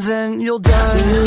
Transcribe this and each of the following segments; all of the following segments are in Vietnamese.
and then you'll die.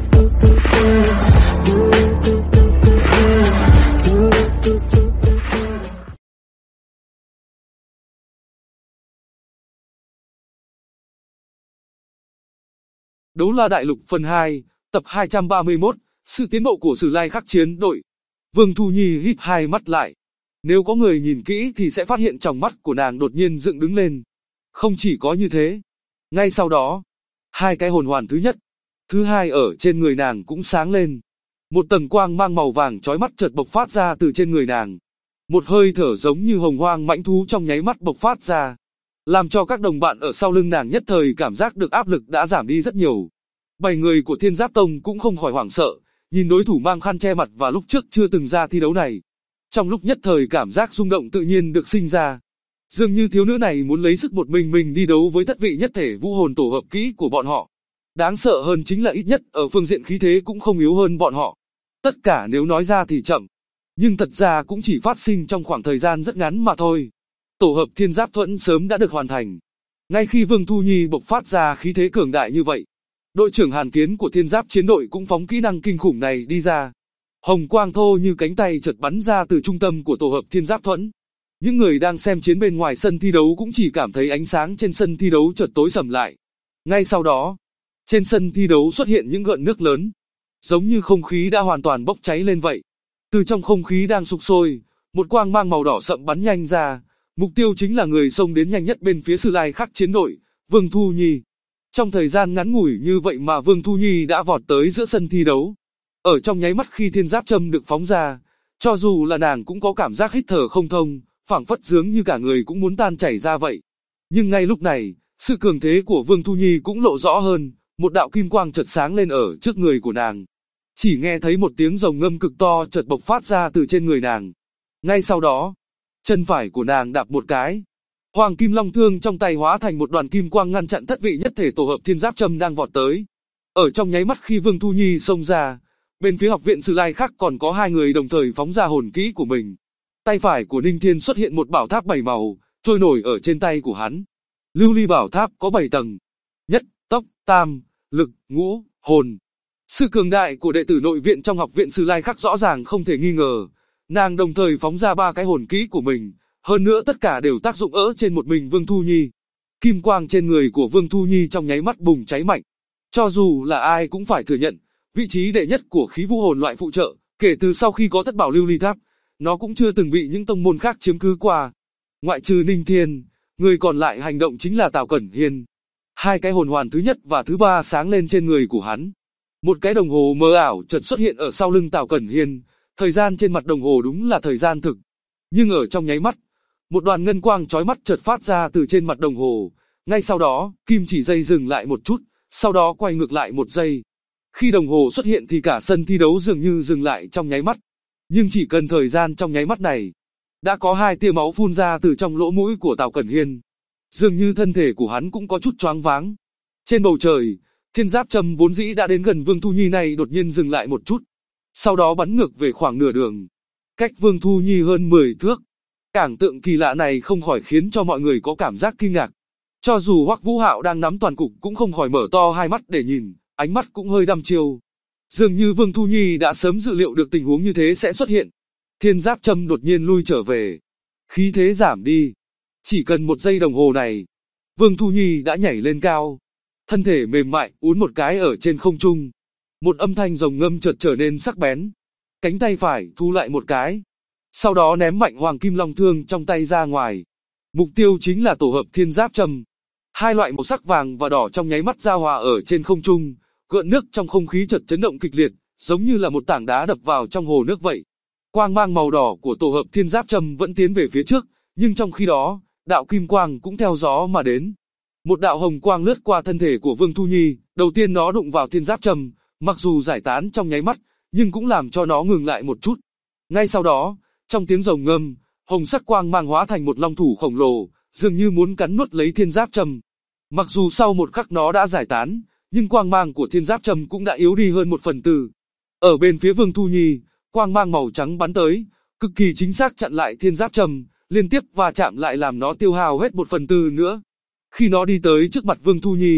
Đấu La Đại Lục phần 2, tập 231, sự tiến bộ của Sử Lai Khắc chiến đội. Vương Thu Nhi híp hai mắt lại. Nếu có người nhìn kỹ thì sẽ phát hiện tròng mắt của nàng đột nhiên dựng đứng lên. Không chỉ có như thế, ngay sau đó, hai cái hồn hoàn thứ nhất, thứ hai ở trên người nàng cũng sáng lên. Một tầng quang mang màu vàng chói mắt chợt bộc phát ra từ trên người nàng. Một hơi thở giống như hồng hoang mãnh thú trong nháy mắt bộc phát ra, làm cho các đồng bạn ở sau lưng nàng nhất thời cảm giác được áp lực đã giảm đi rất nhiều. 7 người của Thiên Giáp Tông cũng không khỏi hoảng sợ, nhìn đối thủ mang khăn che mặt và lúc trước chưa từng ra thi đấu này. Trong lúc nhất thời cảm giác rung động tự nhiên được sinh ra. Dường như thiếu nữ này muốn lấy sức một mình đi đấu với thất vị nhất thể vũ hồn tổ hợp kỹ của bọn họ. Đáng sợ hơn chính là ít nhất ở phương diện khí thế cũng không yếu hơn bọn họ. Tất cả nếu nói ra thì chậm, nhưng thật ra cũng chỉ phát sinh trong khoảng thời gian rất ngắn mà thôi. Tổ hợp Thiên Giáp Thuẫn sớm đã được hoàn thành. Ngay khi Vương Thu Nhi bộc phát ra khí thế cường đại như vậy, đội trưởng Hàn Kiến của Thiên Giáp chiến đội cũng phóng kỹ năng kinh khủng này đi ra. Hồng quang thô như cánh tay chợt bắn ra từ trung tâm của tổ hợp Thiên Giáp Thuẫn. Những người đang xem chiến bên ngoài sân thi đấu cũng chỉ cảm thấy ánh sáng trên sân thi đấu chợt tối sầm lại. Ngay sau đó, trên sân thi đấu xuất hiện những gợn nước lớn, giống như không khí đã hoàn toàn bốc cháy lên vậy. Từ trong không khí đang sục sôi, một quang mang màu đỏ sậm bắn nhanh ra, mục tiêu chính là người xông đến nhanh nhất bên phía Sử Lai Khắc chiến đội, Vương Thu Nhi. Trong thời gian ngắn ngủi như vậy mà Vương Thu Nhi đã vọt tới giữa sân thi đấu. Ở trong nháy mắt khi thiên giáp châm được phóng ra, cho dù là nàng cũng có cảm giác hít thở không thông, phảng phất dường như cả người cũng muốn tan chảy ra vậy. Nhưng ngay lúc này, sự cường thế của Vương Thu Nhi cũng lộ rõ hơn, một đạo kim quang chợt sáng lên ở trước người của nàng. Chỉ nghe thấy một tiếng rồng ngâm cực to chợt bộc phát ra từ trên người nàng. Ngay sau đó, chân phải của nàng đạp một cái, Hoàng Kim Long Thương trong tay hóa thành một đoàn kim quang ngăn chặn thất vị nhất thể tổ hợp Thiên Giáp Châm đang vọt tới. Ở trong nháy mắt khi Vương Thu Nhi xông ra, bên phía học viện Sử Lai Khắc còn có hai người đồng thời phóng ra hồn kỹ của mình. Tay phải của Ninh Thiên xuất hiện một bảo tháp 7 màu, trôi nổi ở trên tay của hắn. Lưu ly bảo tháp có 7 tầng. Nhất, tốc, tam, lực, ngũ, hồn. Sự cường đại của đệ tử nội viện trong học viện Sử Lai Khắc rõ ràng không thể nghi ngờ. Nàng đồng thời phóng ra 3 cái hồn kỹ của mình, hơn nữa tất cả đều tác dụng ở trên một mình Vương Thu Nhi. Kim quang trên người của Vương Thu Nhi trong nháy mắt bùng cháy mạnh. Cho dù là ai cũng phải thừa nhận, vị trí đệ nhất của khí vũ hồn loại phụ trợ, kể từ sau khi có thất bảo lưu ly tháp, nó cũng chưa từng bị những tông môn khác chiếm cứ qua. Ngoại trừ Ninh Thiên, người còn lại hành động chính là Tào Cẩn Hiên. Hai cái hồn hoàn thứ nhất và thứ ba sáng lên trên người của hắn. Một cái đồng hồ mờ ảo chợt xuất hiện ở sau lưng Tào Cẩn Hiên, thời gian trên mặt đồng hồ đúng là thời gian thực. Nhưng ở trong nháy mắt, một đoàn ngân quang chói mắt chợt phát ra từ trên mặt đồng hồ. Ngay sau đó, kim chỉ dây dừng lại một chút, sau đó quay ngược lại một giây. Khi đồng hồ xuất hiện thì cả sân thi đấu dường như dừng lại trong nháy mắt. Nhưng chỉ cần thời gian trong nháy mắt này, đã có 2 tia máu phun ra từ trong lỗ mũi của Tào Cẩn Hiên. Dường như thân thể của hắn cũng có chút choáng váng. Trên bầu trời, Thiên Giáp Châm vốn dĩ đã đến gần Vương Thu Nhi này đột nhiên dừng lại một chút. Sau đó bắn ngược về khoảng nửa đường, cách Vương Thu Nhi hơn 10 thước. Cảnh tượng kỳ lạ này không khỏi khiến cho mọi người có cảm giác kinh ngạc. Cho dù Hoắc Vũ Hạo đang nắm toàn cục cũng không khỏi mở to hai mắt để nhìn, ánh mắt cũng hơi đăm chiêu. Dường như Vương Thu Nhi đã sớm dự liệu được tình huống như thế sẽ xuất hiện. Thiên Giáp Châm đột nhiên lui trở về, khí thế giảm đi. Chỉ cần 1 giây đồng hồ này, Vương Thu Nhi đã nhảy lên cao, thân thể mềm mại uốn một cái ở trên không trung. Một âm thanh rồng ngâm chợt trở nên sắc bén. Cánh tay phải thu lại một cái, sau đó ném mạnh Hoàng Kim Long Thương trong tay ra ngoài. Mục tiêu chính là tổ hợp Thiên Giáp Châm. Hai loại màu sắc vàng và đỏ trong nháy mắt giao hòa ở trên không trung, gợn nước trong không khí chợt chấn động kịch liệt, giống như là một tảng đá đập vào trong hồ nước vậy. Quang mang màu đỏ của tổ hợp Thiên Giáp Châm vẫn tiến về phía trước, nhưng trong khi đó, đạo kim quang cũng theo gió mà đến. Một đạo hồng quang lướt qua thân thể của Vương Thu Nhi, đầu tiên nó đụng vào Thiên Giáp Châm, mặc dù giải tán trong nháy mắt, nhưng cũng làm cho nó ngừng lại một chút. Ngay sau đó, trong tiếng rồng ngâm, hồng sắc quang mang hóa thành một long thủ khổng lồ, dường như muốn cắn nuốt lấy Thiên Giáp Châm. Mặc dù sau một khắc nó đã giải tán, nhưng quang mang của Thiên Giáp Châm cũng đã yếu đi hơn 1/4. Ở bên phía Vương Thu Nhi, quang mang màu trắng bắn tới, cực kỳ chính xác chặn lại Thiên Giáp Châm, liên tiếp va chạm lại làm nó tiêu hao hết 1/4 nữa. Khi nó đi tới trước mặt Vương Thu Nhi,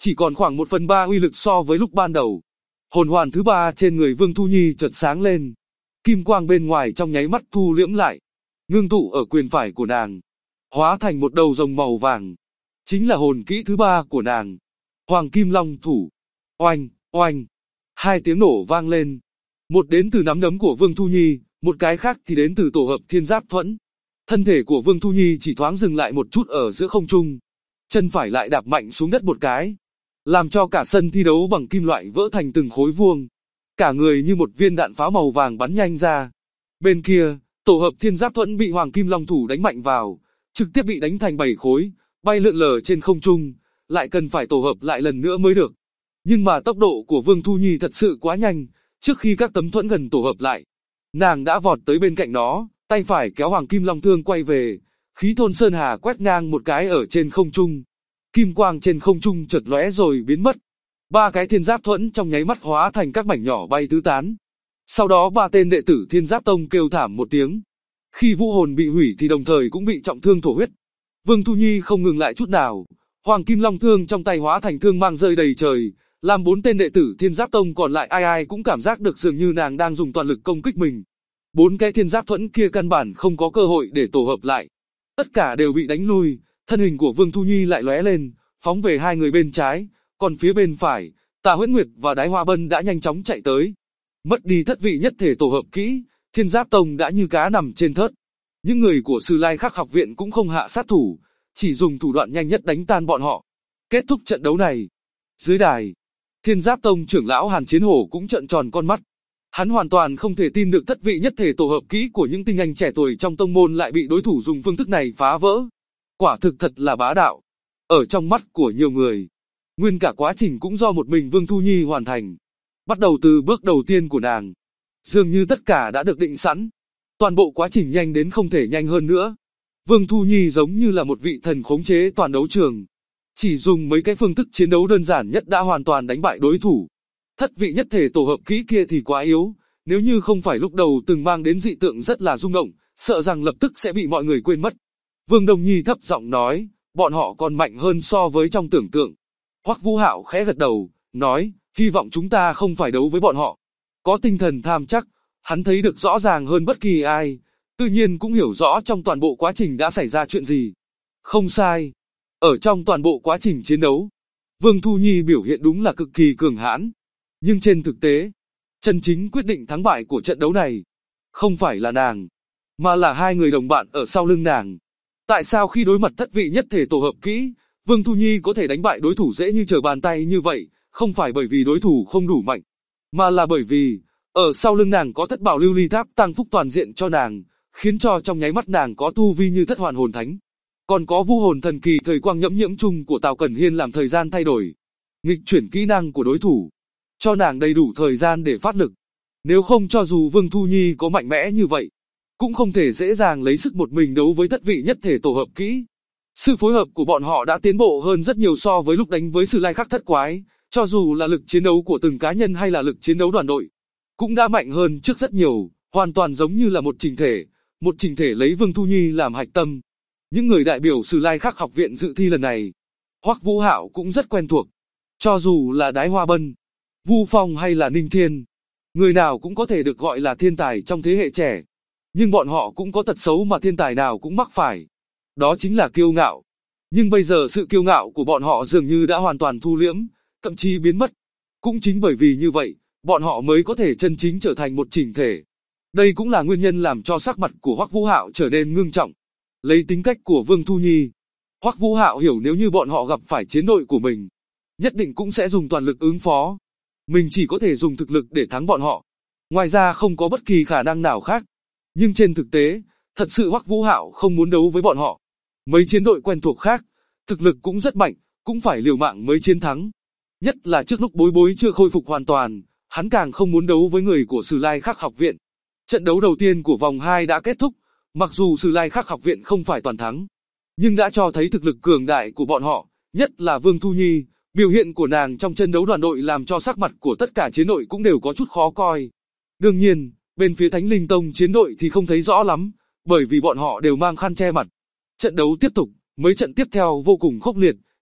chỉ còn khoảng 1/3 uy lực so với lúc ban đầu. Hồn hoàn thứ 3 trên người Vương Thu Nhi chợt sáng lên. Kim quang bên ngoài trong nháy mắt thu liễm lại, ngưng tụ ở quyền phải của nàng, hóa thành một đầu rồng màu vàng. Chính là hồn kỹ thứ 3 của nàng, Hoàng Kim Long Thủ. Oanh, oanh, hai tiếng nổ vang lên. Một đến từ nắm đấm của Vương Thu Nhi, một cái khác thì đến từ tổ hợp Thiên Giáp Thuẫn. Thân thể của Vương Thu Nhi chỉ thoáng dừng lại một chút ở giữa không trung, chân phải lại đạp mạnh xuống đất một cái, làm cho cả sân thi đấu bằng kim loại vỡ thành từng khối vuông. Cả người như một viên đạn pháo màu vàng bắn nhanh ra. Bên kia, tổ hợp Thiên Giáp Thuẫn bị Hoàng Kim Long Thủ đánh mạnh vào, trực tiếp bị đánh thành 7 khối, bay lượn lờ trên không trung, lại cần phải tổ hợp lại lần nữa mới được. Nhưng mà tốc độ của Vương Thu Nhi thật sự quá nhanh, trước khi các tấm thuẫn gần tổ hợp lại, nàng đã vọt tới bên cạnh nó, tay phải kéo Hoàng Kim Long Thương quay về, khí thôn sơn hà quét ngang một cái ở trên không trung. Kim quang trên không trung chợt lóe rồi biến mất. 3 cái Thiên Giáp Thuẫn trong nháy mắt hóa thành các mảnh nhỏ bay tứ tán. Sau đó 3 tên đệ tử Thiên Giáp Tông kêu thảm một tiếng. Khi vũ hồn bị hủy thì đồng thời cũng bị trọng thương thổ huyết. Vương Thu Nhi không ngừng lại chút nào, Hoàng Kim Long Thương trong tay hóa thành thương mang rơi đầy trời, làm 4 tên đệ tử Thiên Giáp Tông còn lại ai ai cũng cảm giác được dường như nàng đang dùng toàn lực công kích mình. 4 cái Thiên Giáp Thuẫn kia căn bản không có cơ hội để tổ hợp lại. Tất cả đều bị đánh lui, thân hình của Vương Thu Nhi lại lóe lên, phóng về hai người bên trái, còn phía bên phải, Tà Huyễn Nguyệt và Đái Hoa Bân đã nhanh chóng chạy tới. Mất đi thất vị nhất thể tổ hợp kỹ, Thiên Giáp Tông đã như cá nằm trên thớt. Những người của Sử Lai Khắc học viện cũng không hạ sát thủ, chỉ dùng thủ đoạn nhanh nhất đánh tan bọn họ. Kết thúc trận đấu này, dưới đài, Thiên Giáp Tông trưởng lão Hàn Chiến Hổ cũng trợn tròn con mắt. Hắn hoàn toàn không thể tin được thất vị nhất thể tổ hợp kỹ của những tinh anh trẻ tuổi trong tông môn lại bị đối thủ dùng phương thức này phá vỡ. Quả thực thật là bá đạo. Ở trong mắt của nhiều người, nguyên cả quá trình cũng do một mình Vương Thu Nhi hoàn thành. Bắt đầu từ bước đầu tiên của nàng, dường như tất cả đã được định sẵn. Toàn bộ quá trình nhanh đến không thể nhanh hơn nữa. Vương Thu Nhi giống như là một vị thần khống chế toàn đấu trường. Chỉ dùng mấy cái phương thức chiến đấu đơn giản nhất đã hoàn toàn đánh bại đối thủ. Thất vị nhất thể tổ hợp kỹ kia thì quá yếu, nếu như không phải lúc đầu từng mang đến dị tượng rất là rung động, sợ rằng lập tức sẽ bị mọi người quên mất. Vương Đông Nhi thấp giọng nói, bọn họ còn mạnh hơn so với trong tưởng tượng. Hoắc Vũ Hạo khẽ gật đầu, nói, hy vọng chúng ta không phải đấu với bọn họ. Có tinh thần tham chắc, hắn thấy được rõ ràng hơn bất kỳ ai, tự nhiên cũng hiểu rõ trong toàn bộ quá trình đã xảy ra chuyện gì. Không sai. Ở trong toàn bộ quá trình chiến đấu, Vương Thu Nhi biểu hiện đúng là cực kỳ cường hãn. Nhưng trên thực tế, chân chính quyết định thắng bại của trận đấu này, không phải là nàng, mà là hai người đồng bạn ở sau lưng nàng. Tại sao khi đối mặt thất vị nhất thể tổ hợp kỹ, Vương Thu Nhi có thể đánh bại đối thủ dễ như trở bàn tay như vậy, không phải bởi vì đối thủ không đủ mạnh, mà là bởi vì, ở sau lưng nàng có thất bảo lưu ly tháp tăng phúc toàn diện cho nàng, khiến cho trong nháy mắt nàng có tu vi như thất hoàn hồn thánh. Còn có vu hồn thần kỳ thời quang nhẫm nhiễm chung của Tào Cẩn Hiên làm thời gian thay đổi, nghịch chuyển kỹ năng của đối thủ, cho nàng đầy đủ thời gian để phát lực. Nếu không cho dù Vương Thu Nhi có mạnh mẽ như vậy, cũng không thể dễ dàng lấy sức một mình đấu với thất vị nhất thể tổ hợp kỹ. Sự phối hợp của bọn họ đã tiến bộ hơn rất nhiều so với lúc đánh với Sử Lai Khắc thất quái, cho dù là lực chiến đấu của từng cá nhân hay là lực chiến đấu đoàn đội, cũng đã mạnh hơn trước rất nhiều, hoàn toàn giống như là một chỉnh thể lấy Vương Thu Nhi làm hạch tâm. Những người đại biểu Sử Lai Khắc học viện dự thi lần này, Hoắc Vũ Hạo cũng rất quen thuộc. Cho dù là Đái Hoa Bân, Vu Phong hay là Ninh Thiên, người nào cũng có thể được gọi là thiên tài trong thế hệ trẻ. Nhưng bọn họ cũng có tật xấu mà thiên tài nào cũng mắc phải. Đó chính là kiêu ngạo. Nhưng bây giờ sự kiêu ngạo của bọn họ dường như đã hoàn toàn thu liễm, thậm chí biến mất. Cũng chính bởi vì như vậy, bọn họ mới có thể chân chính trở thành một chỉnh thể. Đây cũng là nguyên nhân làm cho sắc mặt của Hoắc Vũ Hạo trở nên ngưng trọng. Lấy tính cách của Vương Thu Nhi, Hoắc Vũ Hạo hiểu nếu như bọn họ gặp phải chiến đội của mình, nhất định cũng sẽ dùng toàn lực ứng phó. Mình chỉ có thể dùng thực lực để thắng bọn họ. Ngoài ra không có bất kỳ khả năng nào khác. Nhưng trên thực tế, thật sự Hoắc Vũ Hạo không muốn đấu với bọn họ. Mấy chiến đội quen thuộc khác, thực lực cũng rất mạnh, cũng phải liều mạng mới chiến thắng. Nhất là trước lúc Bối Bối chưa khôi phục hoàn toàn, hắn càng không muốn đấu với người của Sử Lai Khắc học viện. Trận đấu đầu tiên của vòng 2 đã kết thúc, mặc dù Sử Lai Khắc học viện không phải toàn thắng, nhưng đã cho thấy thực lực cường đại của bọn họ, nhất là Vương Thu Nhi. Biểu hiện của nàng trong trận đấu đoàn đội làm cho sắc mặt của tất cả chiến đội cũng đều có chút khó coi. Đương nhiên, bên phía Thánh Linh Tông chiến đội thì không thấy rõ lắm, bởi vì bọn họ đều mang khăn che mặt. Trận đấu tiếp tục, mấy trận tiếp theo vô cùng khốc liệt,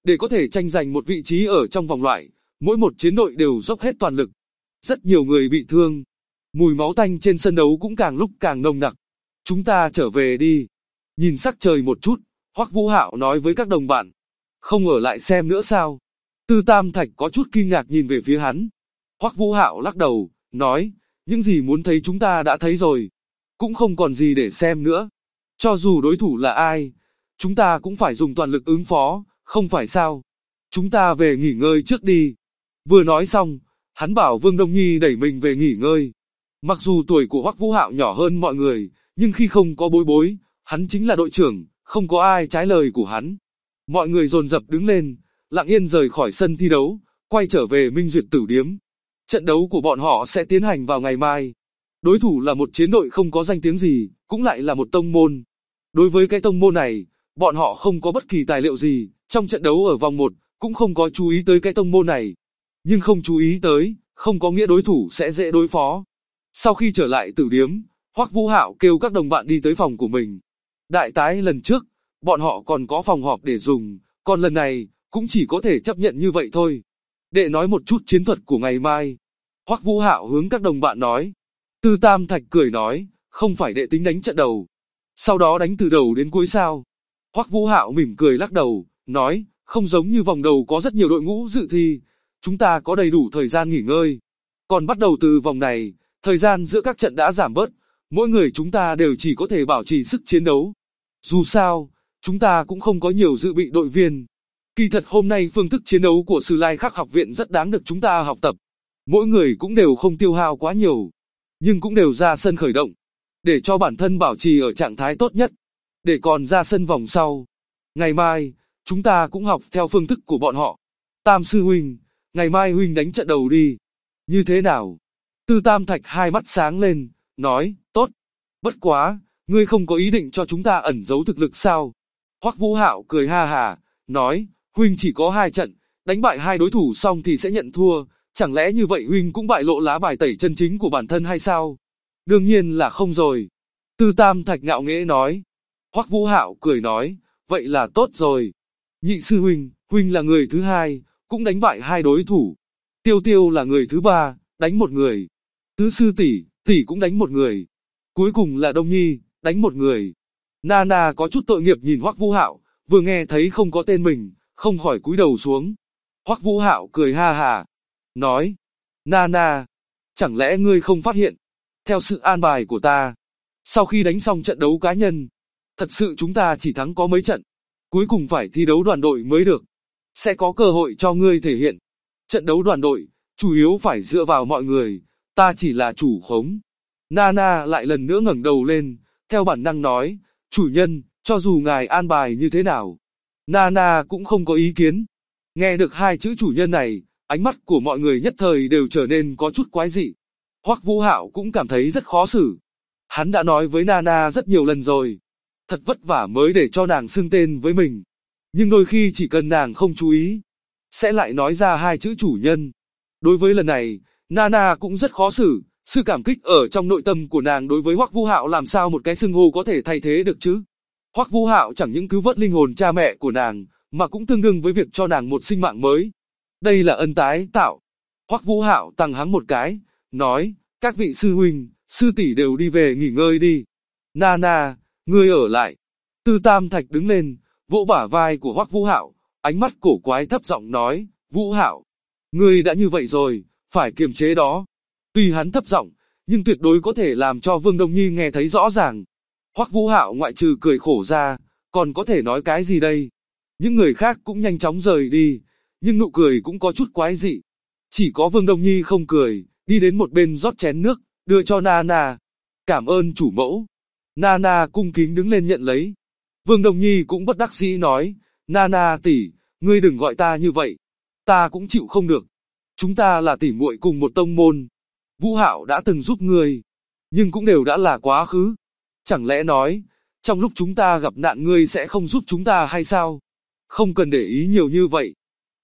Để có thể tranh giành một vị trí ở trong vòng loại, mỗi một chiến đội đều dốc hết toàn lực. Rất nhiều người bị thương. Mùi máu tanh trên sân đấu cũng càng lúc càng nồng nặc. Chúng ta trở về đi. Nhìn sắc trời một chút, Hoắc Vũ Hạo nói với các đồng bạn. Không ở lại xem nữa sao? Tư Tam Thạch có chút kinh ngạc nhìn về phía hắn. Hoắc Vũ Hạo lắc đầu, nói, những gì muốn thấy chúng ta đã thấy rồi. Cũng không còn gì để xem nữa. Cho dù đối thủ là ai, chúng ta cũng phải dùng toàn lực ứng phó, không phải sao? Chúng ta về nghỉ ngơi trước đi. Vừa nói xong, hắn bảo Vương Đông Nhi đẩy mình về nghỉ ngơi. Mặc dù tuổi của Hoắc Vũ Hạo nhỏ hơn mọi người, nhưng khi không có bối bối, hắn chính là đội trưởng, không có ai trái lời của hắn. Mọi người dồn dập đứng lên, lặng yên rời khỏi sân thi đấu, quay trở về Minh Duyệt Tử Điếm. Trận đấu của bọn họ sẽ tiến hành vào ngày mai. Đối thủ là một chiến đội không có danh tiếng gì, cũng lại là một tông môn. Đối với cái tông môn này, bọn họ không có bất kỳ tài liệu gì, trong trận đấu ở vòng 1, cũng không có chú ý tới cái tông môn này. Nhưng không chú ý tới, không có nghĩa đối thủ sẽ dễ đối phó. Sau khi trở lại tử điếm, Hoắc Vũ Hạo kêu các đồng bạn đi tới phòng của mình. Đại tái lần trước, bọn họ còn có phòng họp để dùng, còn lần này, cũng chỉ có thể chấp nhận như vậy thôi. Để nói một chút chiến thuật của ngày mai. Hoắc Vũ Hạo hướng các đồng bạn nói. Tư Tam Thạch cười nói, không phải đệ tính đánh trận đầu. Sau đó đánh từ đầu đến cuối sao? Hoắc Vũ Hạo mỉm cười lắc đầu, nói, không giống như vòng đầu có rất nhiều đội ngũ dự thi, chúng ta có đầy đủ thời gian nghỉ ngơi. Còn bắt đầu từ vòng này, thời gian giữa các trận đã giảm bớt, mỗi người chúng ta đều chỉ có thể bảo trì sức chiến đấu. Dù sao, chúng ta cũng không có nhiều dự bị đội viên. Kỳ thật hôm nay phương thức chiến đấu của Sử Lai Khắc học viện rất đáng được chúng ta học tập. Mỗi người cũng đều không tiêu hao quá nhiều, nhưng cũng đều ra sân khởi động, để cho bản thân bảo trì ở trạng thái tốt nhất, để còn ra sân vòng sau. Ngày mai, chúng ta cũng học theo phương thức của bọn họ. Tam sư huynh, ngày mai huynh đánh trận đầu đi. Như thế nào? Tư Tam Thạch hai mắt sáng lên, nói, tốt. Bất quá, ngươi không có ý định cho chúng ta ẩn giấu thực lực sao? Hoắc Vũ Hạo cười ha hà, nói, huynh chỉ có 2 trận, đánh bại 2 đối thủ xong thì sẽ nhận thua, chẳng lẽ như vậy huynh cũng bại lộ lá bài tẩy chân chính của bản thân hay sao? Đương nhiên là không rồi. Tư Tam Thạch ngạo nghễ nói. Hoắc Vũ Hạo cười nói, vậy là tốt rồi. Nhị sư huynh, huynh là người thứ 2, cũng đánh bại 2 đối thủ. Tiêu Tiêu là người thứ 3, đánh 1 người. Tứ sư tỷ, tỷ cũng đánh 1 người. Cuối cùng là Đông Nhi, đánh 1 người. Nana có chút tội nghiệp nhìn Hoắc Vũ Hạo, vừa nghe thấy không có tên mình, không khỏi cúi đầu xuống. Hoắc Vũ Hạo cười ha hà, nói, Nana, chẳng lẽ ngươi không phát hiện? Theo sự an bài của ta, sau khi đánh xong trận đấu cá nhân, thật sự chúng ta chỉ thắng có mấy trận, cuối cùng phải thi đấu đoàn đội mới được. Sẽ có cơ hội cho ngươi thể hiện. Trận đấu đoàn đội, chủ yếu phải dựa vào mọi người, ta chỉ là chủ khống. Nana lại lần nữa ngẩng đầu lên, theo bản năng nói, chủ nhân, cho dù ngài an bài như thế nào, Nana cũng không có ý kiến. Nghe được 2 chữ chủ nhân này, ánh mắt của mọi người nhất thời đều trở nên có chút quái dị. Hoắc Vũ Hạo cũng cảm thấy rất khó xử. Hắn đã nói với Nana rất nhiều lần rồi, thật vất vả mới để cho nàng xưng tên với mình. Nhưng đôi khi chỉ cần nàng không chú ý, sẽ lại nói ra 2 chữ chủ nhân. Đối với lần này, Nana cũng rất khó xử, sự cảm kích ở trong nội tâm của nàng đối với Hoắc Vũ Hạo làm sao một cái xưng hô có thể thay thế được chứ. Hoắc Vũ Hạo chẳng những cứu vớt linh hồn cha mẹ của nàng, mà cũng tương đương với việc cho nàng một sinh mạng mới. Đây là ân tái tạo. Hoắc Vũ Hạo tăng hắng một cái, nói, các vị sư huynh, sư tỷ đều đi về nghỉ ngơi đi. Nana, ngươi ở lại. Tư Tam Thạch đứng lên, vỗ bả vai của Hoắc Vũ Hạo, ánh mắt cổ quái thấp giọng nói, Vũ Hạo, ngươi đã như vậy rồi, phải kiềm chế đó. Tuy hắn thấp giọng, nhưng tuyệt đối có thể làm cho Vương Đông Nhi nghe thấy rõ ràng. Hoắc Vũ Hạo ngoại trừ cười khổ ra, còn có thể nói cái gì đây? Những người khác cũng nhanh chóng rời đi, nhưng nụ cười cũng có chút quái dị. Chỉ có Vương Đông Nhi không cười, đi đến một bên rót chén nước, đưa cho Nana. Cảm ơn chủ mẫu. Nana cung kính đứng lên nhận lấy. Vương Đông Nhi cũng bất đắc dĩ nói, Nana tỷ, ngươi đừng gọi ta như vậy. Ta cũng chịu không được. Chúng ta là tỷ muội cùng một tông môn. Vũ Hạo đã từng giúp ngươi, nhưng cũng đều đã là quá khứ. Chẳng lẽ nói, trong lúc chúng ta gặp nạn ngươi sẽ không giúp chúng ta hay sao? Không cần để ý nhiều như vậy.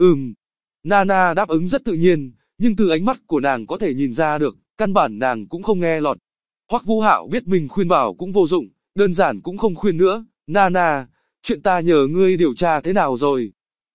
Nana đáp ứng rất tự nhiên, nhưng từ ánh mắt của nàng có thể nhìn ra được, căn bản nàng cũng không nghe lọt. Hoắc Vũ Hạo biết mình khuyên bảo cũng vô dụng, đơn giản cũng không khuyên nữa. Nana, chuyện ta nhờ ngươi điều tra thế nào rồi?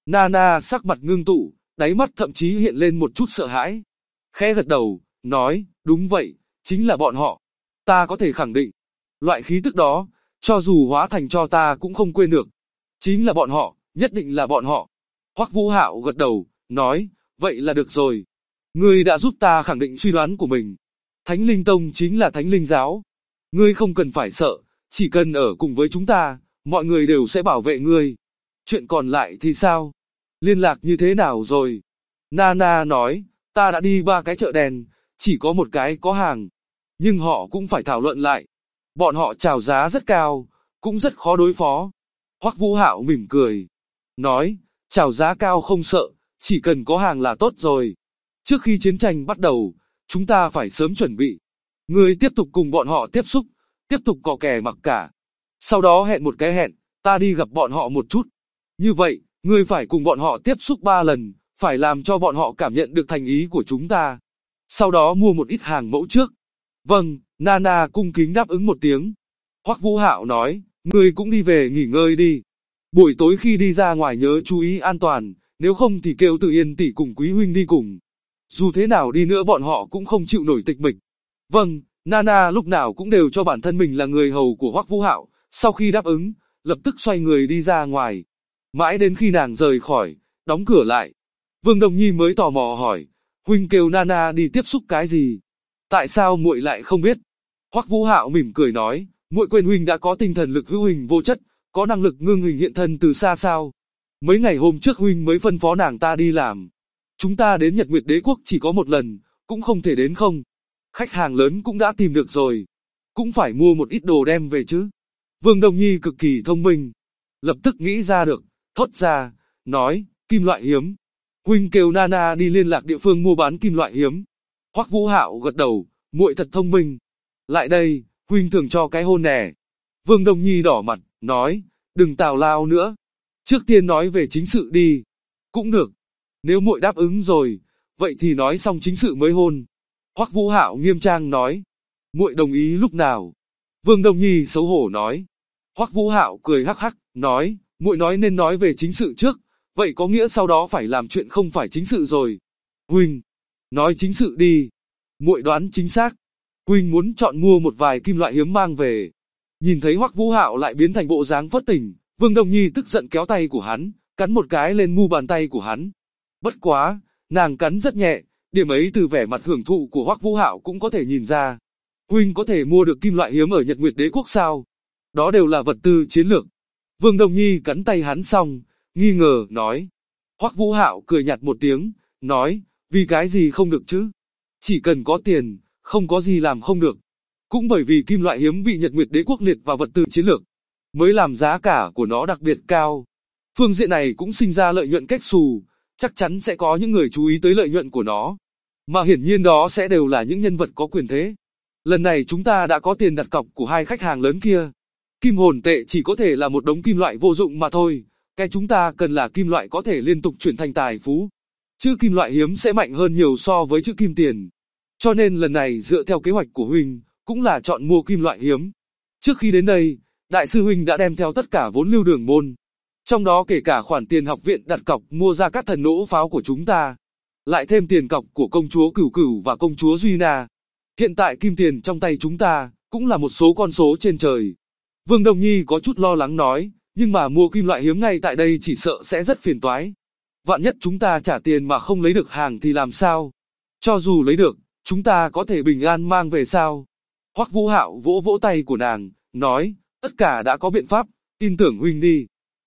Nana sắc mặt ngưng tụ, đáy mắt thậm chí hiện lên một chút sợ hãi. Khẽ gật đầu, nói, đúng vậy, chính là bọn họ. Ta có thể khẳng định, loại khí tức đó, cho dù hóa thành cho ta cũng không quên được. Chính là bọn họ, nhất định là bọn họ. Hoắc Vũ Hạo gật đầu, nói, vậy là được rồi. Ngươi đã giúp ta khẳng định suy đoán của mình. Thánh Linh Tông chính là Thánh Linh Giáo. Ngươi không cần phải sợ, chỉ cần ở cùng với chúng ta, mọi người đều sẽ bảo vệ ngươi. Chuyện còn lại thì sao? Liên lạc như thế nào rồi? Nana nói, ta đã đi 3 cái chợ đen, chỉ có một cái có hàng. Nhưng họ cũng phải thảo luận lại. Bọn họ chào giá rất cao, cũng rất khó đối phó. Hoắc Vũ Hạo mỉm cười, nói, chào giá cao không sợ, chỉ cần có hàng là tốt rồi. Trước khi chiến tranh bắt đầu, chúng ta phải sớm chuẩn bị. Ngươi tiếp tục cùng bọn họ tiếp xúc, tiếp tục cò kè mặc cả. Sau đó hẹn một cái hẹn, ta đi gặp bọn họ một chút. Như vậy, ngươi phải cùng bọn họ tiếp xúc 3 lần, phải làm cho bọn họ cảm nhận được thành ý của chúng ta. Sau đó mua một ít hàng mẫu trước. Vâng, Nana cung kính đáp ứng một tiếng. Hoắc Vũ Hạo nói, ngươi cũng đi về nghỉ ngơi đi. Buổi tối khi đi ra ngoài nhớ chú ý an toàn, nếu không thì kêu Tự Yên tỷ cùng Quý huynh đi cùng. Dù thế nào đi nữa bọn họ cũng không chịu nổi tịch mịch. Vâng, Nana lúc nào cũng đều cho bản thân mình là người hầu của Hoắc Vũ Hạo, sau khi đáp ứng, lập tức xoay người đi ra ngoài. Mãi đến khi nàng rời khỏi, đóng cửa lại, Vương Đồng Nhi mới tò mò hỏi, huynh kêu Nana đi tiếp xúc cái gì? Tại sao muội lại không biết? Hoắc Vũ Hạo mỉm cười nói, muội quên huynh đã có tinh thần lực hữu hình vô chất, có năng lực ngưng hình hiện thân từ xa sao? Mấy ngày hôm trước huynh mới phân phó nàng ta đi làm. Chúng ta đến Nhật Nguyệt Đế Quốc chỉ có một lần, cũng không thể đến không. Khách hàng lớn cũng đã tìm được rồi. Cũng phải mua một ít đồ đem về chứ. Vương Đồng Nhi cực kỳ thông minh. Lập tức nghĩ ra được, thốt ra, nói, kim loại hiếm. Huynh kêu Nana đi liên lạc địa phương mua bán kim loại hiếm. Hoắc Vũ Hạo gật đầu, muội thật thông minh. Lại đây, huynh thường cho cái hôn nè. Vương Đồng Nhi đỏ mặt, nói, đừng tào lao nữa. Trước tiên nói về chính sự đi. Cũng được. Nếu muội đáp ứng rồi, vậy thì nói xong chính sự mới hôn. Hoắc Vũ Hạo nghiêm trang nói, muội đồng ý lúc nào? Vương Đồng Nhi xấu hổ nói. Hoắc Vũ Hạo cười hắc hắc, nói, muội nói nên nói về chính sự trước, vậy có nghĩa sau đó phải làm chuyện không phải chính sự rồi. Huynh, nói chính sự đi. Muội đoán chính xác. Huynh muốn chọn mua một vài kim loại hiếm mang về. Nhìn thấy Hoắc Vũ Hạo lại biến thành bộ dáng phất tỉnh, Vương Đồng Nhi tức giận kéo tay của hắn, cắn một cái lên mu bàn tay của hắn. Bất quá, nàng cắn rất nhẹ, điểm ấy từ vẻ mặt hưởng thụ của Hoắc Vũ Hạo cũng có thể nhìn ra. Huynh có thể mua được kim loại hiếm ở Nhật Nguyệt Đế Quốc sao? Đó đều là vật tư chiến lược. Vương Đồng Nhi cắn tay hắn xong, nghi ngờ, nói. Hoắc Vũ Hạo cười nhạt một tiếng, nói, vì cái gì không được chứ? Chỉ cần có tiền, không có gì làm không được. Cũng bởi vì kim loại hiếm bị Nhật Nguyệt Đế Quốc liệt vào vật tư chiến lược, mới làm giá cả của nó đặc biệt cao. Phương diện này cũng sinh ra lợi nhuận cách xù, chắc chắn sẽ có những người chú ý tới lợi nhuận của nó. Mà hiển nhiên đó sẽ đều là những nhân vật có quyền thế. Lần này chúng ta đã có tiền đặt cọc của 2 khách hàng lớn kia. Kim hồn tệ chỉ có thể là một đống kim loại vô dụng mà thôi. Cái chúng ta cần là kim loại có thể liên tục chuyển thành tài phú. Chữ kim loại hiếm sẽ mạnh hơn nhiều so với chữ kim tiền. Cho nên lần này dựa theo kế hoạch của huynh, cũng là chọn mua kim loại hiếm. Trước khi đến đây, đại sư huynh đã đem theo tất cả vốn lưu đường môn. Trong đó kể cả khoản tiền học viện đặt cọc mua ra các thần nỗ pháo của chúng ta. Lại thêm tiền cọc của công chúa Cửu Cửu và công chúa Duy Na. Hiện tại kim tiền trong tay chúng ta, cũng là một số con số trên trời. Vương Đồng Nhi có chút lo lắng nói, nhưng mà mua kim loại hiếm ngay tại đây chỉ sợ sẽ rất phiền toái. Vạn nhất chúng ta trả tiền mà không lấy được hàng thì làm sao? Cho dù lấy được, chúng ta có thể bình an mang về sao? Hoắc Vũ Hạo vỗ vỗ tay của nàng, nói, tất cả đã có biện pháp, tin tưởng huynh đi.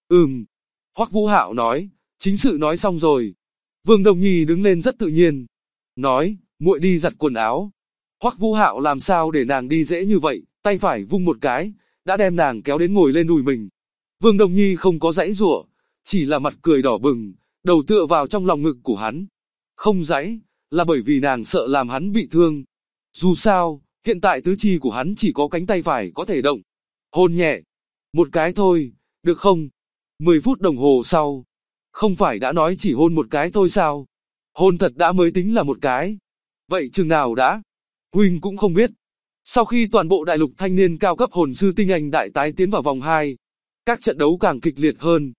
Hoắc Vũ Hạo nói, chính sự nói xong rồi. Vương Đồng Nhi đứng lên rất tự nhiên, nói, muội đi giặt quần áo. Hoắc Vũ Hạo làm sao để nàng đi dễ như vậy, tay phải vung một cái, đã đem nàng kéo đến ngồi lên đùi mình. Vương Đồng Nhi không có giãy giụa, chỉ là mặt cười đỏ bừng, đầu tựa vào trong lòng ngực của hắn. Không giãy, là bởi vì nàng sợ làm hắn bị thương. Dù sao, hiện tại tứ chi của hắn chỉ có cánh tay phải có thể động. Hôn nhẹ, một cái thôi, được không? 10 phút đồng hồ sau, không phải đã nói chỉ hôn một cái thôi sao? Hôn thật đã mới tính là một cái. Vậy chừng nào đã? Huynh cũng không biết. Sau khi toàn bộ đại lục thanh niên cao cấp hồn sư tinh anh đại tái tiến vào vòng 2, các trận đấu càng kịch liệt hơn.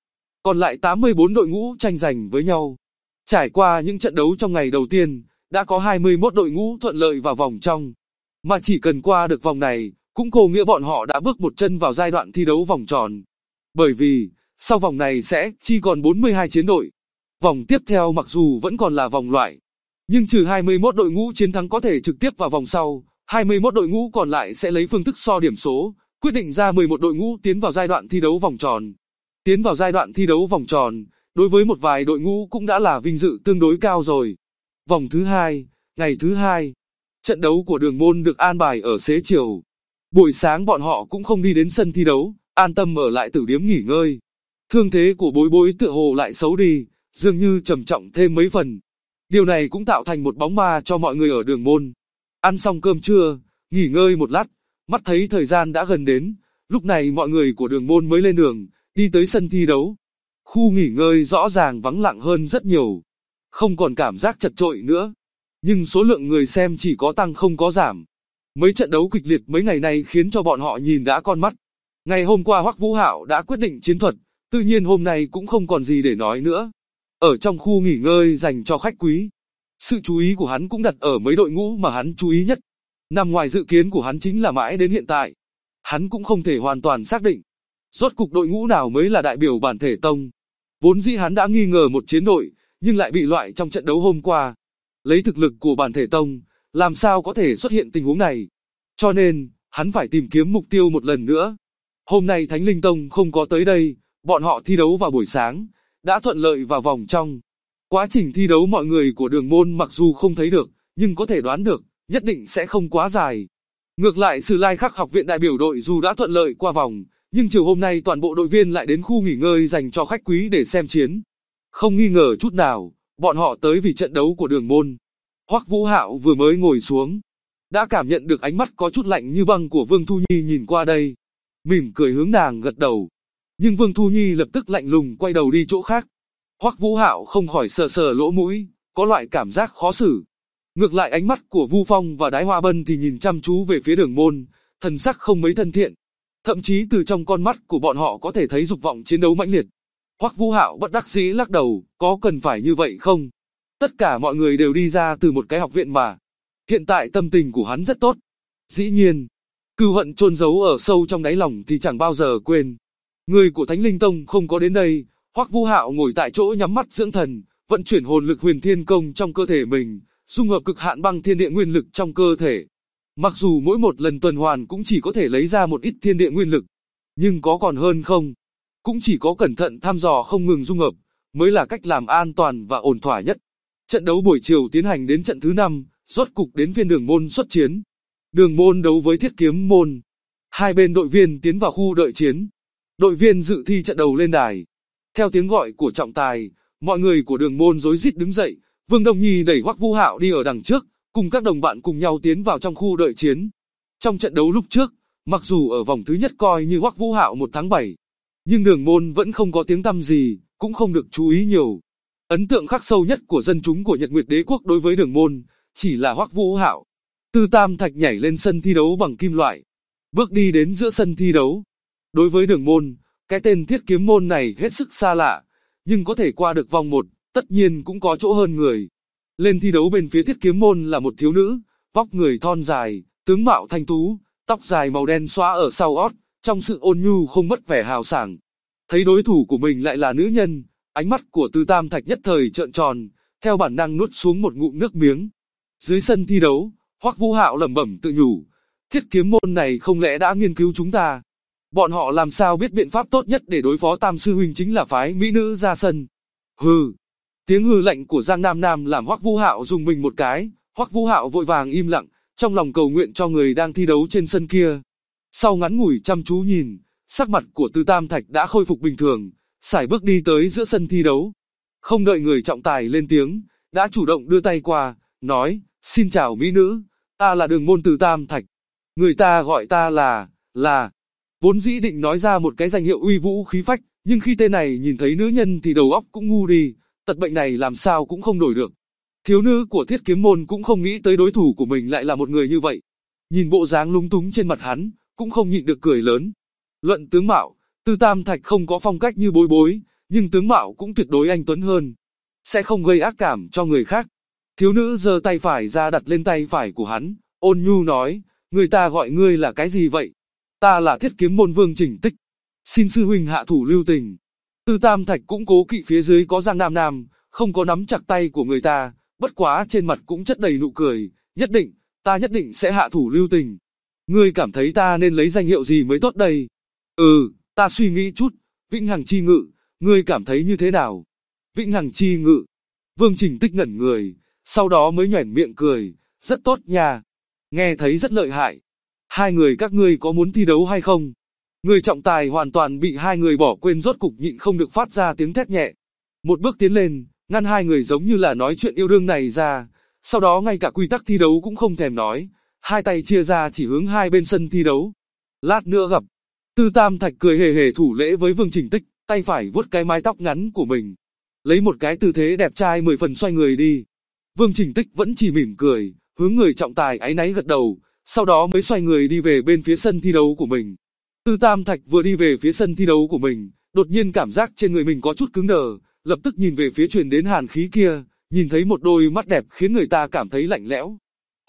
còn lại 84 đội ngũ tranh giành với nhau. Trải qua những trận đấu trong ngày đầu tiên, đã có 21 đội ngũ thuận lợi vào vòng trong. Mà chỉ cần qua được vòng này, cũng có nghĩa bọn họ đã bước một chân vào giai đoạn thi đấu vòng tròn. Bởi vì, sau vòng này sẽ chỉ còn 42 chiến đội. Vòng tiếp theo mặc dù vẫn còn là vòng loại, nhưng trừ 21 đội ngũ chiến thắng có thể trực tiếp vào vòng sau, 21 đội ngũ còn lại sẽ lấy phương thức so điểm số, quyết định ra 11 đội ngũ tiến vào giai đoạn thi đấu vòng tròn. Tiến vào giai đoạn thi đấu vòng tròn, đối với một vài đội ngũ cũng đã là vinh dự tương đối cao rồi. Vòng thứ hai, ngày thứ hai, trận đấu của Đường Môn được an bài ở xế chiều. Buổi sáng bọn họ cũng không đi đến sân thi đấu, an tâm ở lại tử điếm nghỉ ngơi. Thương thế của Bối Bối tựa hồ lại xấu đi, dường như trầm trọng thêm mấy phần. Điều này cũng tạo thành một bóng ma cho mọi người ở Đường Môn. Ăn xong cơm trưa, nghỉ ngơi một lát, mắt thấy thời gian đã gần đến, lúc này mọi người của Đường Môn mới lên đường, đi tới sân thi đấu. Khu nghỉ ngơi rõ ràng vắng lặng hơn rất nhiều, không còn cảm giác chật chội nữa. Nhưng số lượng người xem chỉ có tăng không có giảm. Mấy trận đấu kịch liệt mấy ngày nay khiến cho bọn họ nhìn đã con mắt. Ngày hôm qua Hoắc Vũ Hạo đã quyết định chiến thuật, tự nhiên hôm nay cũng không còn gì để nói nữa. Ở trong khu nghỉ ngơi dành cho khách quý, sự chú ý của hắn cũng đặt ở mấy đội ngũ mà hắn chú ý nhất. Nằm ngoài dự kiến của hắn chính là mãi đến hiện tại, hắn cũng không thể hoàn toàn xác định rốt cục đội ngũ nào mới là đại biểu bản thể tông. Vốn dĩ hắn đã nghi ngờ một chiến đội, nhưng lại bị loại trong trận đấu hôm qua. Lấy thực lực của bản thể tông, làm sao có thể xuất hiện tình huống này. Cho nên, hắn phải tìm kiếm mục tiêu một lần nữa. Hôm nay Thánh Linh Tông không có tới đây, bọn họ thi đấu vào buổi sáng, đã thuận lợi vào vòng trong. Quá trình thi đấu mọi người của Đường Môn mặc dù không thấy được, nhưng có thể đoán được, nhất định sẽ không quá dài. Ngược lại Sử Lai Khắc học viện đại biểu đội dù đã thuận lợi qua vòng, nhưng chiều hôm nay toàn bộ đội viên lại đến khu nghỉ ngơi dành cho khách quý để xem chiến. Không nghi ngờ chút nào, bọn họ tới vì trận đấu của Đường Môn. Hoắc Vũ Hạo vừa mới ngồi xuống, đã cảm nhận được ánh mắt có chút lạnh như băng của Vương Thu Nhi nhìn qua đây. Mỉm cười hướng nàng gật đầu. Nhưng Vương Thu Nhi lập tức lạnh lùng quay đầu đi chỗ khác. Hoắc Vũ Hạo không khỏi sờ sờ lỗ mũi, có loại cảm giác khó xử. Ngược lại ánh mắt của Vu Phong và Đái Hoa Bân thì nhìn chăm chú về phía Đường Môn, thần sắc không mấy thân thiện. Thậm chí từ trong con mắt của bọn họ có thể thấy dục vọng chiến đấu mãnh liệt. Hoắc Vũ Hạo bất đắc dĩ lắc đầu, có cần phải như vậy không? Tất cả mọi người đều đi ra từ một cái học viện mà. Hiện tại tâm tình của hắn rất tốt. Dĩ nhiên, cừu hận chôn giấu ở sâu trong đáy lòng thì chẳng bao giờ quên. Người của Thánh Linh Tông không có đến đây, Hoắc Vũ Hạo ngồi tại chỗ nhắm mắt dưỡng thần, vận chuyển hồn lực Huyền Thiên Công trong cơ thể mình, dung hợp cực hạn băng thiên địa nguyên lực trong cơ thể. Mặc dù mỗi một lần tuần hoàn cũng chỉ có thể lấy ra một ít thiên địa nguyên lực, nhưng có còn hơn không? Cũng chỉ có cẩn thận thăm dò không ngừng dung hợp, mới là cách làm an toàn và ổn thỏa nhất. Trận đấu buổi chiều tiến hành đến trận thứ 5, rốt cục đến phiên Đường Môn xuất chiến. Đường Môn đấu với Thiết Kiếm Môn. Hai bên đội viên tiến vào khu đợi chiến. Đội viên dự thi trận đầu lên đài. Theo tiếng gọi của trọng tài, mọi người của Đường Môn rối rít đứng dậy. Vương Đông Nhi đẩy Hoắc Vũ Hạo đi ở đằng trước, cùng các đồng bạn cùng nhau tiến vào trong khu đợi chiến. Trong trận đấu lúc trước, mặc dù ở vòng thứ nhất coi như Hoắc Vũ Hạo 1 thắng 7, nhưng Đường Môn vẫn không có tiếng tăm gì, cũng không được chú ý nhiều. Ấn tượng khắc sâu nhất của dân chúng của Nhật Nguyệt Đế Quốc đối với Đường Môn chỉ là Hoắc Vũ Hạo. Tư Tam Thạch nhảy lên sân thi đấu bằng kim loại, bước đi đến giữa sân thi đấu. Đối với Đường Môn, cái tên Thiết Kiếm Môn này hết sức xa lạ, nhưng có thể qua được vòng 1, tất nhiên cũng có chỗ hơn người. Lên thi đấu bên phía Thiết Kiếm Môn là một thiếu nữ, vóc người thon dài, tướng mạo thanh tú, tóc dài màu đen xõa ở sau ót, trong sự ôn nhu không mất vẻ hào sảng. Thấy đối thủ của mình lại là nữ nhân, ánh mắt của Tư Tam Thạch nhất thời trợn tròn, theo bản năng nuốt xuống một ngụm nước miếng. Dưới sân thi đấu, Hoắc Vũ Hạo lẩm bẩm tự nhủ, Thiết Kiếm Môn này không lẽ đã nghiên cứu chúng ta? Bọn họ làm sao biết biện pháp tốt nhất để đối phó Tam sư huynh chính là phái mỹ nữ ra sân? Hừ. Tiếng hừ lạnh của Giang Nam Nam làm Hoắc Vũ Hạo rùng mình một cái, Hoắc Vũ Hạo vội vàng im lặng, trong lòng cầu nguyện cho người đang thi đấu trên sân kia. Sau ngắn ngủi chăm chú nhìn, sắc mặt của Tư Tam Thạch đã khôi phục bình thường, sải bước đi tới giữa sân thi đấu. Không đợi người trọng tài lên tiếng, đã chủ động đưa tay qua, nói, xin chào mỹ nữ, ta là Đường Môn Tư Tam Thạch. Người ta gọi ta là... Vốn dĩ định nói ra một cái danh hiệu uy vũ khí phách, nhưng khi tên này nhìn thấy nữ nhân thì đầu óc cũng ngu đi, tật bệnh này làm sao cũng không đổi được. Thiếu nữ của Thiết Kiếm Môn cũng không nghĩ tới đối thủ của mình lại là một người như vậy. Nhìn bộ dáng lúng túng trên mặt hắn, cũng không nhịn được cười lớn. Luận tướng mạo, Tư Tam Thạch không có phong cách như Bối Bối, nhưng tướng mạo cũng tuyệt đối anh tuấn hơn. Sẽ không gây ác cảm cho người khác. Thiếu nữ giơ tay phải ra đặt lên tay phải của hắn, ôn nhu nói, người ta gọi ngươi là cái gì vậy? Ta là Thiết Kiếm môn Vương Trình Tích. Xin sư huynh hạ thủ lưu tình. Tư Tam Thạch cũng cố kỵ phía dưới có Giang Nam Nam, không có nắm chặt tay của người ta, bất quá trên mặt cũng chất đầy nụ cười, ta nhất định sẽ hạ thủ lưu tình. Ngươi cảm thấy ta nên lấy danh hiệu gì mới tốt đây? Ta suy nghĩ chút, Vĩnh Hằng Chi Ngự, ngươi cảm thấy như thế nào? Vĩnh Hằng Chi Ngự. Vương Trình Tích ngẩn người, sau đó mới nhoẻn miệng cười, rất tốt nha. Nghe thấy rất lợi hại. Hai người các ngươi có muốn thi đấu hay không? Người trọng tài hoàn toàn bị hai người bỏ quên, rốt cục nhịn không được phát ra tiếng thét nhẹ. Một bước tiến lên, ngăn hai người giống như là nói chuyện yêu đương này ra, sau đó ngay cả quy tắc thi đấu cũng không thèm nói, hai tay chia ra chỉ hướng hai bên sân thi đấu. Lát nữa gặp. Tư Tam Thạch cười hề hề thủ lễ với Vương Trình Tích, tay phải vuốt cái mái tóc ngắn của mình. Lấy một cái tư thế đẹp trai 10 phần xoay người đi. Vương Trình Tích vẫn chỉ mỉm cười, hướng người trọng tài áy náy gật đầu, sau đó mới xoay người đi về bên phía sân thi đấu của mình. Tư Tam Thạch vừa đi về phía sân thi đấu của mình, đột nhiên cảm giác trên người mình có chút cứng đờ, lập tức nhìn về phía truyền đến hàn khí kia, nhìn thấy một đôi mắt đẹp khiến người ta cảm thấy lạnh lẽo.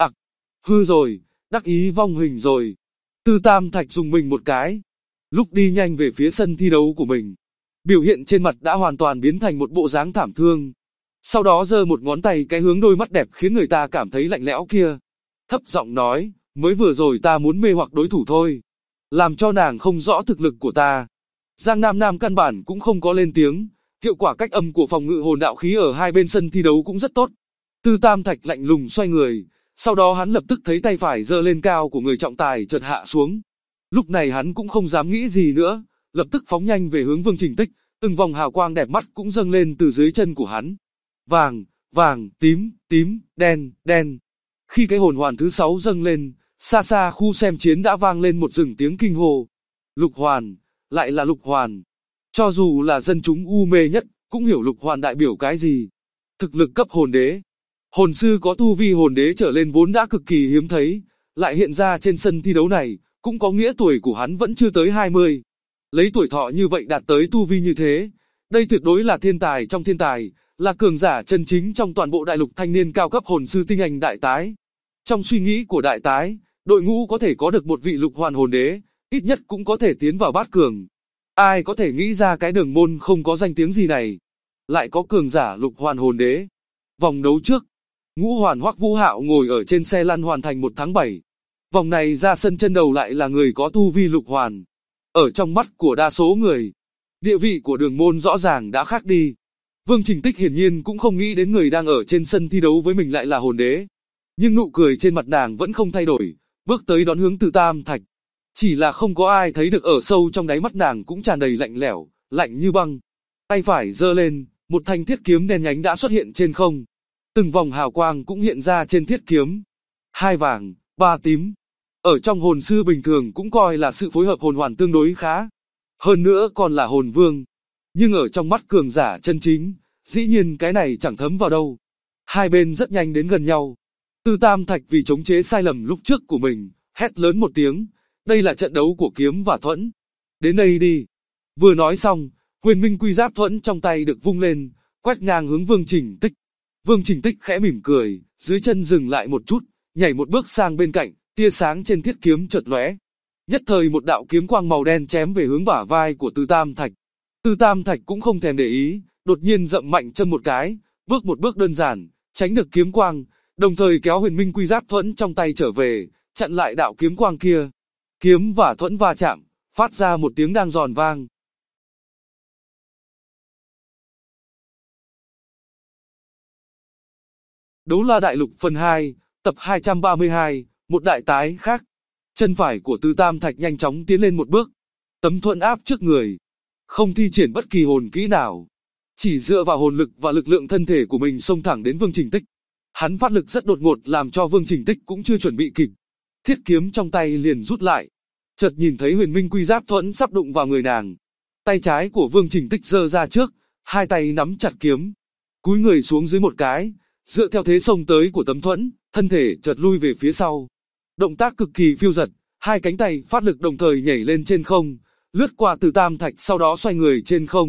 Hư rồi, đắc ý vong hình rồi. Tư Tam Thạch dùng mình một cái. Lúc đi nhanh về phía sân thi đấu của mình, biểu hiện trên mặt đã hoàn toàn biến thành một bộ dáng thảm thương. Sau đó giơ một ngón tay cái hướng đôi mắt đẹp khiến người ta cảm thấy lạnh lẽo kia. Thấp giọng nói, mới vừa rồi ta muốn mê hoặc đối thủ thôi. Làm cho nàng không rõ thực lực của ta. Giang Nam Nam căn bản cũng không có lên tiếng. Hiệu quả cách âm của phòng ngự hồn đạo khí ở hai bên sân thi đấu cũng rất tốt. Tư Tam Thạch lạnh lùng xoay người. Sau đó hắn lập tức thấy tay phải giơ lên cao của người trọng tài chợt hạ xuống. Lúc này hắn cũng không dám nghĩ gì nữa, lập tức phóng nhanh về hướng Vương Trình Tích, từng vòng hào quang đẹp mắt cũng dâng lên từ dưới chân của hắn. Vàng, vàng, tím, tím, đen, đen. Khi cái hồn hoàn thứ 6 dâng lên, xa xa khu xem chiến đã vang lên một rừng tiếng kinh hô. Lục hoàn, lại là lục hoàn. Cho dù là dân chúng u mê nhất, cũng hiểu lục hoàn đại biểu cái gì. Thực lực cấp hồn đế. Hồn sư có tu vi hồn đế trở lên vốn đã cực kỳ hiếm thấy, lại hiện ra trên sân thi đấu này, cũng có nghĩa tuổi của hắn vẫn chưa tới 20. Lấy tuổi thọ như vậy đạt tới tu vi như thế, đây tuyệt đối là thiên tài trong thiên tài, là cường giả chân chính trong toàn bộ đại lục thanh niên cao cấp hồn sư tinh anh đại tái. Trong suy nghĩ của đại tái, đội ngũ có thể có được một vị lục hoàn hồn đế, ít nhất cũng có thể tiến vào bát cường. Ai có thể nghĩ ra cái đường môn không có danh tiếng gì này, lại có cường giả lục hoàn hồn đế. Vòng đấu trước, Ngũ Hoàn Hoắc Vũ Hạo ngồi ở trên xe lăn hoàn thành 1 tháng 7. Vòng này ra sân chân đầu lại là người có tu vi lục hoàn. Ở trong mắt của đa số người, địa vị của đường môn rõ ràng đã khác đi. Vương Trình Tích hiển nhiên cũng không nghĩ đến người đang ở trên sân thi đấu với mình lại là hồn đế. Nhưng nụ cười trên mặt nàng vẫn không thay đổi, bước tới đón hướng Tư Tam Thạch. Chỉ là không có ai thấy được ở sâu trong đáy mắt nàng cũng tràn đầy lạnh lẽo, lạnh như băng. Tay phải giơ lên, một thanh thiết kiếm đen nhánh đã xuất hiện trên không. Từng vòng hào quang cũng hiện ra trên thiết kiếm. 2 vàng, 3 tím. Ở trong hồn sư bình thường cũng coi là sự phối hợp hồn hoàn tương đối khá. Hơn nữa còn là hồn vương. Nhưng ở trong mắt cường giả chân chính, dĩ nhiên cái này chẳng thấm vào đâu. Hai bên rất nhanh đến gần nhau. Tư Tam Thạch vì chống chế sai lầm lúc trước của mình, hét lớn một tiếng. Đây là trận đấu của kiếm và thuẫn. Đến đây đi. Vừa nói xong, huyền minh quy giáp thuẫn trong tay được vung lên, quét ngang hướng Vương Trình Tích. Vương Trình Tích khẽ mỉm cười, dưới chân dừng lại một chút, nhảy một bước sang bên cạnh, tia sáng trên thiết kiếm chợt lóe. Nhất thời một đạo kiếm quang màu đen chém về hướng bả vai của Tư Tam Thạch. Tư Tam Thạch cũng không thèm để ý, đột nhiên dậm mạnh chân một cái, bước một bước đơn giản, tránh được kiếm quang, đồng thời kéo huyền minh quy giáp thuẫn trong tay trở về, chặn lại đạo kiếm quang kia. Kiếm và thuẫn va chạm, phát ra một tiếng đang giòn vang. Đấu La Đại Lục phần 2, tập 232, một đại tái khác. Chân phải của Tư Tam Thạch nhanh chóng tiến lên một bước. Tấm thuẫn áp trước người. Không thi triển bất kỳ hồn kỹ nào. Chỉ dựa vào hồn lực và lực lượng thân thể của mình xông thẳng đến Vương Trình Tích. Hắn phát lực rất đột ngột làm cho Vương Trình Tích cũng chưa chuẩn bị kịp. Thiết kiếm trong tay liền rút lại. Chợt nhìn thấy huyền minh quy giáp thuẫn sắp đụng vào người nàng. Tay trái của Vương Trình Tích giơ ra trước, hai tay nắm chặt kiếm. Cúi người xuống dưới một cái. Dựa theo thế xông tới của tấm thuẫn, thân thể chợt lui về phía sau. Động tác cực kỳ phiêu dật, hai cánh tay phát lực đồng thời nhảy lên trên không, lướt qua Tư Tam Thạch sau đó xoay người trên không,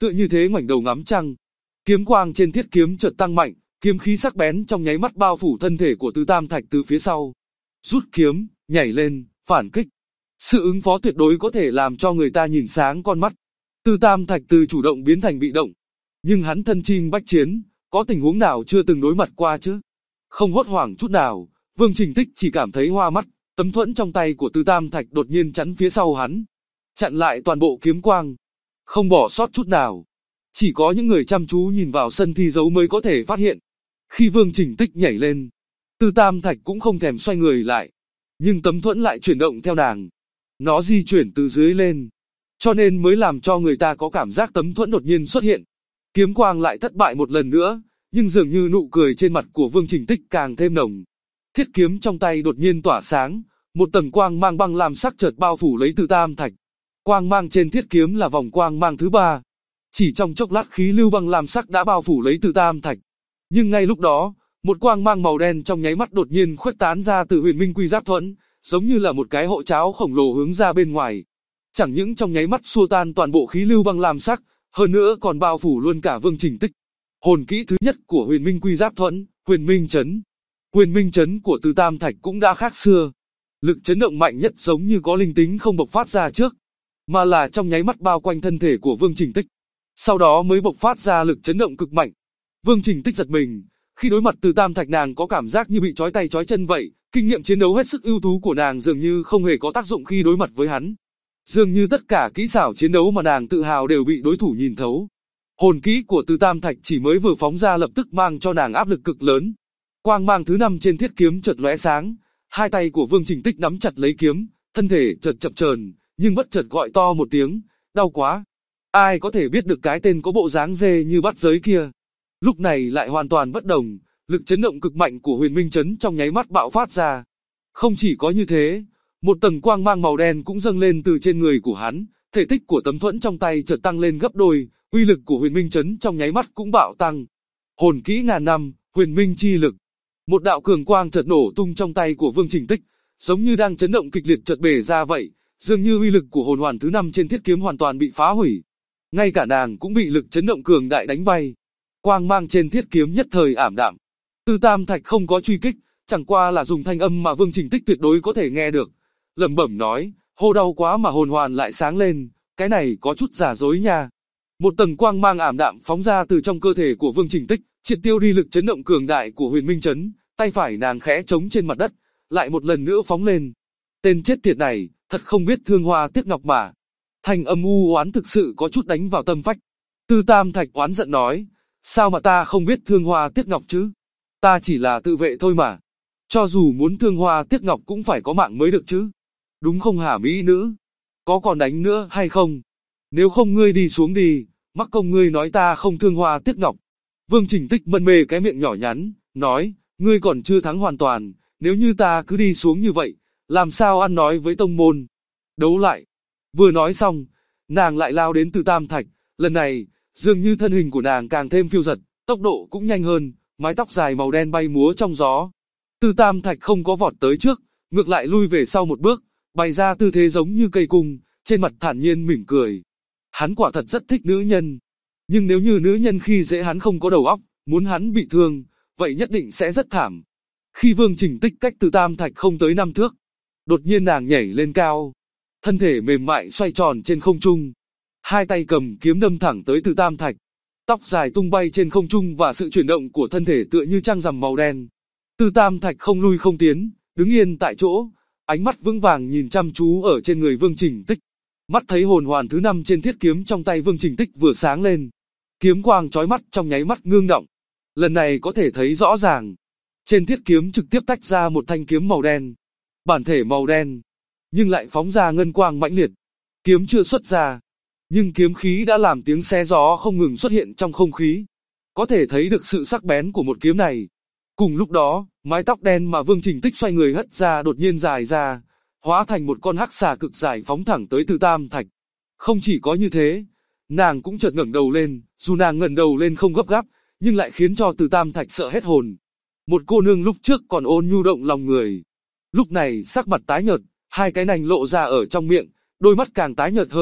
tựa như thế ngoảnh đầu ngắm trăng. Kiếm quang trên thiết kiếm chợt tăng mạnh, kiếm khí sắc bén trong nháy mắt bao phủ thân thể của Từ Tam Thạch từ phía sau. Rút kiếm, nhảy lên, phản kích. Sự ứng phó tuyệt đối có thể làm cho người ta nhìn sáng con mắt. Từ Tam Thạch từ chủ động biến thành bị động. Nhưng hắn thân chinh bách chiến, có tình huống nào chưa từng đối mặt qua chứ? Không hốt hoảng chút nào, Vương Trình Tích chỉ cảm thấy hoa mắt, tấm thuẫn trong tay của Từ Tam Thạch đột nhiên chắn phía sau hắn, chặn lại toàn bộ kiếm quang, không bỏ sót chút nào. Chỉ có những người chăm chú nhìn vào sân thi đấu mới có thể phát hiện. Khi Vương Trình Tích nhảy lên, Từ Tam Thạch cũng không thèm xoay người lại, nhưng tấm thuẫn lại chuyển động theo nàng. Nó di chuyển từ dưới lên, cho nên mới làm cho người ta có cảm giác tấm thuẫn đột nhiên xuất hiện. Kiếm quang lại thất bại một lần nữa, nhưng dường như nụ cười trên mặt của Vương Trình Tích càng thêm nồng. Thiết kiếm trong tay đột nhiên tỏa sáng, một tầng quang mang băng lam sắc chợt bao phủ lấy Từ Tam Thạch. Quang mang trên thiết kiếm là vòng quang mang thứ 3. Chỉ trong chốc lát khí lưu băng lam sắc đã bao phủ lấy Từ Tam Thạch. Nhưng ngay lúc đó, một quang mang màu đen trong nháy mắt đột nhiên khuếch tán ra từ Huyền Minh Quy Giáp Thuẫn, giống như là một cái hộ cháo khổng lồ hướng ra bên ngoài. Chẳng những trong nháy mắt xua tan toàn bộ khí lưu băng lam sắc, hơn nữa còn bao phủ luôn cả Vương Trình Tích. Hồn kỹ thứ nhất của Huyền Minh Quy Giáp Thuẫn, Huyền Minh Chấn. Huyền Minh Chấn của Từ Tam Thạch cũng đã khác xưa. Lực chấn động mạnh nhất giống như có linh tính không bộc phát ra trước, mà là trong nháy mắt bao quanh thân thể của Vương Trình Tích. Sau đó mới bộc phát ra lực chấn động cực mạnh. Vương Trình Tích giật mình, khi đối mặt Từ Tam Thạch nàng có cảm giác như bị trói tay trói chân vậy, kinh nghiệm chiến đấu hết sức ưu tú của nàng dường như không hề có tác dụng khi đối mặt với hắn. Dường như tất cả kỹ xảo chiến đấu mà nàng tự hào đều bị đối thủ nhìn thấu. Hồn kỹ của Từ Tam Thạch chỉ mới vừa phóng ra lập tức mang cho nàng áp lực cực lớn. Quang mang thứ 5 trên thiết kiếm chợt lóe sáng, hai tay của Vương Trình Tích nắm chặt lấy kiếm, thân thể chợt chập chờn, nhưng bất chợt gọi to một tiếng, đau quá. Ai có thể biết được cái tên có bộ dáng dê như bắt giới kia. Lúc này lại hoàn toàn bất đồng, lực chấn động cực mạnh của Huyền Minh Chấn trong nháy mắt bạo phát ra. Không chỉ có như thế, một tầng quang mang màu đen cũng dâng lên từ trên người của hắn, thể tích của tấm thuẫn trong tay chợt tăng lên gấp đôi, uy lực của Huyền Minh Chấn trong nháy mắt cũng bạo tăng. Hồn kỹ ngàn năm, Huyền Minh chi lực. Một đạo cường quang chợt nổ tung trong tay của Vương Trình Tích, giống như đang chấn động kịch liệt chợt bể ra vậy, dường như uy lực của hồn hoàn thứ 5 trên thiết kiếm hoàn toàn bị phá hủy. Ngay cả nàng cũng bị lực chấn động cường đại đánh bay. Quang mang trên thiết kiếm nhất thời ảm đạm. Từ Tam Thạch không có truy kích, chẳng qua là dùng thanh âm mà Vương Trình Tích tuyệt đối có thể nghe được. Lẩm bẩm nói, hô đau quá mà hồn hoàn lại sáng lên, cái này có chút giả dối nha. Một tầng quang mang ảm đạm phóng ra từ trong cơ thể của Vương Trình Tích, triệt tiêu đi lực chấn động cường đại của Huyền Minh Chấn, tay phải nàng khẽ chống trên mặt đất, lại một lần nữa phóng lên. Tên chết tiệt này, thật không biết thương hoa tiếc ngọc mà. Thanh âm u oán thực sự có chút đánh vào tâm phách. Từ Tam Thạch oán giận nói, sao mà ta không biết thương hoa tiếc ngọc chứ? Ta chỉ là tự vệ thôi mà. Cho dù muốn thương hoa tiếc ngọc cũng phải có mạng mới được chứ. Đúng không hả mỹ nữ? Có còn đánh nữa hay không? Nếu không ngươi đi xuống đi, mắc công ngươi nói ta không thương hoa tiếc ngọc. Vương Trình Tích mân mê cái miệng nhỏ nhắn, nói, ngươi còn chưa thắng hoàn toàn, nếu như ta cứ đi xuống như vậy, làm sao ăn nói với tông môn? Đấu lại. Vừa nói xong, nàng lại lao đến Từ Tam Thạch, lần này, dường như thân hình của nàng càng thêm phiêu dật, tốc độ cũng nhanh hơn, mái tóc dài màu đen bay múa trong gió. Từ Tam Thạch không có vọt tới trước, ngược lại lui về sau một bước, bày ra tư thế giống như cây cung, trên mặt thản nhiên mỉm cười. Hắn quả thật rất thích nữ nhân. Nhưng nếu như nữ nhân khi dễ hắn không có đầu óc, muốn hắn bị thương, vậy nhất định sẽ rất thảm. Khi Vương Trình Tích cách Từ Tam Thạch không tới 5 thước, đột nhiên nàng nhảy lên cao, thân thể mềm mại xoay tròn trên không trung, hai tay cầm kiếm đâm thẳng tới Từ Tam Thạch, tóc dài tung bay trên không trung và sự chuyển động của thân thể tựa như trăng rằm màu đen. Từ Tam Thạch không lui không tiến, đứng yên tại chỗ, ánh mắt vững vàng nhìn chăm chú ở trên người Vương Trình Tích. Mắt thấy hồn hoàn thứ 5 trên thiết kiếm trong tay Vương Trình Tích vừa sáng lên, kiếm quang chói mắt trong nháy mắt ngưng động. Lần này có thể thấy rõ ràng, trên thiết kiếm trực tiếp tách ra một thanh kiếm màu đen, bản thể màu đen, nhưng lại phóng ra ngân quang mãnh liệt. Kiếm chưa xuất ra, nhưng kiếm khí đã làm tiếng xé gió không ngừng xuất hiện trong không khí. Có thể thấy được sự sắc bén của một kiếm này. Cùng lúc đó, mái tóc đen mà Vương Trình Tích xoay người hất ra đột nhiên dài ra, hóa thành một con hắc xà cực dài phóng thẳng tới Từ Tam Thạch. Không chỉ có như thế, nàng cũng chợt ngẩng đầu lên, dù nàng ngẩng đầu lên không gấp gáp, nhưng lại khiến cho Từ Tam Thạch sợ hết hồn. Một cô nương lúc trước còn ôn nhu động lòng người, lúc này sắc mặt tái nhợt, hai cái nành lộ ra ở trong miệng, đôi mắt càng tái nhợt hơn,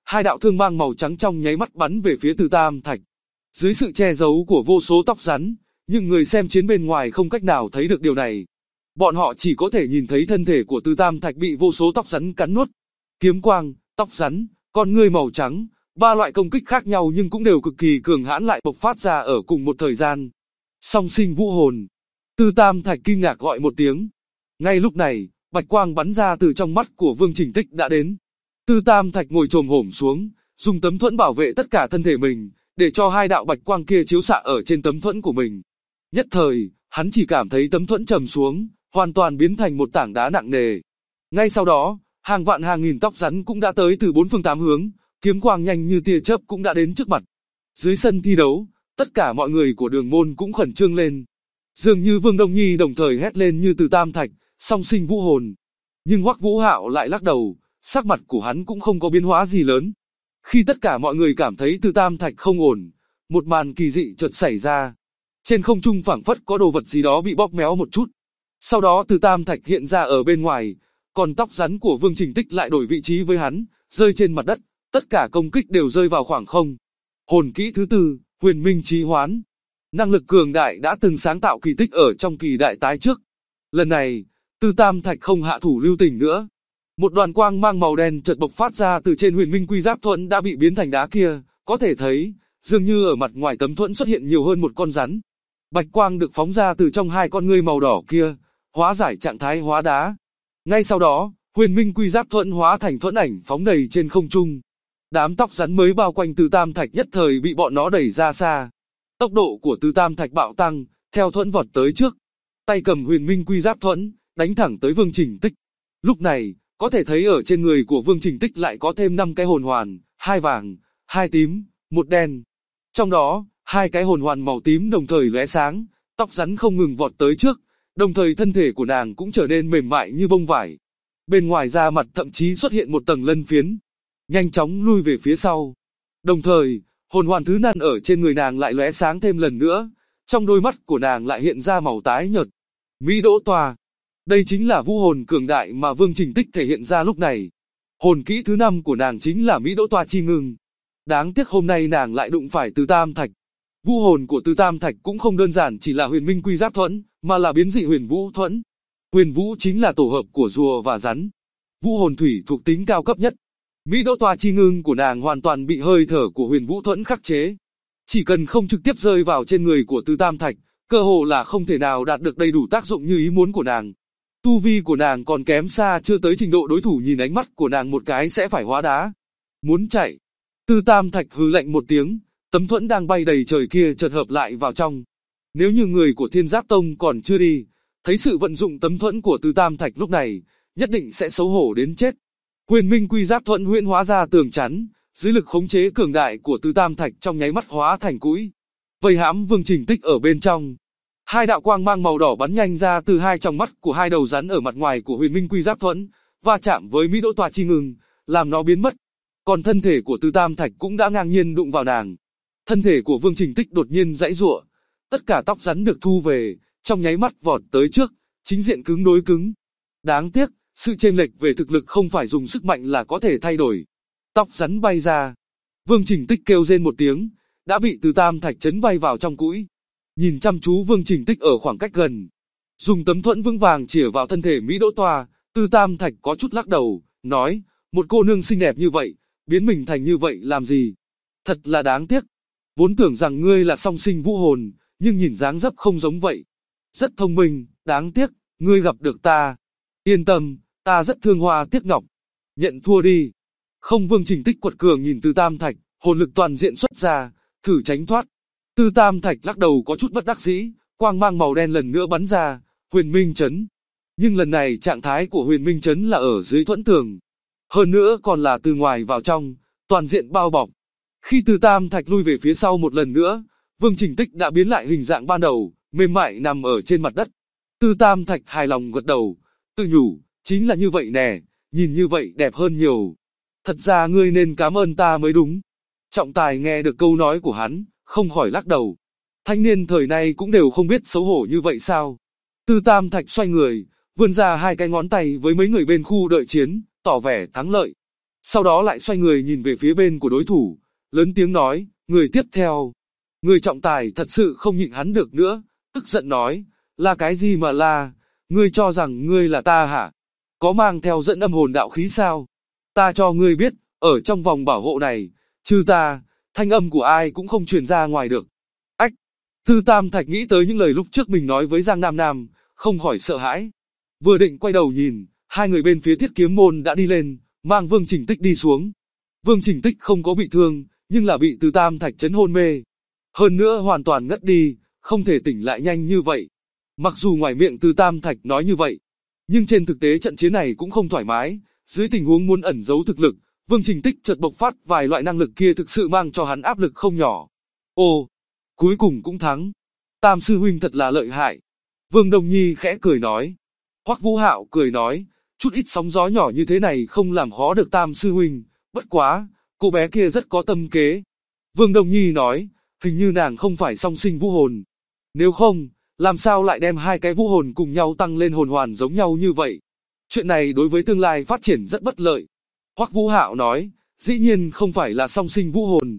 hai đạo thương mang màu trắng trong nháy mắt bắn về phía Từ Tam Thạch. Dưới sự che giấu của vô số tóc rắn, nhưng người xem chiến bên ngoài không cách nào thấy được điều này. Bọn họ chỉ có thể nhìn thấy thân thể của Từ Tam Thạch bị vô số tóc rắn cắn nuốt. Kiếm quang, tóc rắn, con ngươi màu trắng, ba loại công kích khác nhau nhưng cũng đều cực kỳ cường hãn lại bộc phát ra ở cùng một thời gian. Song sinh vũ hồn. Từ Tam Thạch kinh ngạc gọi một tiếng. Ngay lúc này, bạch quang bắn ra từ trong mắt của Vương Trình Tích đã đến. Từ Tam Thạch ngồi chồm hổm xuống, dùng tấm thuẫn bảo vệ tất cả thân thể mình, để cho hai đạo bạch quang kia chiếu xạ ở trên tấm thuẫn của mình. Nhất thời, hắn chỉ cảm thấy tấm thuẫn trầm xuống, hoàn toàn biến thành một tảng đá nặng nề. Ngay sau đó, hàng vạn hàng nghìn tóc rắn cũng đã tới từ bốn phương tám hướng, kiếm quang nhanh như tia chớp cũng đã đến trước mặt. Dưới sân thi đấu, tất cả mọi người của Đường môn cũng khẩn trương lên. Dường như Vương Đông Nhi đồng thời hét lên như Từ Tam Thạch, song sinh vũ hồn. Nhưng Hoắc Vũ Hạo lại lắc đầu, sắc mặt của hắn cũng không có biến hóa gì lớn. Khi tất cả mọi người cảm thấy Từ Tam Thạch không ổn, một màn kỳ dị chợt xảy ra. Trên không trung phảng phất có đồ vật gì đó bị bóp méo một chút. Sau đó Từ Tam Thạch hiện ra ở bên ngoài, còn tóc rắn của Vương Trình Tích lại đổi vị trí với hắn, rơi trên mặt đất, tất cả công kích đều rơi vào khoảng không. Hồn kỹ thứ tư, Huyền Minh Chí Hoán. Năng lực cường đại đã từng sáng tạo kỳ tích ở trong kỳ đại tái trước. Lần này, Từ Tam Thạch không hạ thủ lưu tình nữa. Một đoàn quang mang màu đen chợt bộc phát ra từ trên Huyền Minh Quy Giáp thuẫn đã bị biến thành đá kia, có thể thấy, dường như ở mặt ngoài tấm thuẫn xuất hiện nhiều hơn một con rắn. Bạch quang được phóng ra từ trong hai con ngươi màu đỏ kia, hóa giải trạng thái hóa đá. Ngay sau đó, Huyền Minh Quy Giáp thuẫn hóa thành thuẫn ảnh phóng đầy trên không trung. Đám tóc rắn mới bao quanh Từ Tam Thạch nhất thời bị bọn nó đẩy ra xa. Tốc độ của Từ Tam Thạch bạo tăng, theo thuẫn vọt tới trước. Tay cầm Huyền Minh Quy Giáp thuẫn, đánh thẳng tới Vương Trình Tích. Lúc này, có thể thấy ở trên người của Vương Trình Tích lại có thêm 5 cái hồn hoàn, 2 vàng, 2 tím, 1 đen. Trong đó, 2 cái hồn hoàn màu tím đồng thời lóe sáng, tóc rắn không ngừng vọt tới trước, đồng thời thân thể của nàng cũng trở nên mềm mại như bông vải. Bên ngoài da mặt thậm chí xuất hiện một tầng lân phiến, nhanh chóng lui về phía sau. Đồng thời, hồn hoàn thứ 5 ở trên người nàng lại lóe sáng thêm lần nữa, trong đôi mắt của nàng lại hiện ra màu tái nhợt. Mỹ Đỗ Tòa. Đây chính là vũ hồn cường đại mà Vương Trình Tích thể hiện ra lúc này. Hồn kỹ thứ 5 của nàng chính là Mỹ Đỗ Toa Chi Ngưng. Đáng tiếc hôm nay nàng lại đụng phải Từ Tam Thạch. Vũ hồn của Từ Tam Thạch cũng không đơn giản chỉ là Huyền Minh Quy Giáp thuẫn, mà là biến dị Huyền Vũ thuẫn. Huyền Vũ chính là tổ hợp của rùa và rắn. Vũ hồn thủy thuộc tính cao cấp nhất. Mỹ Đỗ Toa Chi Ngưng của nàng hoàn toàn bị hơi thở của Huyền Vũ thuẫn khắc chế. Chỉ cần không trực tiếp rơi vào trên người của Từ Tam Thạch, cơ hồ là không thể nào đạt được đầy đủ tác dụng như ý muốn của nàng. Tu vi của nàng còn kém xa chưa tới trình độ đối thủ nhìn ánh mắt của nàng một cái sẽ phải hóa đá. Muốn chạy. Từ Tam Thạch hừ lạnh một tiếng, tấm thuẫn đang bay đầy trời kia chợt hợp lại vào trong. Nếu như người của Thiên Giáp Tông còn chưa đi, thấy sự vận dụng tấm thuẫn của Từ Tam Thạch lúc này, nhất định sẽ xấu hổ đến chết. Huyền Minh Quy Giáp thuẫn huyễn hóa ra tường chắn, dưới lực khống chế cường đại của Từ Tam Thạch trong nháy mắt hóa thành cũi, vây hãm Vương Trình Tích ở bên trong. Hai đạo quang mang màu đỏ bắn nhanh ra từ hai tròng mắt của hai đầu rắn ở mặt ngoài của Huyền Minh Quy Giáp thuẫn, va chạm với Mỹ Đỗ Tòa Chi Ngưng, làm nó biến mất. Còn thân thể của Từ Tam Thạch cũng đã ngang nhiên đụng vào nàng. Thân thể của Vương Trình Tích đột nhiên giãy giụa, tất cả tóc rắn được thu về, trong nháy mắt vọt tới trước, chính diện cứng đối cứng. Đáng tiếc, sự chênh lệch về thực lực không phải dùng sức mạnh là có thể thay đổi. Tóc rắn bay ra, Vương Trình Tích kêu rên một tiếng, đã bị Từ Tam Thạch chấn bay vào trong cũi. Nhìn chăm chú Vương Trình Tích ở khoảng cách gần, dùng tấm thuẫn vững vàng chĩa vào thân thể Mỹ Đỗ Tòa, Từ Tam Thạch có chút lắc đầu, nói, một cô nương xinh đẹp như vậy, biến mình thành như vậy làm gì? Thật là đáng tiếc. Vốn tưởng rằng ngươi là song sinh vũ hồn, nhưng nhìn dáng dấp không giống vậy. Rất thông minh, đáng tiếc, ngươi gặp được ta. Yên tâm, ta rất thương hoa tiếc ngọc. Nhận thua đi. Không, Vương Trình Tích quật cường nhìn Từ Tam Thạch, hồn lực toàn diện xuất ra, thử tránh thoát. Từ Tam Thạch lắc đầu có chút bất đắc dĩ, quang mang màu đen lần nữa bắn ra, Huyền Minh Chấn. Nhưng lần này trạng thái của Huyền Minh Chấn là ở dưới thuẫn tường. Hơn nữa còn là từ ngoài vào trong, toàn diện bao bọc. Khi Từ Tam Thạch lui về phía sau một lần nữa, Vương Trình Tích đã biến lại hình dạng ban đầu, mềm mại nằm ở trên mặt đất. Từ Tam Thạch hài lòng gật đầu, tự nhủ, chính là như vậy nè, nhìn như vậy đẹp hơn nhiều. Thật ra ngươi nên cảm ơn ta mới đúng. Trọng Tài nghe được câu nói của hắn, không khỏi lắc đầu. Thanh niên thời nay cũng đều không biết xấu hổ như vậy sao? Từ Tam Thạch xoay người, vươn ra hai cái ngón tay với mấy người bên khu đợi chiến, tỏ vẻ thắng lợi. Sau đó lại xoay người nhìn về phía bên của đối thủ, lớn tiếng nói, người tiếp theo. Người trọng tài thật sự không nhịn hắn được nữa, tức giận nói, là cái gì mà là, ngươi cho rằng ngươi là ta hả? Có mang theo dẫn âm hồn đạo khí sao? Ta cho ngươi biết, ở trong vòng bảo hộ này, trừ ta, thanh âm của ai cũng không truyền ra ngoài được. Ách! Tư Tam Thạch nghĩ tới những lời lúc trước mình nói với Giang Nam Nam, không khỏi sợ hãi. Vừa định quay đầu nhìn, hai người bên phía Thiết Kiếm Môn đã đi lên, mang Vương Trình Tích đi xuống. Vương Trình Tích không có bị thương, nhưng là bị Tư Tam Thạch chấn hôn mê. Hơn nữa hoàn toàn ngất đi, không thể tỉnh lại nhanh như vậy. Mặc dù ngoài miệng Tư Tam Thạch nói như vậy, nhưng trên thực tế trận chiến này cũng không thoải mái. Dưới tình huống muốn ẩn giấu thực lực, Vương Trình Tích chợt bộc phát vài loại năng lực kia thực sự mang cho hắn áp lực không nhỏ. Ồ, cuối cùng cũng thắng. Tam sư huynh thật là lợi hại. Vương Đông Nhi khẽ cười nói. Hoắc Vũ Hạo cười nói, chút ít sóng gió nhỏ như thế này không làm khó được Tam sư huynh, bất quá, cô bé kia rất có tâm kế. Vương Đông Nhi nói, hình như nàng không phải song sinh vũ hồn. Nếu không, làm sao lại đem hai cái vũ hồn cùng nhau tăng lên hồn hoàn giống nhau như vậy? Chuyện này đối với tương lai phát triển rất bất lợi. Hoắc Vũ Hạo nói, dĩ nhiên không phải là song sinh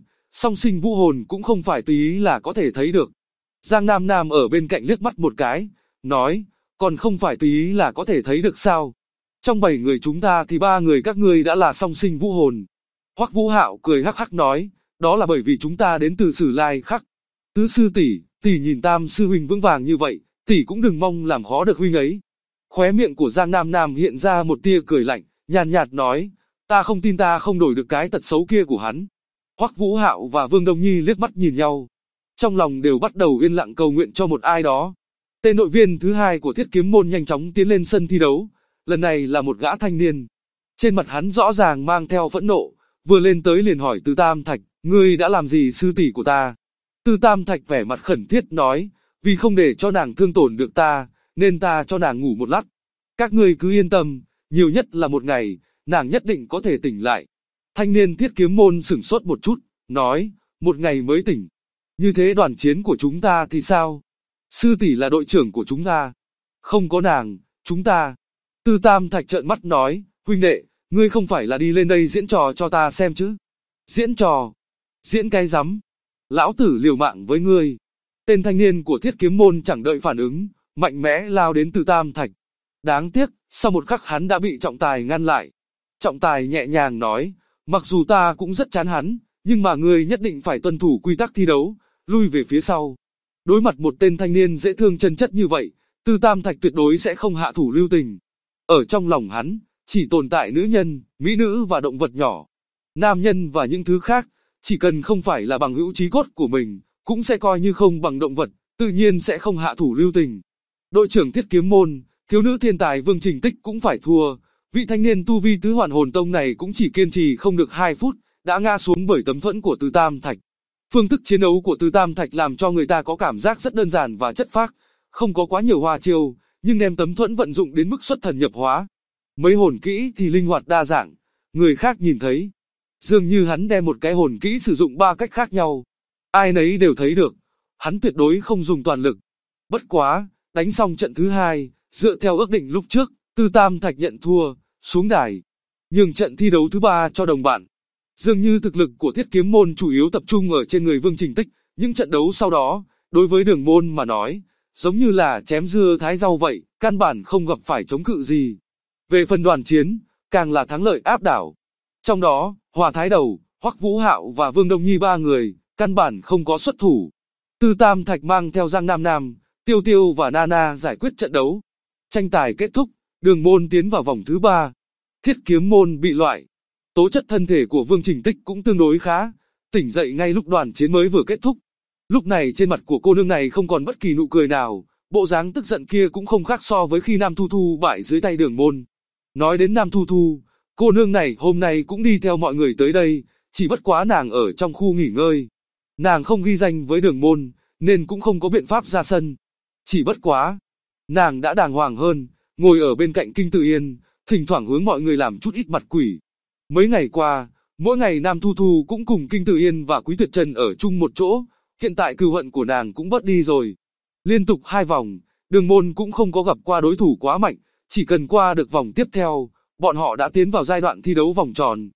vũ hồn cũng không phải tùy ý là có thể thấy được. Giang Nam Nam ở bên cạnh liếc mắt một cái, nói, còn không phải tùy ý là có thể thấy được sao? Trong 7 người chúng ta thì 3 người các ngươi đã là song sinh vũ hồn. Hoắc Vũ Hạo cười hắc hắc nói, đó là bởi vì chúng ta đến từ Sử Lai Khắc. Tứ sư tỷ, tỷ nhìn Tam sư huynh vững vàng như vậy, tỷ cũng đừng mong làm khó được huynh ấy. Khóe miệng của Giang Nam Nam hiện ra một tia cười lạnh, nhàn nhạt nói, ta không tin ta không đổi được cái tật xấu kia của hắn. Hoắc Vũ Hạo và Vương Đông Nhi liếc mắt nhìn nhau, trong lòng đều bắt đầu yên lặng cầu nguyện cho một ai đó. Tên nội viên thứ hai của Thiết Kiếm Môn nhanh chóng tiến lên sân thi đấu, lần này là một gã thanh niên. Trên mặt hắn rõ ràng mang theo phẫn nộ, vừa lên tới liền hỏi Tư Tam Thạch, ngươi đã làm gì sư tỷ của ta? Tư Tam Thạch vẻ mặt khẩn thiết nói, vì không để cho nàng thương tổn được ta, nên ta cho nàng ngủ một lát. Các ngươi cứ yên tâm, nhiều nhất là một ngày, nàng nhất định có thể tỉnh lại. Thanh niên Thiết Kiếm Môn sửng sốt một chút, nói, một ngày mới tỉnh. Như thế đoàn chiến của chúng ta thì sao? Sư tỷ là đội trưởng của chúng ta. Không có nàng, chúng ta. Tư Tam Thạch trợn mắt nói, huynh đệ, ngươi không phải là đi lên đây diễn trò cho ta xem chứ? Diễn trò? Diễn cái rắm? Lão tử liều mạng với ngươi. Tên thanh niên của Thiết Kiếm Môn chẳng đợi phản ứng, mạnh mẽ lao đến Tư Tam Thạch. Đáng tiếc, sau một khắc hắn đã bị trọng tài ngăn lại. Trọng tài nhẹ nhàng nói, mặc dù ta cũng rất chán hắn, nhưng mà ngươi nhất định phải tuân thủ quy tắc thi đấu, lui về phía sau. Đối mặt một tên thanh niên dễ thương chân chất như vậy, Tư Tam Thạch tuyệt đối sẽ không hạ thủ lưu tình. Ở trong lòng hắn, chỉ tồn tại nữ nhân, mỹ nữ và động vật nhỏ. Nam nhân và những thứ khác, chỉ cần không phải là bằng hữu chí cốt của mình, cũng sẽ coi như không bằng động vật, tự nhiên sẽ không hạ thủ lưu tình. Đội trưởng Thiết Kiếm Môn, thiếu nữ thiên tài Vương Trình Tích cũng phải thua. Vị thanh niên tu vi tứ hoàn hồn tông này cũng chỉ kiên trì không được 2 phút, đã ngã xuống bởi tấm thuẫn của Tư Tam Thạch. Phương thức chiến đấu của Tư Tam Thạch làm cho người ta có cảm giác rất đơn giản và chất phác, không có quá nhiều hoa chiêu, nhưng đem tấm thuẫn vận dụng đến mức xuất thần nhập hóa. Mấy hồn kỹ thì linh hoạt đa dạng, người khác nhìn thấy, dường như hắn đem một cái hồn kỹ sử dụng 3 cách khác nhau. Ai nấy đều thấy được, hắn tuyệt đối không dùng toàn lực. Bất quá, đánh xong trận thứ 2, dựa theo ước định lúc trước, Tư Tam Thạch nhận thua, xuống đài, nhường trận thi đấu thứ 3 cho đồng bạn. Dường như thực lực của Thiết Kiếm Môn chủ yếu tập trung ở trên người Vương Trình Tích, những trận đấu sau đó, đối với Đường Môn mà nói, giống như là chém dưa thái rau vậy, căn bản không gặp phải chống cự gì. Về phần đoàn chiến, càng là thắng lợi áp đảo. Trong đó, Hòa Thái Đầu, Hoắc Vũ Hạo và Vương Đông Nhi 3 người, căn bản không có xuất thủ. Tư Tam Thạch mang theo Giang Nam Nam, Tiêu Tiêu và Nana giải quyết trận đấu. Tranh tài kết thúc, Đường Môn tiến vào vòng thứ 3. Thiết Kiếm Môn bị loại. Tố chất thân thể của Vương Trình Tích cũng tương đối khá, tỉnh dậy ngay lúc đoàn chiến mới vừa kết thúc. Lúc này trên mặt của cô nương này không còn bất kỳ nụ cười nào, bộ dáng tức giận kia cũng không khác so với khi Nam Thu Thu bại dưới tay Đường Môn. Nói đến Nam Thu Thu, cô nương này hôm nay cũng đi theo mọi người tới đây, chỉ bất quá nàng ở trong khu nghỉ ngơi. Nàng không ghi danh với Đường Môn, nên cũng không có biện pháp ra sân. Chỉ bất quá, nàng đã đàng hoàng hơn, ngồi ở bên cạnh Kinh Tự Yên, thỉnh thoảng hướng mọi người làm chút ít mặt quỷ. Mấy ngày qua, mỗi ngày Nam Thu Thu cũng cùng Kinh Tự Yên và Quý Tuyệt Trần ở chung một chỗ, hiện tại cừu hận của nàng cũng bớt đi rồi. Liên tục 2 vòng, Đường Môn cũng không có gặp qua đối thủ quá mạnh, chỉ cần qua được vòng tiếp theo, bọn họ đã tiến vào giai đoạn thi đấu vòng tròn.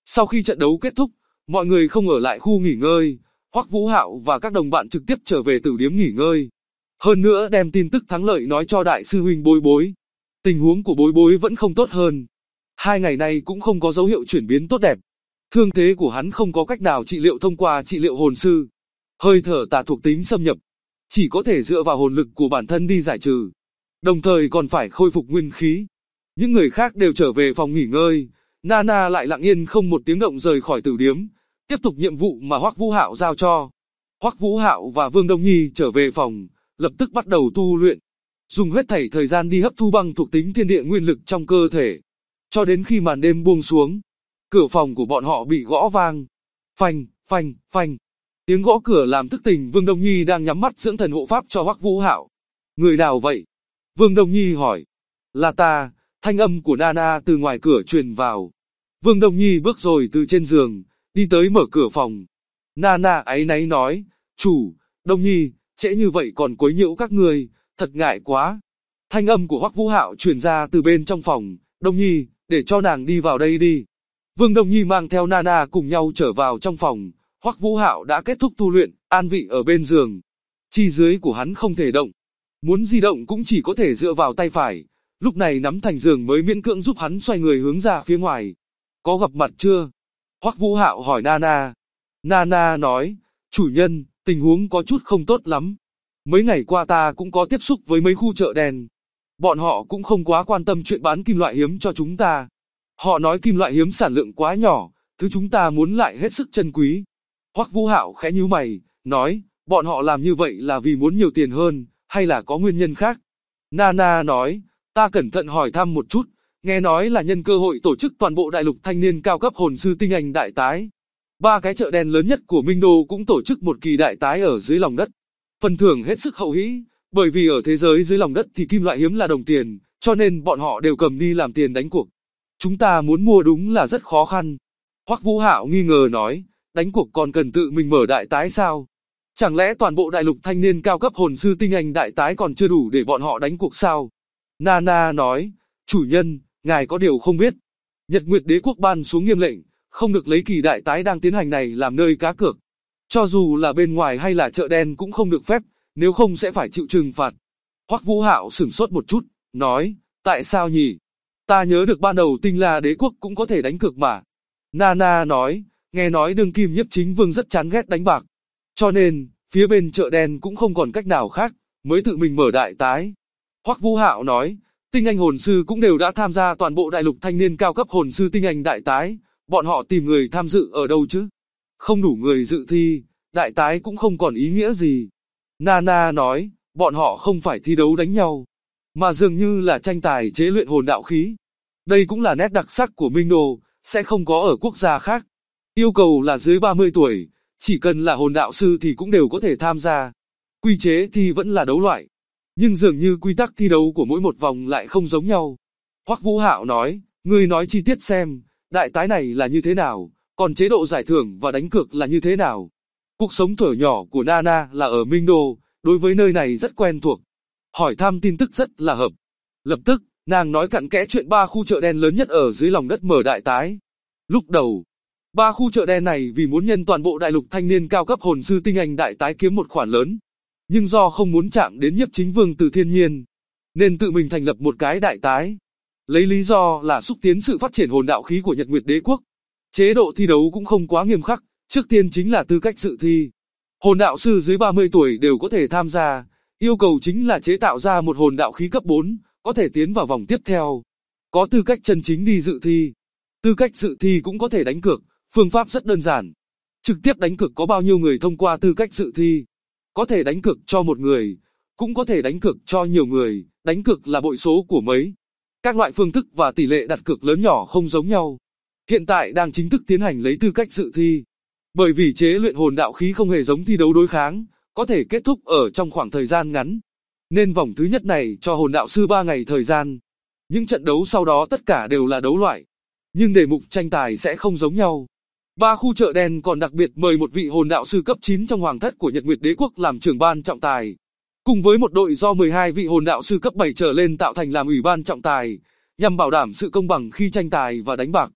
Sau khi trận đấu kết thúc, mọi người không ở lại khu nghỉ ngơi, Hoắc Vũ Hạo và các đồng bạn trực tiếp trở về tử điếm nghỉ ngơi. Hơn nữa đem tin tức thắng lợi nói cho đại sư huynh Bối Bối. Tình huống của Bối Bối vẫn không tốt hơn. 2 ngày nay cũng không có dấu hiệu chuyển biến tốt đẹp. Thương thế của hắn không có cách nào trị liệu thông qua trị liệu hồn sư. Hơi thở tà thuộc tính xâm nhập, chỉ có thể dựa vào hồn lực của bản thân đi giải trừ. Đồng thời còn phải khôi phục nguyên khí. Những người khác đều trở về phòng nghỉ ngơi. Nana lại lặng yên không một tiếng động rời khỏi tử điếm, tiếp tục nhiệm vụ mà Hoắc Vũ Hạo giao cho. Hoắc Vũ Hạo và Vương Đông Nhi trở về phòng, lập tức bắt đầu tu luyện, dùng hết thảy thời gian đi hấp thu băng thuộc tính thiên địa nguyên lực trong cơ thể. Cho đến khi màn đêm buông xuống, cửa phòng của bọn họ bị gõ vang. Phanh, phanh, phanh. Tiếng gõ cửa làm thức tỉnh Vương Đông Nhi đang nhắm mắt dưỡng thần hộ pháp cho Hoắc Vũ Hạo. Người nào vậy? Vương Đông Nhi hỏi. Là ta. Thanh âm của Nana từ ngoài cửa truyền vào. Vương Đông Nhi bước rồi từ trên giường, đi tới mở cửa phòng. Nana áy náy nói, chủ, Đông Nhi, trễ như vậy còn quấy nhiễu các người, thật ngại quá. Thanh âm của Hoắc Vũ Hạo truyền ra từ bên trong phòng, Đông Nhi, để cho nàng đi vào đây đi. Vương Đông Nhi mang theo Nana cùng nhau trở vào trong phòng, Hoắc Vũ Hạo đã kết thúc tu luyện, an vị ở bên giường. Chi dưới của hắn không thể động, muốn di động cũng chỉ có thể dựa vào tay phải. Lúc này nắm thành giường mới miễn cưỡng giúp hắn xoay người hướng ra phía ngoài. Có gặp mặt chưa? Hoắc Vũ Hạo hỏi Nana. Nana nói, chủ nhân, tình huống có chút không tốt lắm. Mấy ngày qua ta cũng có tiếp xúc với mấy khu chợ đen. Bọn họ cũng không quá quan tâm chuyện bán kim loại hiếm cho chúng ta. Họ nói kim loại hiếm sản lượng quá nhỏ, thứ chúng ta muốn lại hết sức chân quý. Hoắc Vũ Hạo khẽ nhíu mày, nói, bọn họ làm như vậy là vì muốn nhiều tiền hơn, hay là có nguyên nhân khác? Nana nói, ta cẩn thận hỏi thăm một chút, nghe nói là nhân cơ hội tổ chức toàn bộ đại lục thanh niên cao cấp hồn sư tinh anh đại tái. 3 cái chợ đen lớn nhất của Minh Đô cũng tổ chức một kỳ đại tái ở dưới lòng đất. Phần thưởng hết sức hậu hĩ, bởi vì ở thế giới dưới lòng đất thì kim loại hiếm là đồng tiền, cho nên bọn họ đều cầm đi làm tiền đánh cuộc. Chúng ta muốn mua đúng là rất khó khăn. Hoắc Vũ Hạo nghi ngờ nói, đánh cuộc còn cần tự mình mở đại tái sao? Chẳng lẽ toàn bộ đại lục thanh niên cao cấp hồn sư tinh anh đại tái còn chưa đủ để bọn họ đánh cuộc sao? Nana nói, chủ nhân, ngài có điều không biết. Nhật Nguyệt Đế quốc ban xuống nghiêm lệnh, không được lấy kỳ đại tái đang tiến hành này làm nơi cá cược. Cho dù là bên ngoài hay là chợ đen cũng không được phép, nếu không sẽ phải chịu trừng phạt. Hoắc Vũ Hạo sửng sốt một chút, nói, tại sao nhỉ? Ta nhớ được ban đầu Tinh La Đế quốc cũng có thể đánh cược mà. Nana nói, nghe nói đương kim nhiếp chính vương rất chán ghét đánh bạc. Cho nên, phía bên chợ đen cũng không còn cách nào khác, mới tự mình mở đại tái. Hoắc Vũ Hạo nói, tinh anh hồn sư cũng đều đã tham gia toàn bộ đại lục thanh niên cao cấp hồn sư tinh anh đại tái, bọn họ tìm người tham dự ở đâu chứ? Không đủ người dự thi, đại tái cũng không còn ý nghĩa gì. Nana nói, bọn họ không phải thi đấu đánh nhau, mà dường như là tranh tài chế luyện hồn đạo khí. Đây cũng là nét đặc sắc của Minh Đô, sẽ không có ở quốc gia khác. Yêu cầu là dưới 30 tuổi, chỉ cần là hồn đạo sư thì cũng đều có thể tham gia. Quy chế thi vẫn là đấu loại, nhưng dường như quy tắc thi đấu của mỗi một vòng lại không giống nhau. Hoắc Vũ Hạo nói, ngươi nói chi tiết xem, đại tái này là như thế nào, còn chế độ giải thưởng và đánh cược là như thế nào. Cuộc sống thuở nhỏ của Nana là ở Minh Đô, đối với nơi này rất quen thuộc. Hỏi thăm tin tức rất là hợp. Lập tức, nàng nói cặn kẽ chuyện 3 khu chợ đen lớn nhất ở dưới lòng đất mở đại tái. Lúc đầu, 3 khu chợ đen này vì muốn nhân toàn bộ đại lục thanh niên cao cấp hồn sư tinh anh đại tái kiếm một khoản lớn. Nhưng do không muốn chạm đến nhiếp chính vương từ thiên nhiên, nên tự mình thành lập một cái đại tái. Lấy lý do là xúc tiến sự phát triển hồn đạo khí của Nhật Nguyệt Đế quốc. Chế độ thi đấu cũng không quá nghiêm khắc, trước tiên chính là tư cách dự thi. Hồn đạo sư dưới 30 tuổi đều có thể tham gia, yêu cầu chính là chế tạo ra một hồn đạo khí cấp 4, có thể tiến vào vòng tiếp theo. Có tư cách chân chính đi dự thi. Tư cách dự thi cũng có thể đánh cược, phương pháp rất đơn giản. Trực tiếp đánh cược có bao nhiêu người thông qua tư cách dự thi. Có thể đánh cược cho một người, cũng có thể đánh cược cho nhiều người, đánh cược là bội số của mấy. Các loại phương thức và tỷ lệ đặt cược lớn nhỏ không giống nhau. Hiện tại đang chính thức tiến hành lấy tư cách dự thi. Bởi vì chế luyện hồn đạo khí không hề giống thi đấu đối kháng, có thể kết thúc ở trong khoảng thời gian ngắn. Nên vòng thứ nhất này cho hồn đạo sư 3 ngày thời gian. Những trận đấu sau đó tất cả đều là đấu loại. Nhưng đề mục tranh tài sẽ không giống nhau. 3 khu chợ đen còn đặc biệt mời một vị hồn đạo sư cấp 9 trong hoàng thất của Nhật Nguyệt Đế quốc làm trưởng ban trọng tài. Cùng với một đội do 12 vị hồn đạo sư cấp 7 trở lên tạo thành làm ủy ban trọng tài, nhằm bảo đảm sự công bằng khi tranh tài và đánh bạc.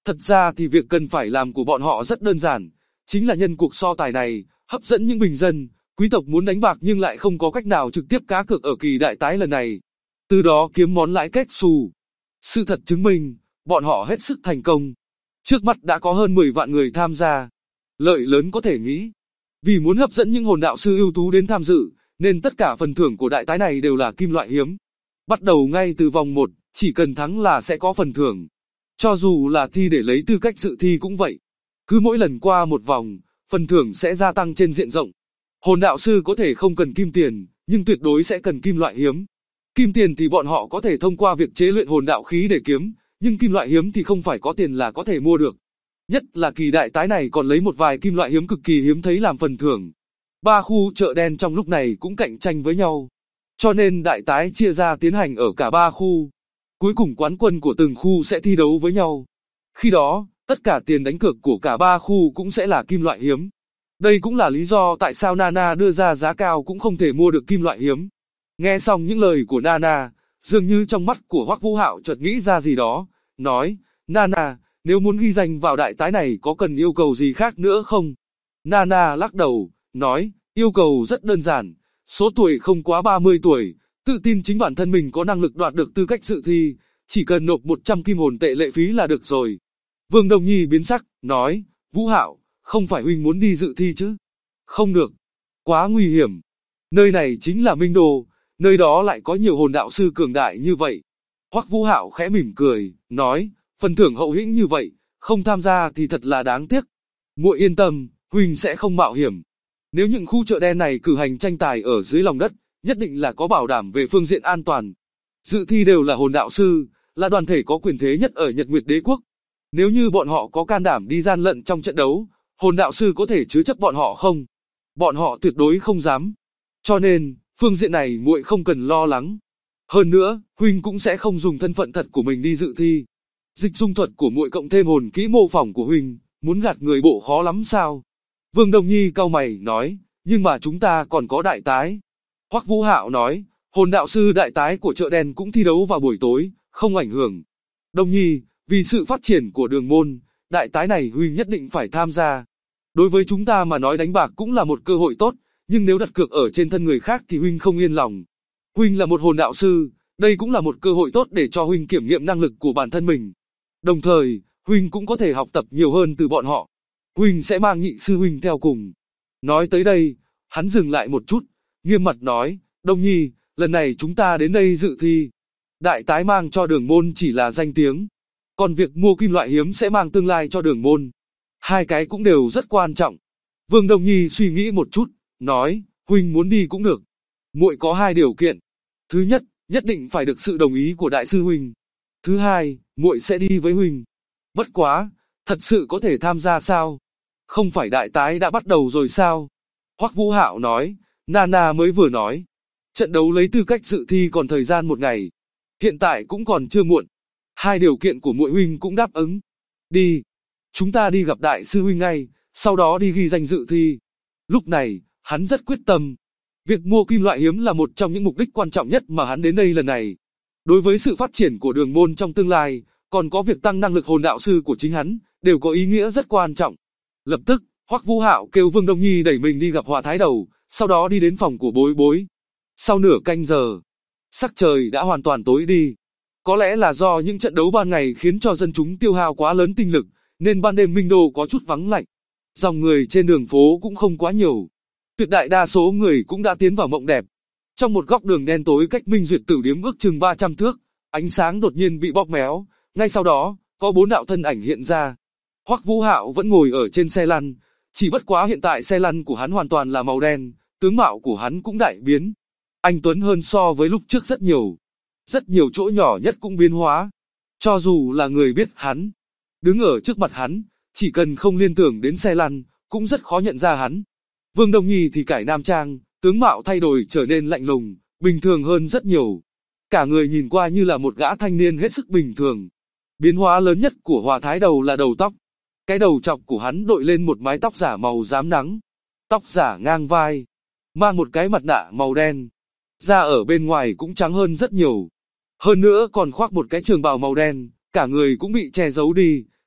Thật ra thì việc cần phải làm của bọn họ rất đơn giản, chính là nhân cuộc so tài này, hấp dẫn những bình dân, quý tộc muốn đánh bạc nhưng lại không có cách nào trực tiếp cá cược ở kỳ đại tái lần này. Từ đó kiếm món lãi kết xù. Sự thật chứng minh, bọn họ hết sức thành công. Trước mắt đã có hơn 10 vạn người tham gia. Lợi lớn có thể nghĩ. Vì muốn hấp dẫn những hồn đạo sư ưu tú đến tham dự, nên tất cả phần thưởng của đại tái này đều là kim loại hiếm. Bắt đầu ngay từ vòng 1, chỉ cần thắng là sẽ có phần thưởng. Cho dù là thi để lấy tư cách dự thi cũng vậy. Cứ mỗi lần qua một vòng, phần thưởng sẽ gia tăng trên diện rộng. Hồn đạo sư có thể không cần kim tiền, nhưng tuyệt đối sẽ cần kim loại hiếm. Kim tiền thì bọn họ có thể thông qua việc chế luyện hồn đạo khí để kiếm, nhưng kim loại hiếm thì không phải có tiền là có thể mua được. Nhất là kỳ đại tái này còn lấy một vài kim loại hiếm cực kỳ hiếm thấy làm phần thưởng. 3 khu chợ đen trong lúc này cũng cạnh tranh với nhau. Cho nên đại tái chia ra tiến hành ở cả 3 khu. Cuối cùng quán quân của từng khu sẽ thi đấu với nhau. Khi đó, tất cả tiền đánh cược của cả 3 khu cũng sẽ là kim loại hiếm. Đây cũng là lý do tại sao Nana đưa ra giá cao cũng không thể mua được kim loại hiếm. Nghe xong những lời của Nana, dường như trong mắt của Hoắc Vũ Hạo chợt nghĩ ra gì đó, nói, Nana, nếu muốn ghi danh vào đại tái này có cần yêu cầu gì khác nữa không? Nana lắc đầu, nói, yêu cầu rất đơn giản, số tuổi không quá 30 tuổi, tự tin chính bản thân mình có năng lực đoạt được tư cách dự thi, chỉ cần nộp 100 kim hồn tệ lệ phí là được rồi. Vương Đông Nhi biến sắc, nói, Vũ Hạo, không phải huynh muốn đi dự thi chứ? Không được, quá nguy hiểm. Nơi này chính là Minh Đô, nơi đó lại có nhiều hồn đạo sư cường đại như vậy. Hoắc Vũ Hạo khẽ mỉm cười, nói, phần thưởng hậu hĩnh như vậy, không tham gia thì thật là đáng tiếc. Muội yên tâm, huynh sẽ không mạo hiểm. Nếu những khu chợ đen này cử hành tranh tài ở dưới lòng đất, nhất định là có bảo đảm về phương diện an toàn. Dự thi đều là hồn đạo sư, là đoàn thể có quyền thế nhất ở Nhật Nguyệt Đế quốc. Nếu như bọn họ có can đảm đi gian lận trong trận đấu, hồn đạo sư có thể chứa chấp bọn họ không? Bọn họ tuyệt đối không dám. Cho nên, phương diện này muội không cần lo lắng. Hơn nữa, huynh cũng sẽ không dùng thân phận thật của mình đi dự thi. Dịch dung thuật của muội cộng thêm hồn kỹ mô phỏng của huynh, muốn gạt người bộ khó lắm sao? Vương Đông Nhi cau mày nói, nhưng mà chúng ta còn có đại tái. Hoắc Vũ Hạo nói, hồn đạo sư đại tái của chợ đen cũng thi đấu vào buổi tối, không ảnh hưởng. Đông Nhi, vì sự phát triển của đường môn, đại tái này huynh nhất định phải tham gia. Đối với chúng ta mà nói đánh bạc cũng là một cơ hội tốt, nhưng nếu đặt cược ở trên thân người khác thì huynh không yên lòng. Huynh là một hồn đạo sư, đây cũng là một cơ hội tốt để cho huynh kiểm nghiệm năng lực của bản thân mình. Đồng thời, huynh cũng có thể học tập nhiều hơn từ bọn họ. Huynh sẽ mang nhị sư huynh theo cùng. Nói tới đây, hắn dừng lại một chút, nghiêm mặt nói, Đông Nhi, lần này chúng ta đến đây dự thi. Đại tái mang cho đường môn chỉ là danh tiếng. Còn việc mua kim loại hiếm sẽ mang tương lai cho đường môn. Hai cái cũng đều rất quan trọng. Vương Đông Nhi suy nghĩ một chút, nói, huynh muốn đi cũng được. Muội có 2 điều kiện. Thứ nhất, nhất định phải được sự đồng ý của đại sư huynh. Thứ hai, muội sẽ đi với huynh. Bất quá, thật sự có thể tham gia sao? Không phải đại tái đã bắt đầu rồi sao? Hoắc Vũ Hạo nói, Nana mới vừa nói. Trận đấu lấy tư cách dự thi còn thời gian 1 ngày. Hiện tại cũng còn chưa muộn. 2 điều kiện của muội huynh cũng đáp ứng. Đi. Chúng ta đi gặp đại sư huynh ngay, sau đó đi ghi danh dự thi. Lúc này, hắn rất quyết tâm. Việc mua kim loại hiếm là một trong những mục đích quan trọng nhất mà hắn đến đây lần này. Đối với sự phát triển của đường môn trong tương lai, còn có việc tăng năng lực hồn đạo sư của chính hắn, đều có ý nghĩa rất quan trọng. Lập tức, Hoắc Vũ Hạo kêu Vương Đông Nhi đẩy mình đi gặp Hòa Thái Đầu, sau đó đi đến phòng của Bối Bối. Sau nửa canh giờ, sắc trời đã hoàn toàn tối đi. Có lẽ là do những trận đấu ban ngày khiến cho dân chúng tiêu hao quá lớn tinh lực, nên ban đêm Minh Đô có chút vắng lạnh. Dòng người trên đường phố cũng không quá nhiều. Tuyệt đại đa số người cũng đã tiến vào mộng đẹp. Trong một góc đường đen tối cách Minh Duyệt Tử Điếm ước chừng 300 thước, ánh sáng đột nhiên bị bóp méo, ngay sau đó, có 4 đạo thân ảnh hiện ra. Hoắc Vũ Hạo vẫn ngồi ở trên xe lăn, chỉ bất quá hiện tại xe lăn của hắn hoàn toàn là màu đen, tướng mạo của hắn cũng đại biến. Anh tuấn hơn so với lúc trước rất nhiều. Rất nhiều chỗ nhỏ nhất cũng biến hóa. Cho dù là người biết hắn, đứng ở trước mặt hắn, chỉ cần không liên tưởng đến xe lăn, cũng rất khó nhận ra hắn. Vương Đông Nhi thì cải nam trang, tướng mạo thay đổi trở nên lạnh lùng, bình thường hơn rất nhiều. Cả người nhìn qua như là một gã thanh niên hết sức bình thường. Biến hóa lớn nhất của Hòa Thái Đầu là đầu tóc. Cái đầu trọc của hắn đội lên một mái tóc giả màu rám nắng. Tóc giả ngang vai, mang một cái mặt nạ màu đen. Da ở bên ngoài cũng trắng hơn rất nhiều. Hơn nữa còn khoác một cái trường bào màu đen, cả người cũng bị che giấu đi,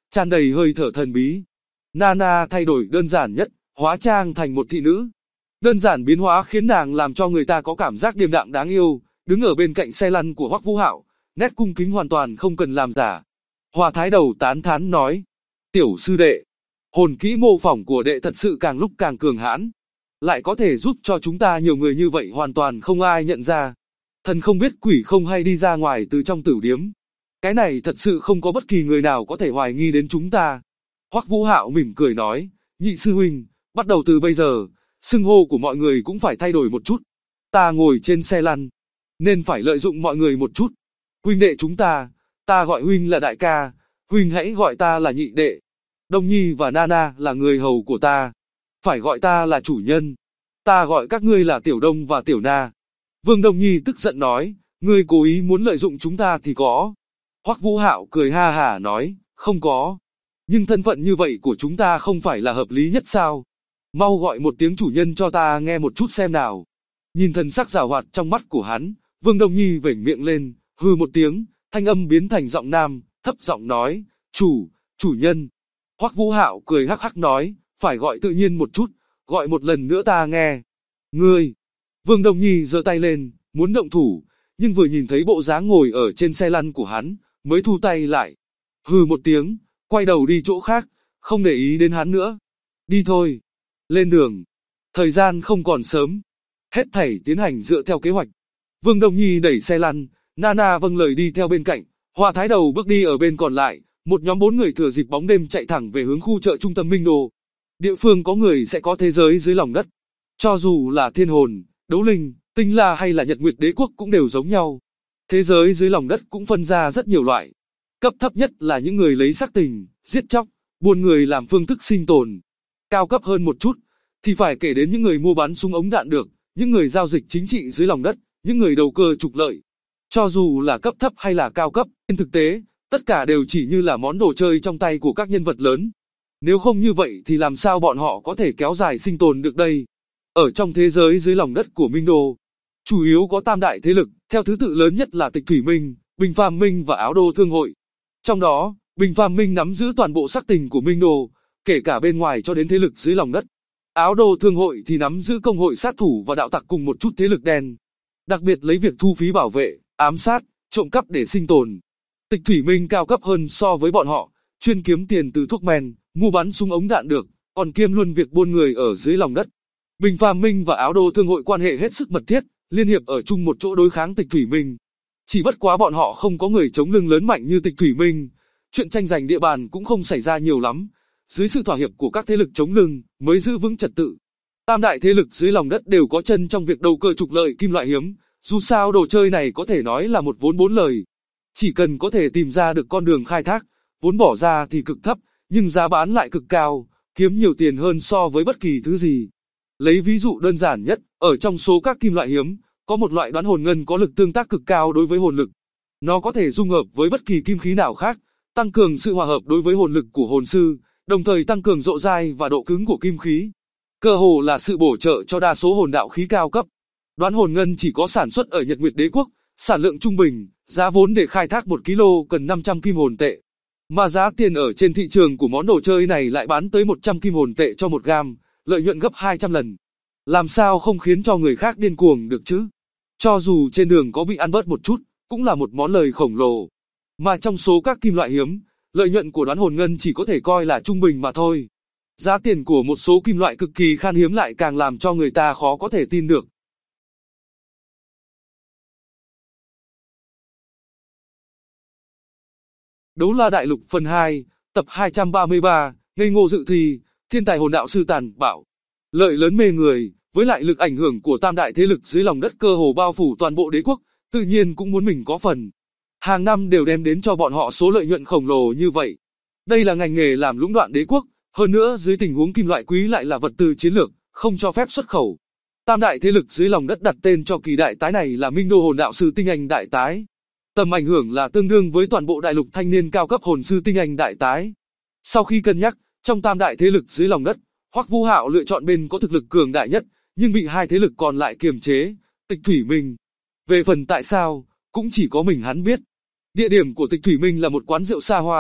tràn đầy hơi thở thần bí. Nana thay đổi đơn giản nhất, hóa trang thành một thị nữ. Đơn giản biến hóa khiến nàng làm cho người ta có cảm giác điềm đạm đáng yêu, đứng ở bên cạnh xe lăn của Hoắc Vũ Hạo, nét cung kính hoàn toàn không cần làm giả. Hòa Thái Đầu tán thán nói, tiểu sư đệ, hồn kỹ mô phỏng của đệ thật sự càng lúc càng cường hãn, lại có thể giúp cho chúng ta nhiều người như vậy hoàn toàn không ai nhận ra. Thần không biết quỷ không hay đi ra ngoài từ trong tử điếm. Cái này thật sự không có bất kỳ người nào có thể hoài nghi đến chúng ta. Hoắc Vũ Hạo mỉm cười nói, nhị sư huynh, bắt đầu từ bây giờ, xưng hô của mọi người cũng phải thay đổi một chút. Ta ngồi trên xe lăn, nên phải lợi dụng mọi người một chút. Huynh đệ chúng ta gọi huynh là đại ca, huynh hãy gọi ta là nhị đệ. Đông Nhi và Nana là người hầu của ta, phải gọi ta là chủ nhân. Ta gọi các ngươi là Tiểu Đông và Tiểu Na. Vương Đông Nhi tức giận nói, ngươi cố ý muốn lợi dụng chúng ta thì có. Hoắc Vũ Hạo cười ha hả nói, không có. Nhưng thân phận như vậy của chúng ta không phải là hợp lý nhất sao? Mau gọi một tiếng chủ nhân cho ta nghe một chút xem nào. Nhìn thần sắc giảo hoạt trong mắt của hắn, Vương Đông Nhi vểnh miệng lên, hừ một tiếng, thanh âm biến thành giọng nam, thấp giọng nói, chủ nhân. Hoắc Vũ Hạo cười hắc hắc nói, phải gọi tự nhiên một chút, gọi một lần nữa ta nghe. Ngươi. Vương Đông Nhi giơ tay lên, muốn động thủ, nhưng vừa nhìn thấy bộ dáng ngồi ở trên xe lăn của hắn, mới thu tay lại. Hừ một tiếng, quay đầu đi chỗ khác, không để ý đến hắn nữa. Đi thôi. Lên đường. Thời gian không còn sớm. Hết thảy tiến hành dựa theo kế hoạch. Vương Đông Nhi đẩy xe lăn, Nana vâng lời đi theo bên cạnh, Hòa Thái Đầu bước đi ở bên còn lại, một nhóm 4 người thừa dịp bóng đêm chạy thẳng về hướng khu chợ trung tâm Minh Đô. Địa phương có người sẽ có thế giới dưới lòng đất. Cho dù là thiên hồn, đấu linh, tinh la hay là Nhật Nguyệt Đế Quốc cũng đều giống nhau. Thế giới dưới lòng đất cũng phân ra rất nhiều loại. Cấp thấp nhất là những người lấy sắc tình, giết chóc, buôn người làm phương thức sinh tồn. Cao cấp hơn một chút, thì phải kể đến những người mua bán súng ống đạn được, những người giao dịch chính trị dưới lòng đất, những người đầu cơ trục lợi. Cho dù là cấp thấp hay là cao cấp, trên thực tế, tất cả đều chỉ như là món đồ chơi trong tay của các nhân vật lớn. Nếu không như vậy thì làm sao bọn họ có thể kéo dài sinh tồn được đây? Ở trong thế giới dưới lòng đất của Minh Đô, chủ yếu có tam đại thế lực, theo thứ tự lớn nhất là Tịch Thủy Minh, Bình Phàm Minh và Áo Đô Thương Hội. Trong đó, Bình Phàm Minh nắm giữ toàn bộ sắc tình của Minh Đô, kể cả bên ngoài cho đến thế lực dưới lòng đất. Áo Đô Thương Hội thì nắm giữ công hội sát thủ và đạo tặc cùng một chút thế lực đen. Đặc biệt lấy việc thu phí bảo vệ, ám sát, trộm cắp để sinh tồn. Tịch Thủy Minh cao cấp hơn so với bọn họ, chuyên kiếm tiền từ thuốc men, mua bán súng ống đạn được, còn kiêm luôn việc buôn người ở dưới lòng đất. Bình Phàm Minh và Áo Đô Thương Hội quan hệ hết sức mật thiết, liên hiệp ở chung một chỗ đối kháng Tịch Thủy Minh. Chỉ bất quá bọn họ không có người chống lưng lớn mạnh như Tịch Thủy Minh, chuyện tranh giành địa bàn cũng không xảy ra nhiều lắm. Dưới sự thỏa hiệp của các thế lực chống lưng, mới giữ vững trật tự. Tam đại thế lực dưới lòng đất đều có chân trong việc đầu cơ trục lợi kim loại hiếm, dù sao đồ chơi này có thể nói là một vốn bốn lời. Chỉ cần có thể tìm ra được con đường khai thác, vốn bỏ ra thì cực thấp, nhưng giá bán lại cực cao, kiếm nhiều tiền hơn so với bất kỳ thứ gì. Lấy ví dụ đơn giản nhất, ở trong số các kim loại hiếm, có một loại đoán hồn ngân có lực tương tác cực cao đối với hồn lực. Nó có thể dung hợp với bất kỳ kim khí nào khác, tăng cường sự hòa hợp đối với hồn lực của hồn sư, đồng thời tăng cường độ dai và độ cứng của kim khí. Cơ hồ là sự bổ trợ cho đa số hồn đạo khí cao cấp. Đoán hồn ngân chỉ có sản xuất ở Nhật Nguyệt Đế Quốc, sản lượng trung bình, giá vốn để khai thác 1 kg cần 500 kim hồn tệ. Mà giá tiền ở trên thị trường của món đồ chơi này lại bán tới 100 kim hồn tệ cho 1 gam, lợi nhuận gấp 200 lần. Làm sao không khiến cho người khác điên cuồng được chứ? Cho dù trên đường có bị ăn bớt một chút, cũng là một món lời khổng lồ. Mà trong số các kim loại hiếm, lợi nhuận của đoán hồn ngân chỉ có thể coi là trung bình mà thôi. Giá tiền của một số kim loại cực kỳ khan hiếm lại càng làm cho người ta khó có thể tin được. Đấu La Đại Lục phần 2, tập 233, ngây ngô dự thi, thiên tài hồn đạo sư tàn bạo. Lợi lớn mê người, với lại lực ảnh hưởng của tam đại thế lực dưới lòng đất cơ hồ bao phủ toàn bộ đế quốc, tự nhiên cũng muốn mình có phần. Hàng năm đều đem đến cho bọn họ số lợi nhuận khổng lồ như vậy. Đây là ngành nghề làm lũng đoạn đế quốc, hơn nữa dưới tình huống kim loại quý lại là vật tư chiến lược, không cho phép xuất khẩu. Tam đại thế lực dưới lòng đất đặt tên cho kỳ đại tái này là Minh Đô Hồn Đạo Sư Tinh Anh Đại Tái. Tầm ảnh hưởng là tương đương với toàn bộ đại lục thanh niên cao cấp hồn sư Tinh Anh Đại Tái. Sau khi cân nhắc, trong tam đại thế lực dưới lòng đất, Hoắc Vũ Hạo lựa chọn bên có thực lực cường đại nhất, nhưng bị hai thế lực còn lại kiềm chế, Tịch Thủy Minh. Về phần tại sao, cũng chỉ có mình hắn biết. Địa điểm của Tịch Thủy Minh là một quán rượu xa hoa,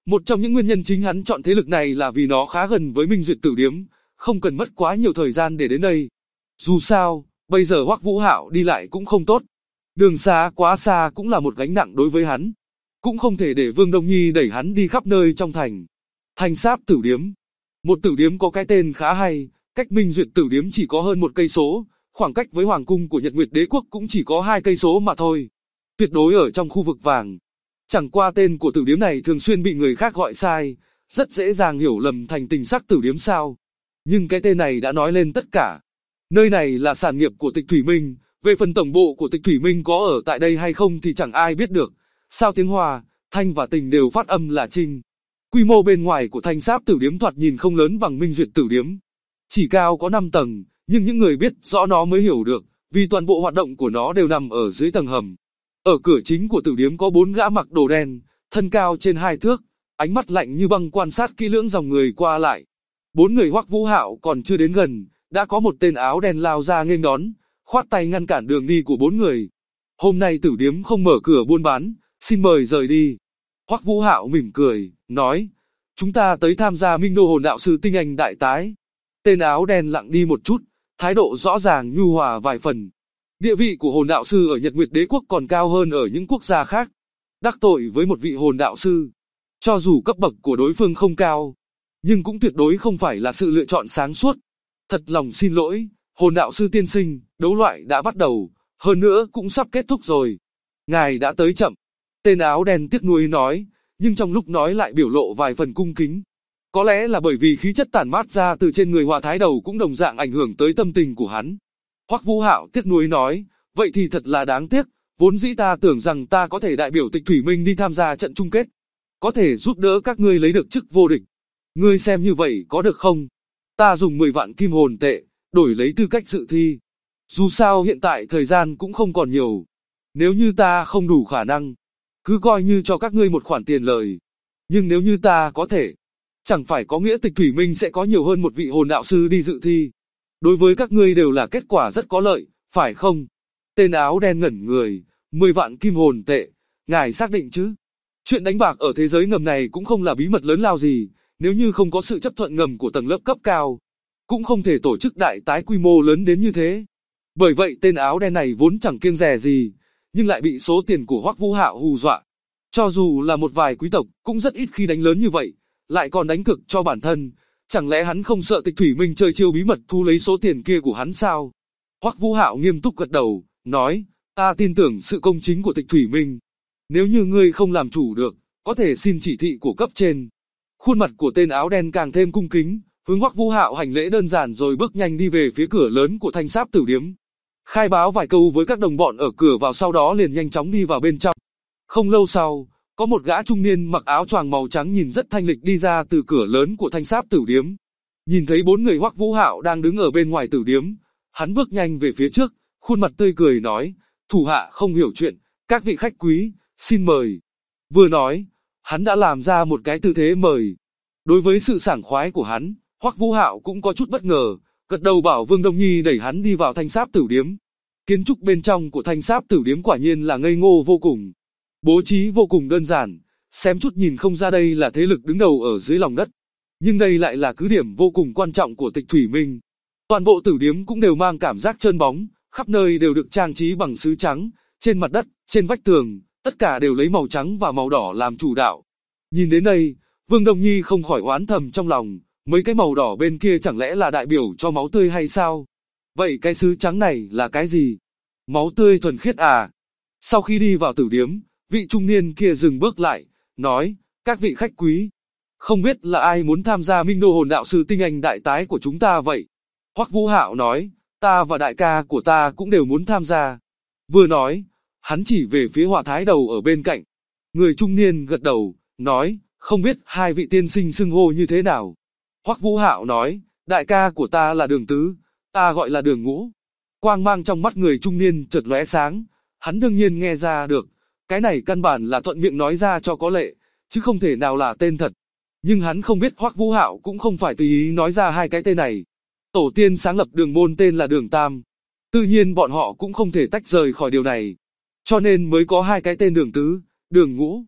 Một trong những nguyên nhân chính hắn chọn thế lực này là vì nó khá gần với Minh Duyệt Tử Điếm, không cần mất quá nhiều thời gian để đến đây. Dù sao, bây giờ Hoắc Vũ Hạo đi lại cũng không tốt. Đường xá quá xa cũng là một gánh nặng đối với hắn. Cũng không thể để Vương Đông Nhi đẩy hắn đi khắp nơi trong thành. Thanh Sáp Tử Điếm. Một tử điếm có cái tên khá hay, cách Minh Duyệt Tử Điếm chỉ có hơn 1 cây số, khoảng cách với hoàng cung của Nhật Nguyệt Đế quốc cũng chỉ có 2 cây số mà thôi. Tuyệt đối ở trong khu vực vàng. Chẳng qua tên của tử điếm này thường xuyên bị người khác gọi sai, rất dễ dàng hiểu lầm thành Tình Sắc Tử Điếm sao. Nhưng cái tên này đã nói lên tất cả. Nơi này là sản nghiệp của Tịch Thủy Minh, về phần tổng bộ của Tịch Thủy Minh có ở tại đây hay không thì chẳng ai biết được. Sao tiếng Hòa, Thanh và Tình đều phát âm là Trinh. Quy mô bên ngoài của Thanh Sáp Tử Điếm thoạt nhìn không lớn bằng Minh Duyệt Tử Điếm. Chỉ cao có 5 tầng, nhưng những người biết rõ nó mới hiểu được, vì toàn bộ hoạt động của nó đều nằm ở dưới tầng hầm. Ở cửa chính của tử điếm có 4 gã mặc đồ đen, thân cao trên 2 thước, ánh mắt lạnh như băng quan sát kỹ lưỡng dòng người qua lại. 4 người Hoắc Vũ Hạo còn chưa đến gần, đã có một tên áo đen lao ra nghênh đón, khoát tay ngăn cản đường đi của 4 người. Hôm nay tử điếm không mở cửa buôn bán, xin mời rời đi. Hoắc Vũ Hạo mỉm cười, nói, chúng ta tới tham gia Minh Đô Hồn Đạo Sư Tinh Anh Đại Tái. Tên áo đen lặng đi một chút, thái độ rõ ràng nhu hòa vài phần. Địa vị của hồn đạo sư ở Nhật Nguyệt Đế quốc còn cao hơn ở những quốc gia khác. Đắc tội với một vị hồn đạo sư, cho dù cấp bậc của đối phương không cao, nhưng cũng tuyệt đối không phải là sự lựa chọn sáng suốt. Thật lòng xin lỗi, hồn đạo sư tiên sinh, đấu loại đã bắt đầu, hơn nữa cũng sắp kết thúc rồi. Ngài đã tới chậm. Tên áo đen tiếc nuối nói, nhưng trong lúc nói lại biểu lộ vài phần cung kính. Có lẽ là bởi vì khí chất tản mát ra từ trên người Hòa Thái Đầu cũng đồng dạng ảnh hưởng tới tâm tình của hắn. Hoắc Vũ Hạo tiếc nuối nói, vậy thì thật là đáng tiếc, vốn dĩ ta tưởng rằng ta có thể đại biểu Tịch Thủy Minh đi tham gia trận chung kết, có thể giúp đỡ các ngươi lấy được chức vô địch. Ngươi xem như vậy có được không? Ta dùng 10 vạn kim hồn tệ, đổi lấy tư cách dự thi. Dù sao hiện tại thời gian cũng không còn nhiều. Nếu như ta không đủ khả năng, cứ coi như cho các ngươi một khoản tiền lời. Nhưng nếu như ta có thể, chẳng phải có nghĩa Tịch Thủy Minh sẽ có nhiều hơn một vị hồn đạo sư đi dự thi. Đối với các ngươi đều là kết quả rất có lợi, phải không? Tên áo đen ngẩn người, 10 vạn kim hồn tệ, ngài xác định chứ? Chuyện đánh bạc ở thế giới ngầm này cũng không là bí mật lớn lao gì, nếu như không có sự chấp thuận ngầm của tầng lớp cấp cao, cũng không thể tổ chức đại tái quy mô lớn đến như thế. Bởi vậy tên áo đen này vốn chẳng kiêng dè gì, nhưng lại bị số tiền của Hoắc Vũ Hạo hù dọa. Cho dù là một vài quý tộc, cũng rất ít khi đánh lớn như vậy, lại còn đánh cược cho bản thân. Chẳng lẽ hắn không sợ Tịch Thủy Minh chơi chiêu bí mật thu lấy số tiền kia của hắn sao? Hoắc Vũ Hạo nghiêm túc gật đầu, nói, ta tin tưởng sự công chính của Tịch Thủy Minh. Nếu như ngươi không làm chủ được, có thể xin chỉ thị của cấp trên. Khuôn mặt của tên áo đen càng thêm cung kính, hướng Hoắc Vũ Hạo hành lễ đơn giản rồi bước nhanh đi về phía cửa lớn của Thanh Sáp Tử Điếm. Khai báo vài câu với các đồng bọn ở cửa vào sau đó liền nhanh chóng đi vào bên trong. Không lâu sau, có một gã trung niên mặc áo choàng màu trắng nhìn rất thanh lịch đi ra từ cửa lớn của Thanh Sáp Tử Điếm. Nhìn thấy 4 người Hoắc Vũ Hạo đang đứng ở bên ngoài tử điếm, hắn bước nhanh về phía trước, khuôn mặt tươi cười nói, thủ hạ không hiểu chuyện, các vị khách quý, xin mời. Vừa nói, hắn đã làm ra một cái tư thế mời. Đối với sự sảng khoái của hắn, Hoắc Vũ Hạo cũng có chút bất ngờ, gật đầu bảo Vương Đông Nhi đẩy hắn đi vào Thanh Sáp Tử Điếm. Kiến trúc bên trong của Thanh Sáp Tử Điếm quả nhiên là ngây ngô vô cùng. Bố trí vô cùng đơn giản, xem chút nhìn không ra đây là thế lực đứng đầu ở dưới lòng đất. Nhưng đây lại là cứ điểm vô cùng quan trọng của Tịch Thủy Minh. Toàn bộ tử điếm cũng đều mang cảm giác trơn bóng, khắp nơi đều được trang trí bằng sứ trắng, trên mặt đất, trên vách tường, tất cả đều lấy màu trắng và màu đỏ làm chủ đạo. Nhìn đến đây, Vương Đông Nhi không khỏi oán thầm trong lòng, mấy cái màu đỏ bên kia chẳng lẽ là đại biểu cho máu tươi hay sao? Vậy cái sứ trắng này là cái gì? Máu tươi thuần khiết à? Sau khi đi vào tử điếm, vị trung niên kia dừng bước lại, nói, các vị khách quý, không biết là ai muốn tham gia Minh Đô Hồn Đạo Sư Tinh Anh Đại Tái của chúng ta vậy? Hoắc Vũ Hạo nói, ta và đại ca của ta cũng đều muốn tham gia. Vừa nói, hắn chỉ về phía Hòa Thái Đầu ở bên cạnh. Người trung niên gật đầu, nói, không biết hai vị tiên sinh xưng hô như thế nào? Hoắc Vũ Hạo nói, đại ca của ta là Đường Tứ, ta gọi là Đường Ngũ. Quang mang trong mắt người trung niên chợt lóe sáng, hắn đương nhiên nghe ra được, cái này căn bản là thuận miệng nói ra cho có lệ, chứ không thể nào là tên thật. Nhưng hắn không biết Hoắc Vũ Hạo cũng không phải tùy ý nói ra hai cái tên này. Tổ tiên sáng lập đường môn tên là Đường Tam. Tự nhiên bọn họ cũng không thể tách rời khỏi điều này. Cho nên mới có hai cái tên Đường Tứ, Đường Ngũ.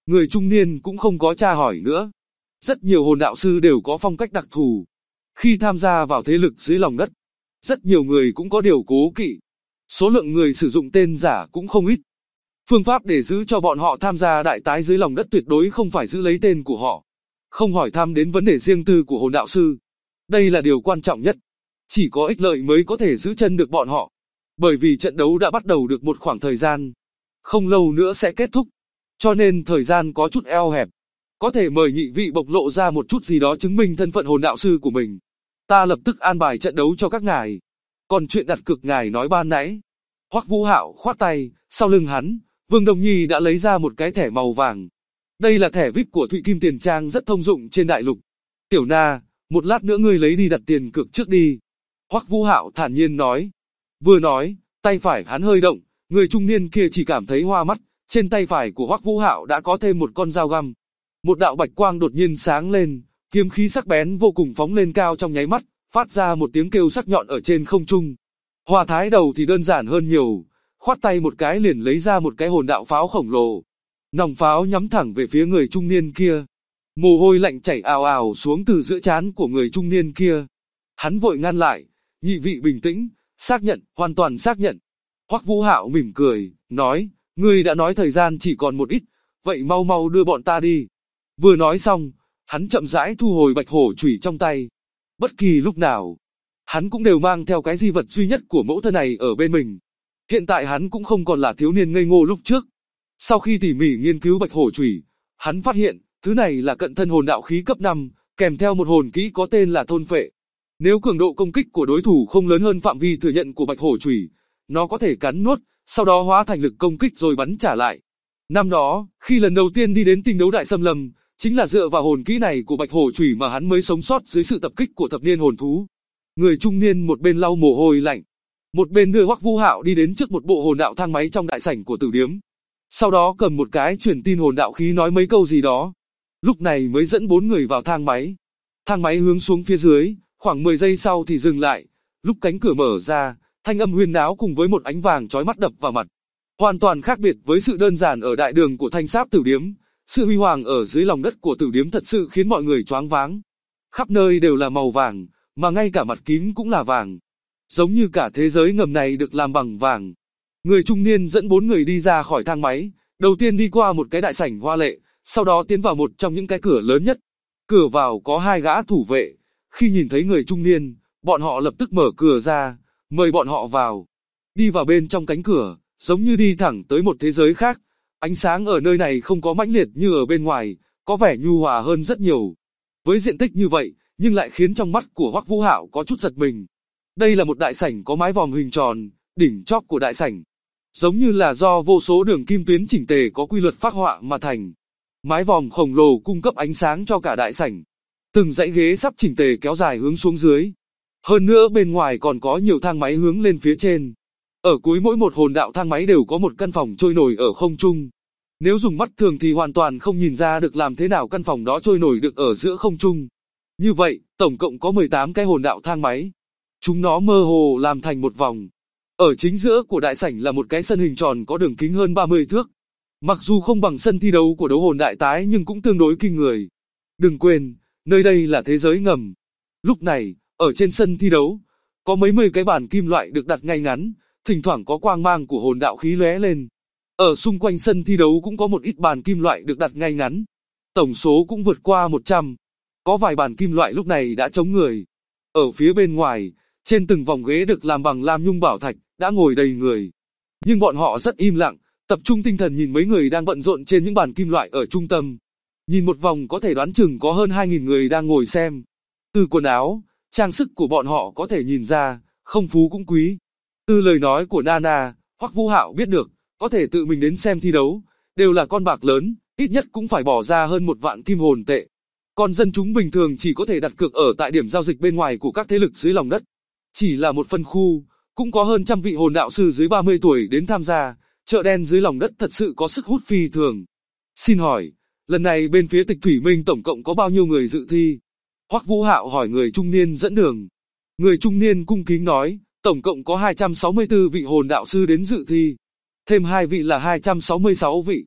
Người trung niên cũng không có tra hỏi nữa. Rất nhiều hồn đạo sư đều có phong cách đặc thù. Khi tham gia vào thế lực dưới lòng đất, rất nhiều người cũng có điều cố kỵ. Số lượng người sử dụng tên giả cũng không ít. Phương pháp để giữ cho bọn họ tham gia đại tái dưới lòng đất tuyệt đối không phải giữ lấy tên của họ. Không hỏi thăm đến vấn đề riêng tư của hồn đạo sư. Đây là điều quan trọng nhất. Chỉ có ích lợi mới có thể giữ chân được bọn họ. Bởi vì trận đấu đã bắt đầu được một khoảng thời gian. Không lâu nữa sẽ kết thúc. Cho nên thời gian có chút eo hẹp. Có thể mời nhị vị bộc lộ ra một chút gì đó chứng minh thân phận hồn đạo sư của mình. Ta lập tức an bài trận đấu cho các ngài. Còn chuyện đặt cược ngài nói ban nãy. Hoắc Vũ Hạo khoát tay, sau lưng hắn, Vương Đông Nhi đã lấy ra một cái thẻ màu vàng. Đây là thẻ VIP của Thụy Kim Tiền Trang rất thông dụng trên đại lục. Tiểu Na, một lát nữa ngươi lấy đi đặt tiền cược trước đi. Hoắc Vũ Hạo thản nhiên nói. Vừa nói, tay phải hắn hơi động, người trung niên kia chỉ cảm thấy hoa mắt, trên tay phải của Hoắc Vũ Hạo đã có thêm một con dao găm. Một đạo bạch quang đột nhiên sáng lên, kiếm khí sắc bén vô cùng phóng lên cao trong nháy mắt, phát ra một tiếng kêu sắc nhọn ở trên không trung. Hòa Thái Đầu thì đơn giản hơn nhiều, khoát tay một cái liền lấy ra một cái hồn đạo pháo khổng lồ. Nòng pháo nhắm thẳng về phía người trung niên kia. Mồ hôi lạnh chảy ào ào xuống từ giữa trán của người trung niên kia. Hắn vội ngăn lại, nhị vị bình tĩnh, xác nhận, hoàn toàn xác nhận. Hoắc Vũ Hạo mỉm cười, nói, ngươi đã nói thời gian chỉ còn một ít, vậy mau mau đưa bọn ta đi. Vừa nói xong, hắn chậm rãi thu hồi bạch hổ chủy trong tay. Bất kỳ lúc nào, hắn cũng đều mang theo cái di vật duy nhất của mẫu thân này ở bên mình. Hiện tại hắn cũng không còn là thiếu niên ngây ngô lúc trước. Sau khi tỉ mỉ nghiên cứu bạch hổ chủy, hắn phát hiện, thứ này là cận thân hồn đạo khí cấp 5, kèm theo một hồn kỹ có tên là thôn phệ. Nếu cường độ công kích của đối thủ không lớn hơn phạm vi thừa nhận của bạch hổ chủy, nó có thể cắn nuốt, sau đó hóa thành lực công kích rồi bắn trả lại. Năm đó, khi lần đầu tiên đi đến tinh đấu đại xâm lâm, chính là dựa vào hồn kỹ này của bạch hổ chủy mà hắn mới sống sót dưới sự tập kích của thập niên hồn thú. Người trung niên một bên lau mồ hôi lạnh, một bên đưa Hoắc Vũ Hạo đi đến trước một bộ hồn đạo thang máy trong đại sảnh của tử điếm. Sau đó cầm một cái truyền tin hồn đạo khí nói mấy câu gì đó. Lúc này mới dẫn 4 người vào thang máy. Thang máy hướng xuống phía dưới, khoảng 10 giây sau thì dừng lại. Lúc cánh cửa mở ra, thanh âm huyên náo cùng với một ánh vàng chói mắt đập vào mặt. Hoàn toàn khác biệt với sự đơn giản ở đại đường của Thanh Sáp tử điếm. Sự huy hoàng ở dưới lòng đất của tử điếm thật sự khiến mọi người choáng váng. Khắp nơi đều là màu vàng, mà ngay cả mặt kính cũng là vàng. Giống như cả thế giới ngầm này được làm bằng vàng. Người trung niên dẫn 4 người đi ra khỏi thang máy, đầu tiên đi qua một cái đại sảnh hoa lệ, sau đó tiến vào một trong những cái cửa lớn nhất. Cửa vào có 2 gã thủ vệ, khi nhìn thấy người trung niên, bọn họ lập tức mở cửa ra, mời bọn họ vào. Đi vào bên trong cánh cửa, giống như đi thẳng tới một thế giới khác. Ánh sáng ở nơi này không có mãnh liệt như ở bên ngoài, có vẻ nhu hòa hơn rất nhiều. Với diện tích như vậy, nhưng lại khiến trong mắt của Hoắc Vũ Hạo có chút giật mình. Đây là một đại sảnh có mái vòm hình tròn, đỉnh chóp của đại sảnh giống như là do vô số đường kim tuyến chỉnh tề có quy luật phác họa mà thành. Mái vòm khổng lồ cung cấp ánh sáng cho cả đại sảnh. Từng dãy ghế sắp chỉnh tề kéo dài hướng xuống dưới. Hơn nữa bên ngoài còn có nhiều thang máy hướng lên phía trên. Ở cuối mỗi một hồn đạo thang máy đều có một căn phòng trôi nổi ở không trung. Nếu dùng mắt thường thì hoàn toàn không nhìn ra được làm thế nào căn phòng đó trôi nổi được ở giữa không trung. Như vậy, tổng cộng có 18 cái hồn đạo thang máy. Chúng nó mơ hồ làm thành một vòng. Ở chính giữa của đại sảnh là một cái sân hình tròn có đường kính hơn 30 thước. Mặc dù không bằng sân thi đấu của đấu hồn đại tái nhưng cũng tương đối kinh người. Đừng quên, nơi đây là thế giới ngầm. Lúc này, ở trên sân thi đấu, có mấy mươi cái bàn kim loại được đặt ngay ngắn, thỉnh thoảng có quang mang của hồn đạo khí lóe lên. Ở xung quanh sân thi đấu cũng có một ít bàn kim loại được đặt ngay ngắn. Tổng số cũng vượt qua 100. Có vài bàn kim loại lúc này đã trống người. Ở phía bên ngoài, trên từng vòng ghế được làm bằng lam nhung bảo thạch, đã ngồi đầy người. Nhưng bọn họ rất im lặng, tập trung tinh thần nhìn mấy người đang bận rộn trên những bàn kim loại ở trung tâm. Nhìn một vòng có thể đoán chừng có hơn 2.000 người đang ngồi xem. Từ quần áo, trang sức của bọn họ có thể nhìn ra, không phú cũng quý. Từ lời nói của Nana, Hoắc Vũ Hạo biết được, có thể tự mình đến xem thi đấu, đều là con bạc lớn, ít nhất cũng phải bỏ ra hơn 1 vạn kim hồn tệ. Còn dân chúng bình thường chỉ có thể đặt cược ở tại điểm giao dịch bên ngoài của các thế lực dưới lòng đất. Chỉ là một phân khu, cũng có hơn trăm vị hồn đạo sư dưới 30 tuổi đến tham gia, chợ đen dưới lòng đất thật sự có sức hút phi thường. Xin hỏi, lần này bên phía Tịch Thủy Minh tổng cộng có bao nhiêu người dự thi? Hoắc Vũ Hạo hỏi người trung niên dẫn đường. Người trung niên cung kính nói, tổng cộng có 264 vị hồn đạo sư đến dự thi. Thêm 2 vị là 266 vị.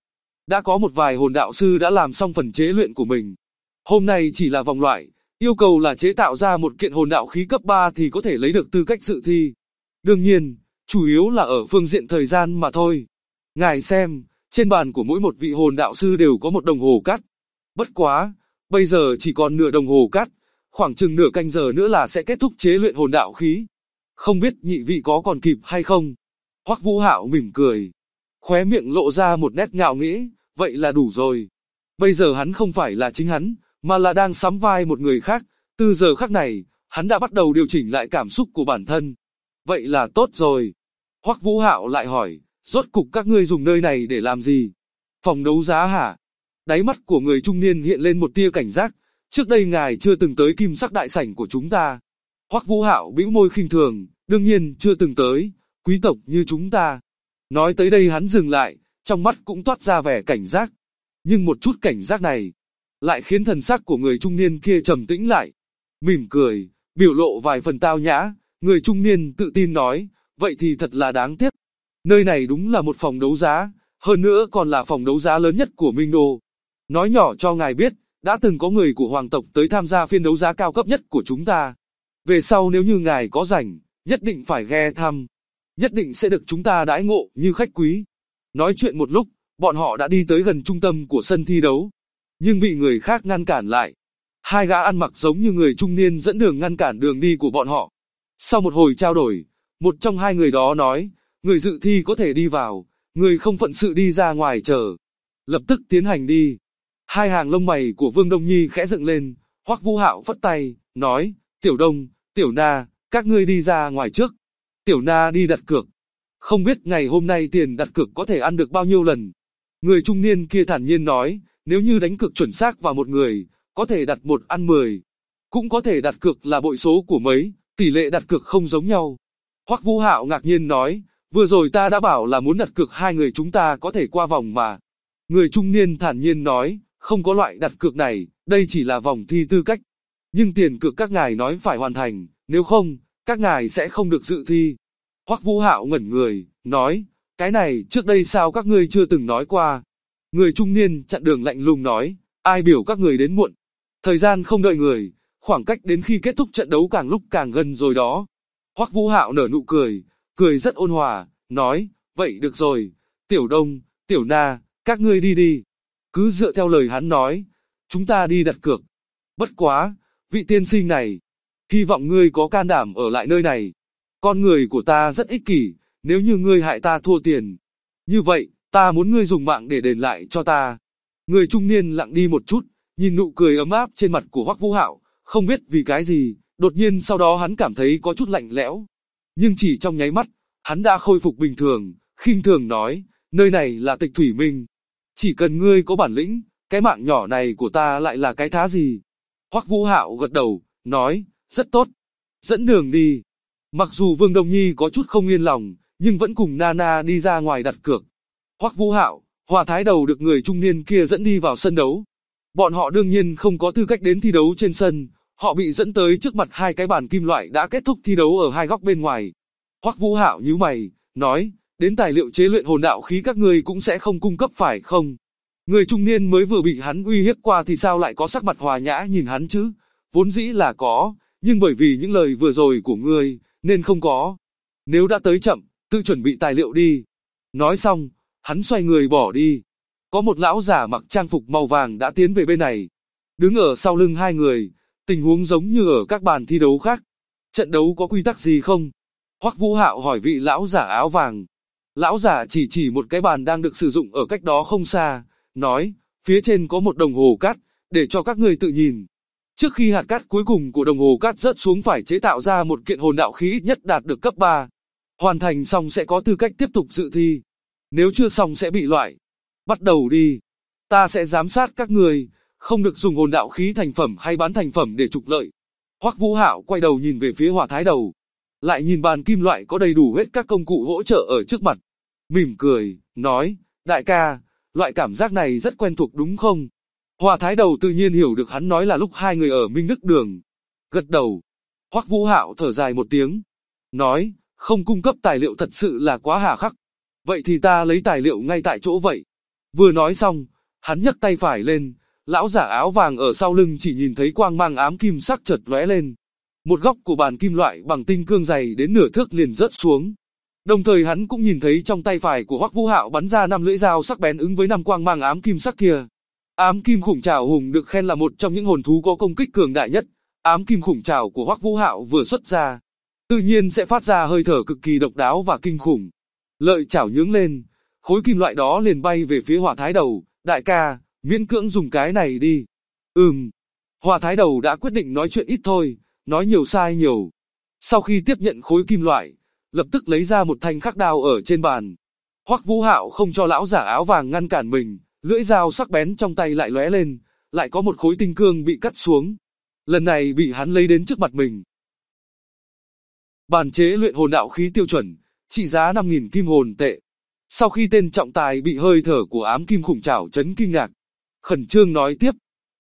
Đã có một vài hồn đạo sư đã làm xong phần chế luyện của mình. Hôm nay chỉ là vòng loại, yêu cầu là chế tạo ra một kiện hồn đạo khí cấp 3 thì có thể lấy được tư cách dự thi. Đương nhiên, chủ yếu là ở phương diện thời gian mà thôi. Ngài xem, trên bàn của mỗi một vị hồn đạo sư đều có một đồng hồ cát. Bất quá, bây giờ chỉ còn nửa đồng hồ cát, khoảng chừng nửa canh giờ nữa là sẽ kết thúc chế luyện hồn đạo khí. Không biết nhị vị có còn kịp hay không? Hoắc Vũ Hạo mỉm cười, khóe miệng lộ ra một nét ngạo nghễ, vậy là đủ rồi. Bây giờ hắn không phải là chính hắn, mà là đang sắm vai một người khác, từ giờ khắc này, hắn đã bắt đầu điều chỉnh lại cảm xúc của bản thân. Vậy là tốt rồi. Hoắc Vũ Hạo lại hỏi, rốt cục các ngươi dùng nơi này để làm gì? Phòng đấu giá hả? Đáy mắt của người trung niên hiện lên một tia cảnh giác, trước đây ngài chưa từng tới kim sắc đại sảnh của chúng ta. Hoắc Vũ Hạo bĩu môi khinh thường, đương nhiên chưa từng tới, quý tộc như chúng ta. Nói tới đây hắn dừng lại, trong mắt cũng toát ra vẻ cảnh giác. Nhưng một chút cảnh giác này, lại khiến thần sắc của người trung niên kia trầm tĩnh lại. Mỉm cười, biểu lộ vài phần tao nhã, người trung niên tự tin nói, vậy thì thật là đáng tiếc. Nơi này đúng là một phòng đấu giá, hơn nữa còn là phòng đấu giá lớn nhất của Minh Đô. Nói nhỏ cho ngài biết, đã từng có người của hoàng tộc tới tham gia phiên đấu giá cao cấp nhất của chúng ta. Về sau nếu như ngài có rảnh, nhất định phải ghé thăm. Nhất định sẽ được chúng ta đãi ngộ như khách quý. Nói chuyện một lúc, bọn họ đã đi tới gần trung tâm của sân thi đấu. Nhưng bị người khác ngăn cản lại. Hai gã ăn mặc giống như người trung niên dẫn đường ngăn cản đường đi của bọn họ. Sau một hồi trao đổi, một trong hai người đó nói, người dự thi có thể đi vào, người không phận sự đi ra ngoài chờ. Lập tức tiến hành đi. Hai hàng lông mày của Vương Đông Nhi khẽ dựng lên, Hoắc Vũ Hạo phất tay, nói, Tiểu Đông, Tiểu Na, các ngươi đi ra ngoài trước. Tiểu Na đi đặt cược. Không biết ngày hôm nay tiền đặt cược có thể ăn được bao nhiêu lần. Người trung niên kia thản nhiên nói, nếu như đánh cược chuẩn xác vào một người, có thể đặt 1 ăn 10. Cũng có thể đặt cược là bội số của mấy, tỷ lệ đặt cược không giống nhau. Hoắc Vũ Hạo ngạc nhiên nói, vừa rồi ta đã bảo là muốn đặt cược hai người chúng ta có thể qua vòng mà. Người trung niên thản nhiên nói, không có loại đặt cược này, đây chỉ là vòng thi tư cách. Nhưng tiền cược các ngài nói phải hoàn thành, nếu không, các ngài sẽ không được dự thi. Hoắc Vũ Hạo ngẩn người, nói, cái này trước đây sao các ngươi chưa từng nói qua. Người trung niên chặn đường lạnh lùng nói, ai biểu các người đến muộn. Thời gian không đợi người, khoảng cách đến khi kết thúc trận đấu càng lúc càng gần rồi đó. Hoắc Vũ Hạo nở nụ cười, cười rất ôn hòa, nói, vậy được rồi, Tiểu Đông, Tiểu Na, các ngươi đi đi. Cứ dựa theo lời hắn nói, chúng ta đi đặt cược. Bất quá, vị tiên sinh này, hy vọng ngươi có can đảm ở lại nơi này. Con người của ta rất ích kỷ, nếu như ngươi hại ta thua tiền. Như vậy, ta muốn ngươi dùng mạng để đền lại cho ta. Người trung niên lặng đi một chút, nhìn nụ cười ấm áp trên mặt của Hoắc Vũ Hạo, không biết vì cái gì, đột nhiên sau đó hắn cảm thấy có chút lạnh lẽo. Nhưng chỉ trong nháy mắt, hắn đã khôi phục bình thường, khinh thường nói, nơi này là Tịch Thủy Minh. Chỉ cần ngươi có bản lĩnh, cái mạng nhỏ này của ta lại là cái thá gì. Hoắc Vũ Hạo gật đầu, nói, rất tốt, dẫn đường đi. Mặc dù Vương Đông Nhi có chút không yên lòng, nhưng vẫn cùng Nana đi ra ngoài đặt cược. Hoắc Vũ Hạo, Hòa Thái Đầu được người trung niên kia dẫn đi vào sân đấu. Bọn họ đương nhiên không có tư cách đến thi đấu trên sân, họ bị dẫn tới trước mặt hai cái bàn kim loại đã kết thúc thi đấu ở hai góc bên ngoài. Hoắc Vũ Hạo nhíu mày, nói, đến tài liệu chế luyện hồn đạo khí các ngươi cũng sẽ không cung cấp phải không? Người trung niên mới vừa bị hắn uy hiếp qua thì sao lại có sắc mặt hòa nhã nhìn hắn chứ? Vốn dĩ là có, nhưng bởi vì những lời vừa rồi của ngươi, nên không có. Nếu đã tới chậm, tự chuẩn bị tài liệu đi. Nói xong, hắn xoay người bỏ đi. Có một lão giả mặc trang phục màu vàng đã tiến về bên này. Đứng ở sau lưng hai người, tình huống giống như ở các bàn thi đấu khác. Trận đấu có quy tắc gì không? Hoắc Vũ Hạo hỏi vị lão giả áo vàng. Lão giả chỉ một cái bàn đang được sử dụng ở cách đó không xa, nói, phía trên có một đồng hồ cát, để cho các ngươi tự nhìn. Trước khi hạt cát cuối cùng của đồng hồ cát rớt xuống phải chế tạo ra một kiện hồn đạo khí ít nhất đạt được cấp 3. Hoàn thành xong sẽ có tư cách tiếp tục dự thi. Nếu chưa xong sẽ bị loại. Bắt đầu đi. Ta sẽ giám sát các người, không được dùng hồn đạo khí thành phẩm hay bán thành phẩm để trục lợi. Hoắc Vũ Hạo quay đầu nhìn về phía Hòa Thái Đầu. Lại nhìn bàn kim loại có đầy đủ hết các công cụ hỗ trợ ở trước mặt. Mỉm cười, nói, đại ca, loại cảm giác này rất quen thuộc đúng không? Hòa Thái Đầu tự nhiên hiểu được hắn nói là lúc hai người ở Minh Đức Đường. Gật đầu. Hoắc Vũ Hạo thở dài một tiếng. Nói, không cung cấp tài liệu thật sự là quá hà khắc. Vậy thì ta lấy tài liệu ngay tại chỗ vậy. Vừa nói xong, hắn nhấc tay phải lên, lão giả áo vàng ở sau lưng chỉ nhìn thấy quang mang ám kim sắc chợt lóe lên. Một góc của bàn kim loại bằng tinh cương dày đến nửa thước liền rớt xuống. Đồng thời hắn cũng nhìn thấy trong tay phải của Hoắc Vũ Hạo bắn ra 5 lưỡi dao sắc bén ứng với 5 quang mang ám kim sắc kia. Ám kim khủng trảo hùng được khen là một trong những hồn thú có công kích cường đại nhất. Ám kim khủng trảo của Hoắc Vũ Hạo vừa xuất ra, tự nhiên sẽ phát ra hơi thở cực kỳ độc đáo và kinh khủng. Lợi chảo nhướng lên, khối kim loại đó liền bay về phía Hỏa Thái Đầu. Đại ca, miễn cưỡng dùng cái này đi. Hỏa Thái Đầu đã quyết định nói chuyện ít thôi, nói nhiều sai nhiều. Sau khi tiếp nhận khối kim loại, lập tức lấy ra một thanh khắc đao ở trên bàn. Hoắc Vũ Hạo không cho lão giả áo vàng ngăn cản mình, lưỡi dao sắc bén trong tay lại lóe lên, lại có một khối tinh cương bị cắt xuống. Lần này bị hắn lấy đến trước mặt mình. Bàn chế luyện hồn đạo khí tiêu chuẩn, trị giá 5.000 kim hồn tệ. Sau khi tên trọng tài bị hơi thở của ám kim khủng trảo chấn kinh ngạc, khẩn trương nói tiếp.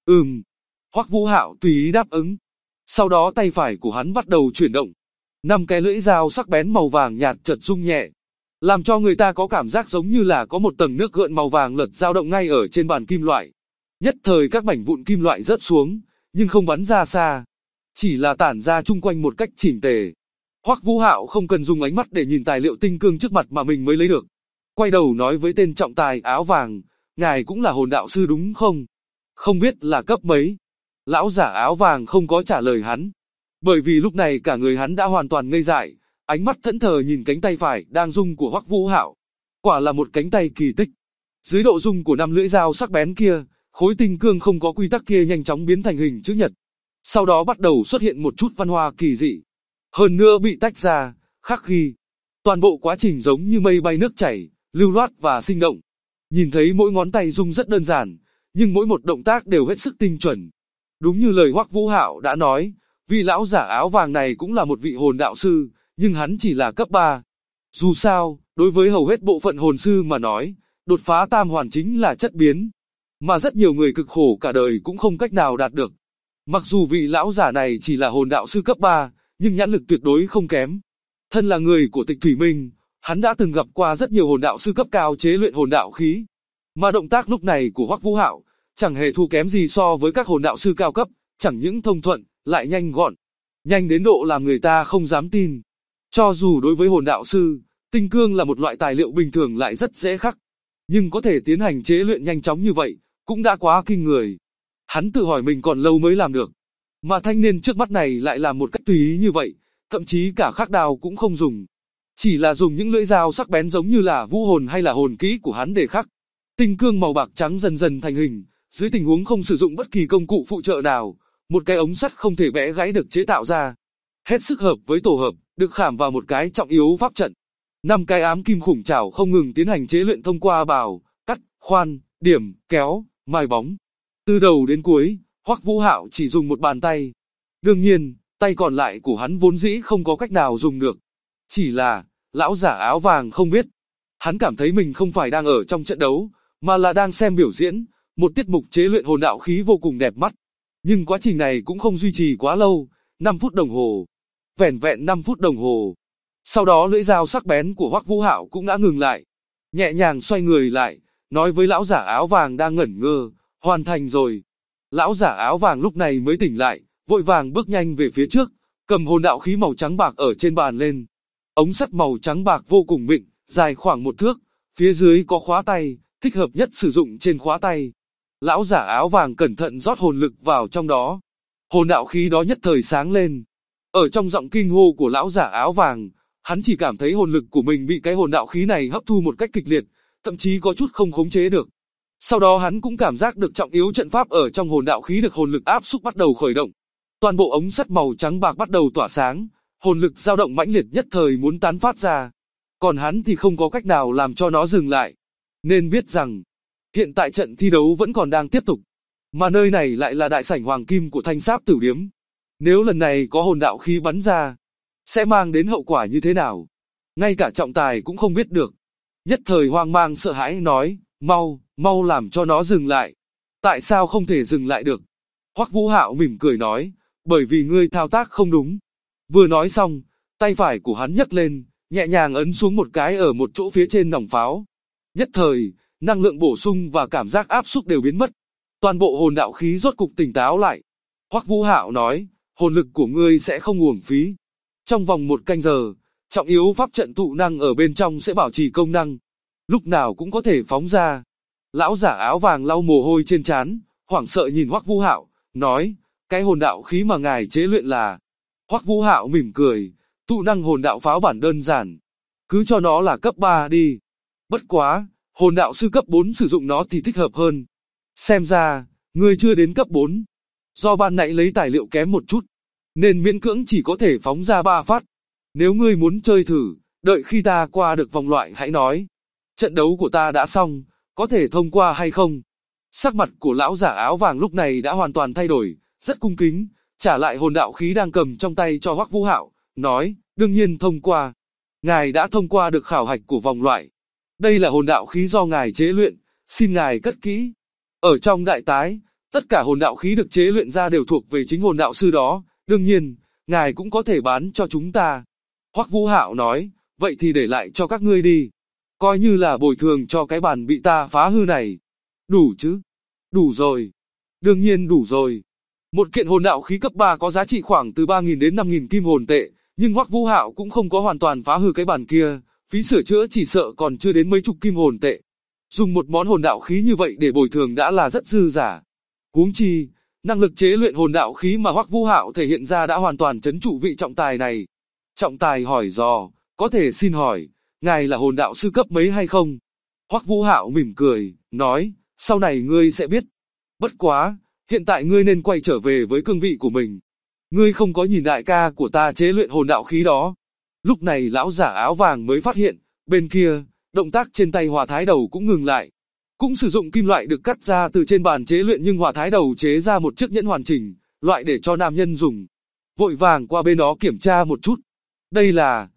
Hoắc Vũ Hạo tùy ý đáp ứng. Sau đó tay phải của hắn bắt đầu chuyển động. 5 cái lưỡi dao sắc bén màu vàng nhạt chợt rung nhẹ, làm cho người ta có cảm giác giống như là có một tầng nước gợn màu vàng lật dao động ngay ở trên bàn kim loại. Nhất thời các mảnh vụn kim loại rớt xuống, nhưng không bắn ra xa, chỉ là tản ra chung quanh một cách chỉnh tề. Hoắc Vũ Hạo không cần dùng ánh mắt để nhìn tài liệu tinh cương trước mặt mà mình mới lấy được. Quay đầu nói với tên trọng tài áo vàng, ngài cũng là hồn đạo sư đúng không? Không biết là cấp mấy? Lão giả áo vàng không có trả lời hắn, bởi vì lúc này cả người hắn đã hoàn toàn ngây dại, ánh mắt thẫn thờ nhìn cánh tay phải đang rung của Hoắc Vũ Hạo. Quả là một cánh tay kỳ tích. Dưới độ rung của 5 lưỡi dao sắc bén kia, khối tinh cương không có quy tắc kia nhanh chóng biến thành hình chữ nhật. Sau đó bắt đầu xuất hiện một chút văn hoa kỳ dị. Hơn nữa bị tách ra, khắc ghi. Toàn bộ quá trình giống như mây bay nước chảy, lưu loát và sinh động. Nhìn thấy mỗi ngón tay rung rất đơn giản, nhưng mỗi một động tác đều hết sức tinh chuẩn. Đúng như lời Hoắc Vũ Hạo đã nói, vị lão giả áo vàng này cũng là một vị hồn đạo sư, nhưng hắn chỉ là cấp 3. Dù sao, đối với hầu hết bộ phận hồn sư mà nói, đột phá tam hoàn chính là chất biến, mà rất nhiều người cực khổ cả đời cũng không cách nào đạt được. Mặc dù vị lão giả này chỉ là hồn đạo sư cấp 3, nhưng nhãn lực tuyệt đối không kém. Thân là người của Tịch Thủy Minh, hắn đã từng gặp qua rất nhiều hồn đạo sư cấp cao chế luyện hồn đạo khí. Mà động tác lúc này của Hoắc Vũ Hạo chẳng hề thua kém gì so với các hồn đạo sư cao cấp, chẳng những thông thuận, lại nhanh gọn. Nhanh đến độ làm người ta không dám tin. Cho dù đối với hồn đạo sư, tinh cương là một loại tài liệu bình thường lại rất dễ khắc, nhưng có thể tiến hành chế luyện nhanh chóng như vậy, cũng đã quá kinh người. Hắn tự hỏi mình còn lâu mới làm được. Mà thanh niên trước mắt này lại làm một cách tùy ý như vậy, thậm chí cả khắc đao cũng không dùng. Chỉ là dùng những lưỡi dao sắc bén giống như là vũ hồn hay là hồn kỹ của hắn để khắc. Tinh cương màu bạc trắng dần dần thành hình, dưới tình huống không sử dụng bất kỳ công cụ phụ trợ nào, một cái ống sắt không thể bẽ gãy được chế tạo ra. Hết sức hợp với tổ hợp, được khảm vào một cái trọng yếu pháp trận. 5 cái ám kim khủng trảo không ngừng tiến hành chế luyện thông qua bào, cắt, khoan, điểm, kéo, mài bóng. Từ đầu đến cuối, Hoắc Vũ Hạo chỉ dùng một bàn tay. Đương nhiên, tay còn lại của hắn vốn dĩ không có cách nào dùng được. Chỉ là, lão giả áo vàng không biết. Hắn cảm thấy mình không phải đang ở trong trận đấu, mà là đang xem biểu diễn, một tiết mục chế luyện hồn đạo khí vô cùng đẹp mắt. Nhưng quá trình này cũng không duy trì quá lâu, 5 phút đồng hồ. Vẻn vẹn 5 phút đồng hồ. Sau đó lưỡi dao sắc bén của Hoắc Vũ Hạo cũng đã ngừng lại. Nhẹ nhàng xoay người lại, nói với lão giả áo vàng đang ngẩn ngơ, hoàn thành rồi. Lão giả áo vàng lúc này mới tỉnh lại, vội vàng bước nhanh về phía trước, cầm hồn đạo khí màu trắng bạc ở trên bàn lên. Ống sắt màu trắng bạc vô cùng mịn, dài khoảng 1 thước, phía dưới có khóa tay, thích hợp nhất sử dụng trên khóa tay. Lão giả áo vàng cẩn thận rót hồn lực vào trong đó. Hồn đạo khí đó nhất thời sáng lên. Ở trong giọng kinh hô của lão giả áo vàng, hắn chỉ cảm thấy hồn lực của mình bị cái hồn đạo khí này hấp thu một cách kịch liệt, thậm chí có chút không khống chế được. Sau đó hắn cũng cảm giác được trọng yếu trận pháp ở trong hồn đạo khí được hồn lực áp xúc bắt đầu khởi động. Toàn bộ ống sắt màu trắng bạc bắt đầu tỏa sáng, hồn lực dao động mãnh liệt nhất thời muốn tán phát ra. Còn hắn thì không có cách nào làm cho nó dừng lại. Nên biết rằng, hiện tại trận thi đấu vẫn còn đang tiếp tục, mà nơi này lại là đại sảnh hoàng kim của Thanh Sáp Tử Điếm. Nếu lần này có hồn đạo khí bắn ra, sẽ mang đến hậu quả như thế nào? Ngay cả trọng tài cũng không biết được. Nhất thời hoang mang sợ hãi nói, mau làm cho nó dừng lại. Tại sao không thể dừng lại được? Hoắc Vũ Hạo mỉm cười nói, bởi vì ngươi thao tác không đúng. Vừa nói xong, tay phải của hắn nhấc lên, nhẹ nhàng ấn xuống một cái ở một chỗ phía trên nòng pháo. Nhất thời, năng lượng bổ sung và cảm giác áp xúc đều biến mất. Toàn bộ hồn đạo khí rốt cục tỉnh táo lại. Hoắc Vũ Hạo nói, hồn lực của ngươi sẽ không uổng phí. Trong vòng 1 canh giờ, trọng yếu pháp trận tụ năng ở bên trong sẽ bảo trì công năng. Lúc nào cũng có thể phóng ra. Lão giả áo vàng lau mồ hôi trên trán, hoảng sợ nhìn Hoắc Vũ Hạo, nói, cái hồn đạo khí mà ngài chế luyện là... Hoắc Vũ Hạo mỉm cười, tụ năng hồn đạo pháo bản đơn giản. Cứ cho nó là cấp 3 đi. Bất quá, hồn đạo sư cấp 4 sử dụng nó thì thích hợp hơn. Xem ra, ngươi chưa đến cấp 4. Do ban nãy lấy tài liệu kém một chút, nên miễn cưỡng chỉ có thể phóng ra 3 phát. Nếu ngươi muốn chơi thử, đợi khi ta qua được vòng loại hãy nói. Trận đấu của ta đã xong, có thể thông qua hay không? Sắc mặt của lão giả áo vàng lúc này đã hoàn toàn thay đổi, rất cung kính, trả lại hồn đạo khí đang cầm trong tay cho Hoắc Vũ Hạo, nói, đương nhiên thông qua. Ngài đã thông qua được khảo hạch của vòng loại. Đây là hồn đạo khí do ngài chế luyện, xin ngài cất kỹ. Ở trong đại tái, tất cả hồn đạo khí được chế luyện ra đều thuộc về chính hồn đạo sư đó, đương nhiên, ngài cũng có thể bán cho chúng ta. Hoắc Vũ Hạo nói, vậy thì để lại cho các ngươi đi. Coi như là bồi thường cho cái bàn bị ta phá hư này. Đủ chứ? Đủ rồi. Đương nhiên đủ rồi. Một kiện hồn đạo khí cấp 3 có giá trị khoảng từ 3.000 đến 5.000 kim hồn tệ, nhưng Hoắc Vũ Hạo cũng không có hoàn toàn phá hư cái bàn kia, phí sửa chữa chỉ sợ còn chưa đến mấy chục kim hồn tệ. Dùng một món hồn đạo khí như vậy để bồi thường đã là rất dư giả. Huống chi, năng lực chế luyện hồn đạo khí mà Hoắc Vũ Hạo thể hiện ra đã hoàn toàn trấn trụ vị trọng tài này. Trọng tài hỏi dò, có thể xin hỏi, ngài là hồn đạo sư cấp mấy hay không? Hoắc Vũ Hạo mỉm cười, nói, sau này ngươi sẽ biết. Bất quá, hiện tại ngươi nên quay trở về với cương vị của mình. Ngươi không có nhìn đại ca của ta chế luyện hồn đạo khí đó. Lúc này lão giả áo vàng mới phát hiện, bên kia, động tác trên tay Hỏa Thái Đầu cũng ngừng lại. Cũng sử dụng kim loại được cắt ra từ trên bàn chế luyện nhưng Hỏa Thái Đầu chế ra một chiếc nhẫn hoàn chỉnh, loại để cho nam nhân dùng. Vội vàng qua bên đó kiểm tra một chút. Đây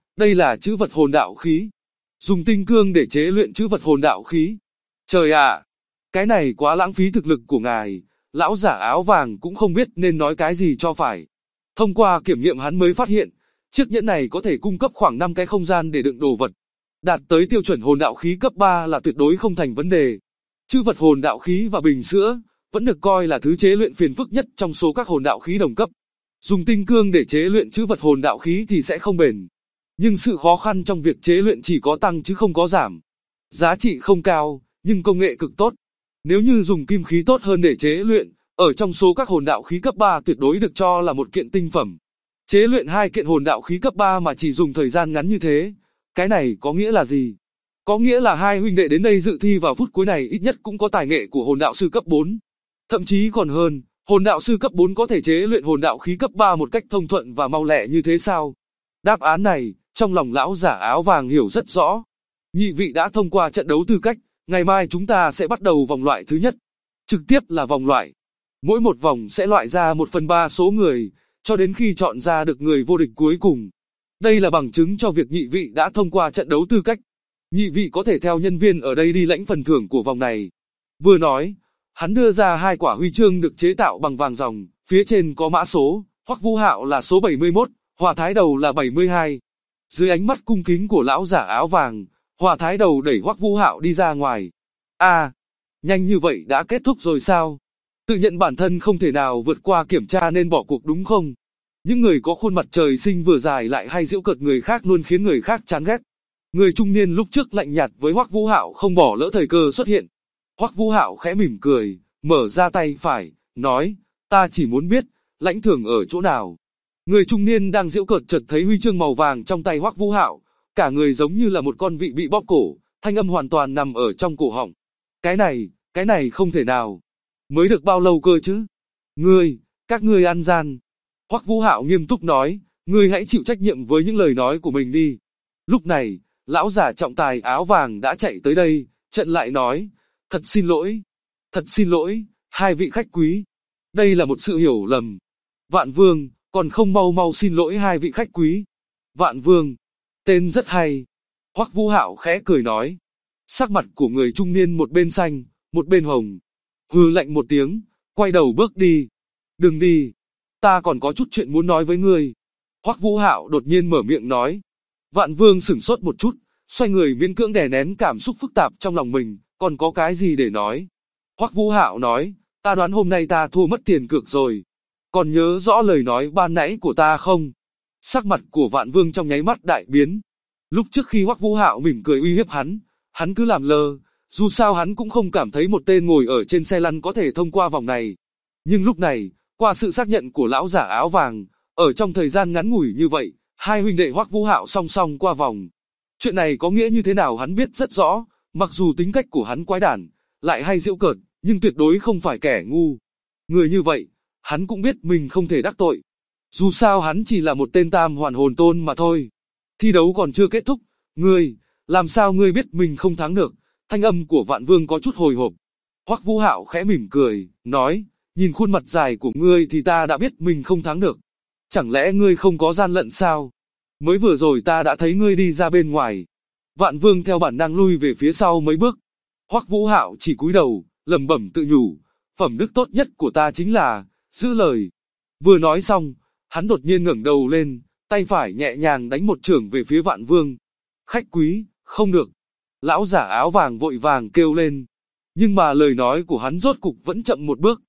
là chữ vật hồn đạo khí. Dùng tinh cương để chế luyện chữ vật hồn đạo khí. Trời ạ! Cái này quá lãng phí thực lực của ngài. Lão giả áo vàng cũng không biết nên nói cái gì cho phải. Thông qua kiểm nghiệm hắn mới phát hiện, chiếc nhẫn này có thể cung cấp khoảng 5 cái không gian để đựng đồ vật. Đạt tới tiêu chuẩn hồn đạo khí cấp 3 là tuyệt đối không thành vấn đề. Chữ vật hồn đạo khí và bình sữa vẫn được coi là thứ chế luyện phiền phức nhất trong số các hồn đạo khí đồng cấp. Dùng tinh cương để chế luyện chữ vật hồn đạo khí thì sẽ không bền. Nhưng sự khó khăn trong việc chế luyện chỉ có tăng chứ không có giảm. Giá trị không cao, nhưng công nghệ cực tốt. Nếu như dùng kim khí tốt hơn để chế luyện, ở trong số các hồn đạo khí cấp 3 tuyệt đối được cho là một kiện tinh phẩm. Chế luyện 2 kiện hồn đạo khí cấp 3 mà chỉ dùng thời gian ngắn như thế. Cái này có nghĩa là gì? Có nghĩa là hai huynh đệ đến đây dự thi vào phút cuối này ít nhất cũng có tài nghệ của hồn đạo sư cấp 4. Thậm chí còn hơn, hồn đạo sư cấp 4 có thể chế luyện hồn đạo khí cấp 3 một cách thông thuận và mau lẹ như thế sao? Đáp án này, trong lòng lão giả áo vàng hiểu rất rõ. Nhị vị đã thông qua trận đấu tư cách, ngày mai chúng ta sẽ bắt đầu vòng loại thứ nhất. Trực tiếp là vòng loại. Mỗi một vòng sẽ loại ra 1/3 số người, cho đến khi chọn ra được người vô địch cuối cùng. Đây là bằng chứng cho việc nhị vị đã thông qua trận đấu tư cách. Nhị vị có thể theo nhân viên ở đây đi lãnh phần thưởng của vòng này. Vừa nói, hắn đưa ra 2 quả huy chương được chế tạo bằng vàng ròng, phía trên có mã số, Hoắc Vũ Hạo là số 71, Hỏa Thái Đầu là 72. Dưới ánh mắt cung kính của lão giả áo vàng, Hỏa Thái Đầu đẩy Hoắc Vũ Hạo đi ra ngoài. Nhanh như vậy đã kết thúc rồi sao? Tự nhận bản thân không thể nào vượt qua kiểm tra nên bỏ cuộc đúng không? Những người có khuôn mặt trời sinh vừa dài lại hay giễu cợt người khác luôn khiến người khác chán ghét. Người trung niên lúc trước lạnh nhạt với Hoắc Vũ Hạo không bỏ lỡ thời cơ xuất hiện. Hoắc Vũ Hạo khẽ mỉm cười, mở ra tay phải, nói, ta chỉ muốn biết, lãnh thưởng ở chỗ nào. Người trung niên đang giễu cợt chợt thấy huy chương màu vàng trong tay Hoắc Vũ Hạo, cả người giống như là một con vị bị bóp cổ, thanh âm hoàn toàn nằm ở trong cổ họng. Cái này không thể nào. Mới được bao lâu cơ chứ? Các ngươi ăn gian. Hoắc Vũ Hạo nghiêm túc nói, ngươi hãy chịu trách nhiệm với những lời nói của mình đi. Lúc này, lão giả trọng tài áo vàng đã chạy tới đây, trận lại nói, thật xin lỗi, hai vị khách quý. Đây là một sự hiểu lầm. Vạn Vương, còn không mau xin lỗi hai vị khách quý. Vạn Vương, tên rất hay. Hoắc Vũ Hạo khẽ cười nói. Sắc mặt của người trung niên một bên xanh, một bên hồng. Hừ lạnh một tiếng, quay đầu bước đi. Đừng đi, ta còn có chút chuyện muốn nói với ngươi. Hoắc Vũ Hạo đột nhiên mở miệng nói. Vạn Vương sửng sốt một chút, xoay người miễn cưỡng đè nén cảm xúc phức tạp trong lòng mình, còn có cái gì để nói? Hoắc Vũ Hạo nói, ta đoán hôm nay ta thua mất tiền cược rồi. Còn nhớ rõ lời nói ban nãy của ta không? Sắc mặt của Vạn Vương trong nháy mắt đại biến. Lúc trước khi Hoắc Vũ Hạo mỉm cười uy hiếp hắn cứ làm lơ, dù sao hắn cũng không cảm thấy một tên ngồi ở trên xe lăn có thể thông qua vòng này. Nhưng lúc này, qua sự xác nhận của lão giả áo vàng, ở trong thời gian ngắn ngủi như vậy, hai huynh đệ Hoắc Vũ Hạo song song qua vòng. Chuyện này có nghĩa như thế nào hắn biết rất rõ, mặc dù tính cách của hắn quái đản, lại hay giễu cợt, nhưng tuyệt đối không phải kẻ ngu. Người như vậy, hắn cũng biết mình không thể đắc tội. Dù sao hắn chỉ là một tên tam hoàn hồn tôn mà thôi. Thi đấu còn chưa kết thúc, ngươi, làm sao ngươi biết mình không thắng được? Thanh âm của Vạn Vương có chút hồi hộp. Hoắc Vũ Hạo khẽ mỉm cười, nói, nhìn khuôn mặt dài của ngươi thì ta đã biết mình không thắng được. Chẳng lẽ ngươi không có gian lận sao? Mới vừa rồi ta đã thấy ngươi đi ra bên ngoài. Vạn Vương theo bản năng lui về phía sau mấy bước. Hoắc Vũ Hạo chỉ cúi đầu, lẩm bẩm tự nhủ, phẩm đức tốt nhất của ta chính là giữ lời. Vừa nói xong, hắn đột nhiên ngẩng đầu lên, tay phải nhẹ nhàng đánh một chưởng về phía Vạn Vương. Khách quý, không được. Lão giả áo vàng vội vàng kêu lên. Nhưng mà lời nói của hắn rốt cục vẫn chậm một bước.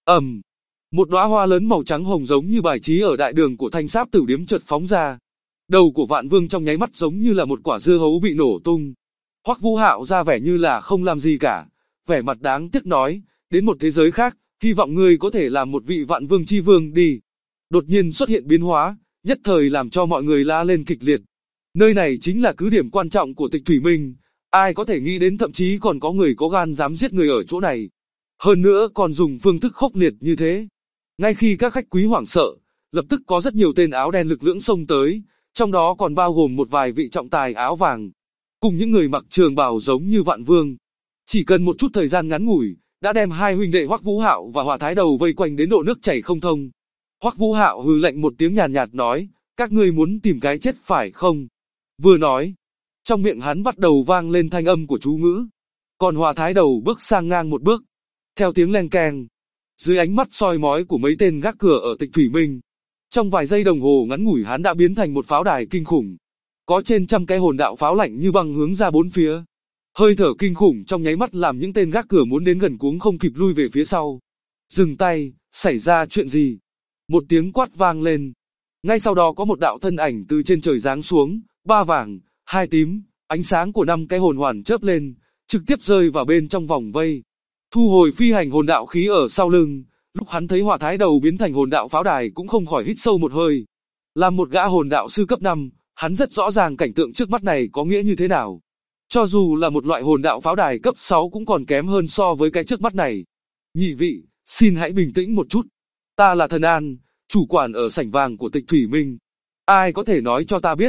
Một đóa hoa lớn màu trắng hồng giống như bài trí ở đại đường của Thanh Sáp Tử Điếm chợt phóng ra. Đầu của Vạn Vương trong nháy mắt giống như là một quả dưa hấu bị nổ tung. Hoắc Vũ Hạo ra vẻ như là không làm gì cả, vẻ mặt đáng tiếc nói, đến một thế giới khác, hy vọng ngươi có thể làm một vị Vạn Vương chi vương đi. Đột nhiên xuất hiện biến hóa, nhất thời làm cho mọi người la lên kịch liệt. Nơi này chính là cứ điểm quan trọng của Tịch Thủy Minh, ai có thể nghĩ đến thậm chí còn có người có gan dám giết người ở chỗ này. Hơn nữa còn dùng phương thức khốc liệt như thế. Ngay khi các khách quý hoảng sợ, lập tức có rất nhiều tên áo đen lực lưỡng xông tới, trong đó còn bao gồm một vài vị trọng tài áo vàng, cùng những người mặc trường bào giống như Vạn Vương. Chỉ cần một chút thời gian ngắn ngủi, đã đem hai huynh đệ Hoắc Vũ Hạo và Hỏa Thái Đầu vây quanh đến độ nước chảy không thông. Hoắc Vũ Hạo hừ lạnh một tiếng nhàn nhạt nói, các ngươi muốn tìm cái chết phải không? Vừa nói, trong miệng hắn bắt đầu vang lên thanh âm của chú ngữ. Còn Hỏa Thái Đầu bước sang ngang một bước. Theo tiếng leng keng, dưới ánh mắt soi mói của mấy tên gác cửa ở Tịch Thủy Minh, trong vài giây đồng hồ ngắn ngủi hắn đã biến thành một pháo đài kinh khủng. Có trên trăm cái hồn đạo pháo lạnh như băng hướng ra bốn phía. Hơi thở kinh khủng trong nháy mắt làm những tên gác cửa muốn đến gần cuống không kịp lui về phía sau. Dừng tay, xảy ra chuyện gì? Một tiếng quát vang lên. Ngay sau đó có một đạo thân ảnh từ trên trời giáng xuống, 3 vàng, 2 tím, ánh sáng của 5 cái hồn hoàn chớp lên, trực tiếp rơi vào bên trong vòng vây. Thu hồi phi hành hồn đạo khí ở sau lưng, lúc hắn thấy Hỏa Thái Đầu biến thành hồn đạo pháo đài cũng không khỏi hít sâu một hơi. Làm một gã hồn đạo sư cấp 5, hắn rất rõ ràng cảnh tượng trước mắt này có nghĩa như thế nào. Cho dù là một loại hồn đạo pháo đài cấp 6 cũng còn kém hơn so với cái trước mắt này. Nhị vị, xin hãy bình tĩnh một chút. Ta là Thần An, chủ quản ở sảnh vàng của Tịch Thủy Minh. Ai có thể nói cho ta biết,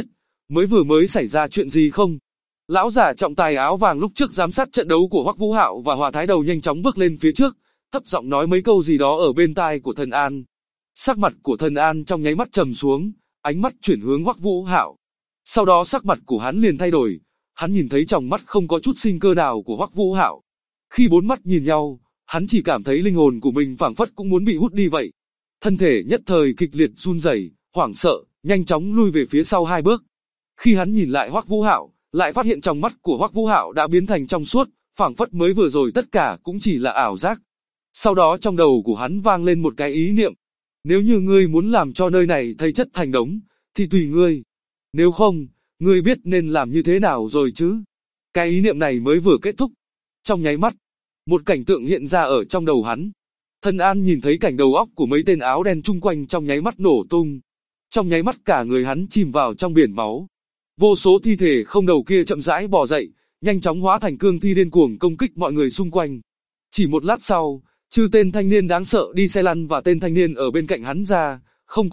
mới xảy ra chuyện gì không? Lão giả trọng tài áo vàng lúc trước giám sát trận đấu của Hoắc Vũ Hạo và Hỏa Thái Đầu nhanh chóng bước lên phía trước, thấp giọng nói mấy câu gì đó ở bên tai của Thần An. Sắc mặt của Thần An trong nháy mắt trầm xuống, ánh mắt chuyển hướng Hoắc Vũ Hạo. Sau đó sắc mặt của hắn liền thay đổi, hắn nhìn thấy trong mắt không có chút sinh cơ nào của Hoắc Vũ Hạo. Khi bốn mắt nhìn nhau, hắn chỉ cảm thấy linh hồn của mình phảng phất cũng muốn bị hút đi vậy. Thân thể nhất thời kịch liệt run rẩy, hoảng sợ, nhanh chóng lui về phía sau 2 bước. Khi hắn nhìn lại Hoắc Vũ Hạo, lại phát hiện trong mắt của Hoắc Vũ Hạo đã biến thành trong suốt, phảng phất mới vừa rồi tất cả cũng chỉ là ảo giác. Sau đó trong đầu của hắn vang lên một cái ý niệm. Nếu như ngươi muốn làm cho nơi này thây chất thành đống, thì tùy ngươi. Nếu không, ngươi biết nên làm như thế nào rồi chứ? Cái ý niệm này mới vừa kết thúc. Trong nháy mắt, một cảnh tượng hiện ra ở trong đầu hắn. Thần An nhìn thấy cảnh đầu óc của mấy tên áo đen chung quanh trong nháy mắt nổ tung. Trong nháy mắt cả người hắn chìm vào trong biển máu. Vô số thi thể không đầu kia chậm rãi bò dậy, nhanh chóng hóa thành cương thi điên cuồng công kích mọi người xung quanh. Chỉ một lát sau, trừ tên thanh niên đáng sợ đi xe lăn và tên thanh niên ở bên cạnh hắn ra, không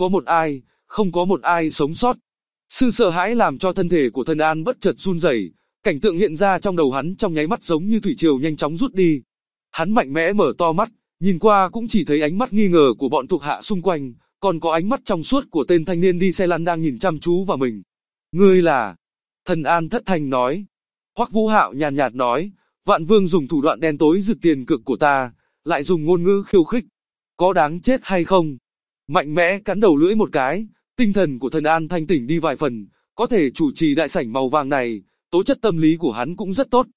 có một ai sống sót. Sự sợ hãi làm cho thân thể của Thần An bất chợt run rẩy, cảnh tượng hiện ra trong đầu hắn trong nháy mắt giống như thủy triều nhanh chóng rút đi. Hắn mạnh mẽ mở to mắt, nhìn qua cũng chỉ thấy ánh mắt nghi ngờ của bọn thuộc hạ xung quanh, còn có ánh mắt trong suốt của tên thanh niên đi xe lăn đang nhìn chăm chú vào mình. Ngươi là? Thần An thất thanh nói. Hoắc Vũ Hạo nhàn nhạt nói, Vạn Vương dùng thủ đoạn đen tối rực tiền cược của ta, lại dùng ngôn ngữ khiêu khích. Có đáng chết hay không? Mạnh mẽ cắn đầu lưỡi một cái, tinh thần của Thần An thanh tỉnh đi vài phần, có thể chủ trì đại sảnh màu vàng này, tố chất tâm lý của hắn cũng rất tốt.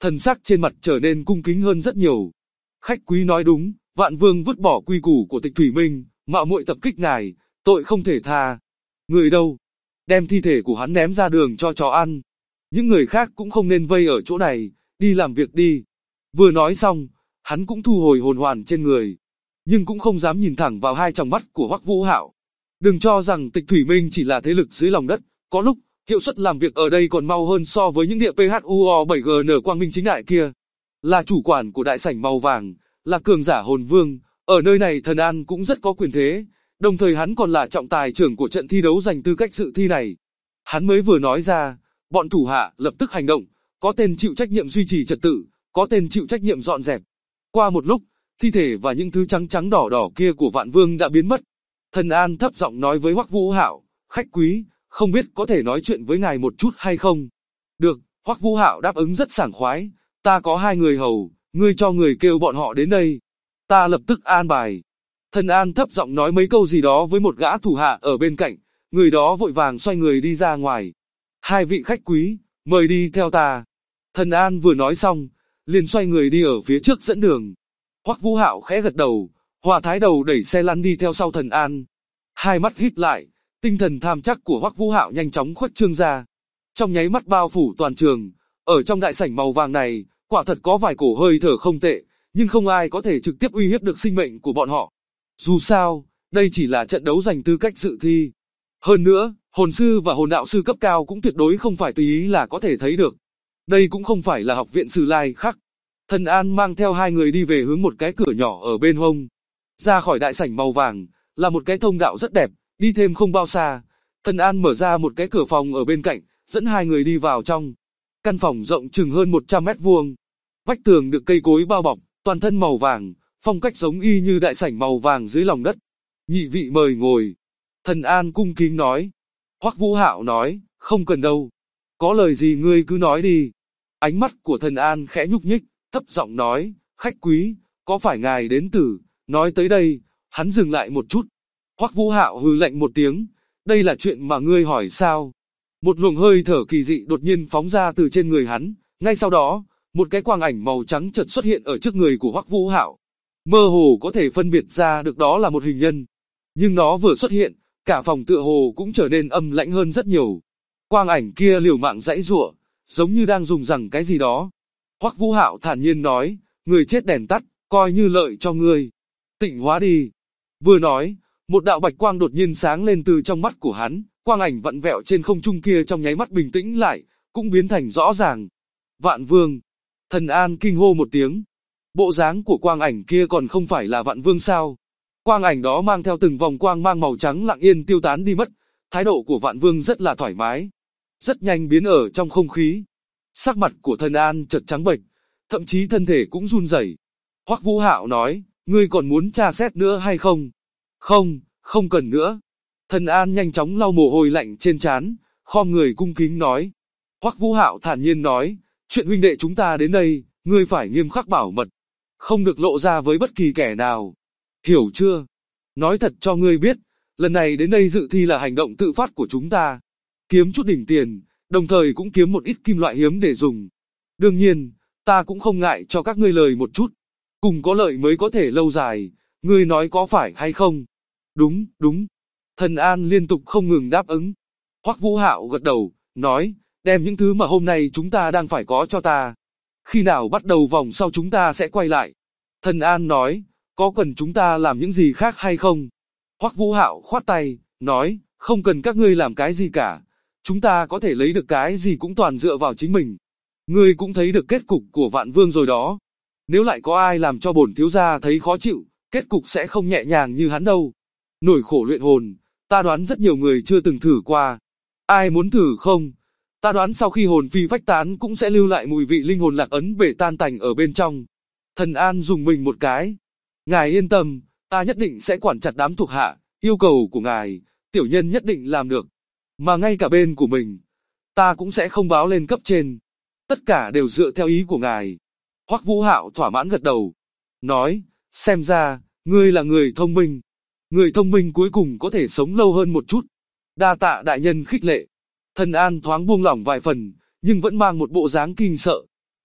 thần sắc trên mặt trở nên cung kính hơn rất nhiều. Khách quý nói đúng, Vạn Vương vứt bỏ quy củ của Tịch Thủy Minh, mạo muội tập kích ngài, tội không thể tha. Người đâu? Đem thi thể của hắn ném ra đường cho chó ăn. Những người khác cũng không nên vây ở chỗ này, đi làm việc đi. Vừa nói xong, hắn cũng thu hồi hồn hoàn trên người, nhưng cũng không dám nhìn thẳng vào hai tròng mắt của Hoắc Vũ Hạo. Đừng cho rằng Tịch Thủy Minh chỉ là thế lực dưới lòng đất, có lúc, hiệu suất làm việc ở đây còn mau hơn so với những địa PHUO 7GN quang minh chính đại kia. Là chủ quản của đại sảnh màu vàng, là cường giả hồn vương, ở nơi này Thần An cũng rất có quyền thế, đồng thời hắn còn là trọng tài trưởng của trận thi đấu giành tư cách dự thi này. Hắn mới vừa nói ra, bọn thủ hạ lập tức hành động, có tên chịu trách nhiệm duy trì trật tự, có tên chịu trách nhiệm dọn dẹp. Qua một lúc, thi thể và những thứ trắng trắng đỏ đỏ kia của Vạn Vương đã biến mất. Thần An thấp giọng nói với Hoắc Vũ Hạo, khách quý, không biết có thể nói chuyện với ngài một chút hay không? Được, Hoắc Vũ Hạo đáp ứng rất sảng khoái, ta có 2 người hầu, ngươi cho người kêu bọn họ đến đây. Ta lập tức an bài. Thần An thấp giọng nói mấy câu gì đó với một gã thủ hạ ở bên cạnh, người đó vội vàng xoay người đi ra ngoài. 2 vị khách quý, mời đi theo ta. Thần An vừa nói xong, liền xoay người đi ở phía trước dẫn đường. Hoắc Vũ Hạo khẽ gật đầu, Hòa Thái Đầu đẩy xe lăn đi theo sau Thần An. Hai mắt híp lại, tinh thần tham chắc của Hoắc Vũ Hạo nhanh chóng khuếch trương ra. Trong nháy mắt bao phủ toàn trường, ở trong đại sảnh màu vàng này, quả thật có vài cổ hơi thở không tệ, nhưng không ai có thể trực tiếp uy hiếp được sinh mệnh của bọn họ. Dù sao, đây chỉ là trận đấu giành tư cách dự thi. Hơn nữa, hồn sư và hồn đạo sư cấp cao cũng tuyệt đối không phải tùy ý là có thể thấy được. Đây cũng không phải là học viện Sử Lai Khắc. Thần An mang theo 2 người đi về hướng một cái cửa nhỏ ở bên hông. Ra khỏi đại sảnh màu vàng, là một cái thông đạo rất đẹp, đi thêm không bao xa. Thần An mở ra một cái cửa phòng ở bên cạnh, dẫn 2 người đi vào trong. Căn phòng rộng chừng hơn 100 mét vuông. Vách tường được cây cối bao bọc, toàn thân màu vàng, phong cách giống y như đại sảnh màu vàng dưới lòng đất. Nhị vị mời ngồi. Thần An cung kính nói. Hoắc Vũ Hạo nói, không cần đâu. Có lời gì ngươi cứ nói đi. Ánh mắt của Thần An khẽ nhúc nhích, thấp giọng nói, khách quý, có phải ngài đến từ? Nói tới đây, hắn dừng lại một chút. Hoắc Vũ Hạo hừ lạnh một tiếng, đây là chuyện mà ngươi hỏi sao? Một luồng hơi thở kỳ dị đột nhiên phóng ra từ trên người hắn, ngay sau đó, một cái quang ảnh màu trắng chợt xuất hiện ở trước người của Hoắc Vũ Hạo. Mơ hồ có thể phân biệt ra được đó là một hình nhân. Nhưng nó vừa xuất hiện, cả phòng tựa hồ cũng trở nên âm lãnh hơn rất nhiều. Quang ảnh kia liều mạng giãy giụa, giống như đang dùng rằng cái gì đó. Hoắc Vũ Hạo thản nhiên nói, người chết đèn tắt, coi như lợi cho ngươi. Tịnh hóa đi. Vừa nói, một đạo bạch quang đột nhiên sáng lên từ trong mắt của hắn, quang ảnh vặn vẹo trên không trung kia trong nháy mắt bình tĩnh lại, cũng biến thành rõ ràng. Vạn Vương. Thần An kinh hô một tiếng. Bộ dáng của quang ảnh kia còn không phải là Vạn Vương sao? Quang ảnh đó mang theo từng vòng quang mang màu trắng lặng yên tiêu tán đi mất, thái độ của Vạn Vương rất là thoải mái. Rất nhanh biến ở trong không khí. Sắc mặt của Thần An chợt trắng bệch, thậm chí thân thể cũng run rẩy. Hoắc Vũ Hạo nói, ngươi còn muốn tra xét nữa hay không? Không, không cần nữa. Thần An nhanh chóng lau mồ hôi lạnh trên trán, khom người cung kính nói. Hoắc Vũ Hạo thản nhiên nói, chuyện huynh đệ chúng ta đến đây, ngươi phải nghiêm khắc bảo mật, không được lộ ra với bất kỳ kẻ nào. Hiểu chưa? Nói thật cho ngươi biết, lần này đến đây dự thi là hành động tự phát của chúng ta. Kiếm chút đỉnh tiền, đồng thời cũng kiếm một ít kim loại hiếm để dùng. Đương nhiên, ta cũng không ngại cho các ngươi lời một chút. Cùng có lợi mới có thể lâu dài, ngươi nói có phải hay không? Đúng, đúng. Thần An liên tục không ngừng đáp ứng. Hoắc Vũ Hạo gật đầu, nói, đem những thứ mà hôm nay chúng ta đang phải có cho ta. Khi nào bắt đầu vòng sau chúng ta sẽ quay lại. Thần An nói, có cần chúng ta làm những gì khác hay không? Hoắc Vũ Hạo khoát tay, nói, không cần các ngươi làm cái gì cả. Chúng ta có thể lấy được cái gì cũng toàn dựa vào chính mình. Ngươi cũng thấy được kết cục của Vạn Vương rồi đó. Nếu lại có ai làm cho bổn thiếu gia thấy khó chịu, kết cục sẽ không nhẹ nhàng như hắn đâu. Nổi khổ luyện hồn, ta đoán rất nhiều người chưa từng thử qua. Ai muốn thử không? Ta đoán sau khi hồn phi phách tán cũng sẽ lưu lại mùi vị linh hồn lạc ấn bể tan tành ở bên trong. Thần An dùng mình một cái. Ngài yên tâm, ta nhất định sẽ quản chặt đám thuộc hạ, yêu cầu của ngài, tiểu nhân nhất định làm được. Mà ngay cả bên của mình, ta cũng sẽ không báo lên cấp trên. Tất cả đều dựa theo ý của ngài. Hoắc Vũ Hạo thỏa mãn gật đầu. Nói, xem ra, ngươi là người thông minh. Người thông minh cuối cùng có thể sống lâu hơn một chút. Đa tạ đại nhân khích lệ. Thần An thoáng buông lỏng vài phần, nhưng vẫn mang một bộ dáng kinh sợ.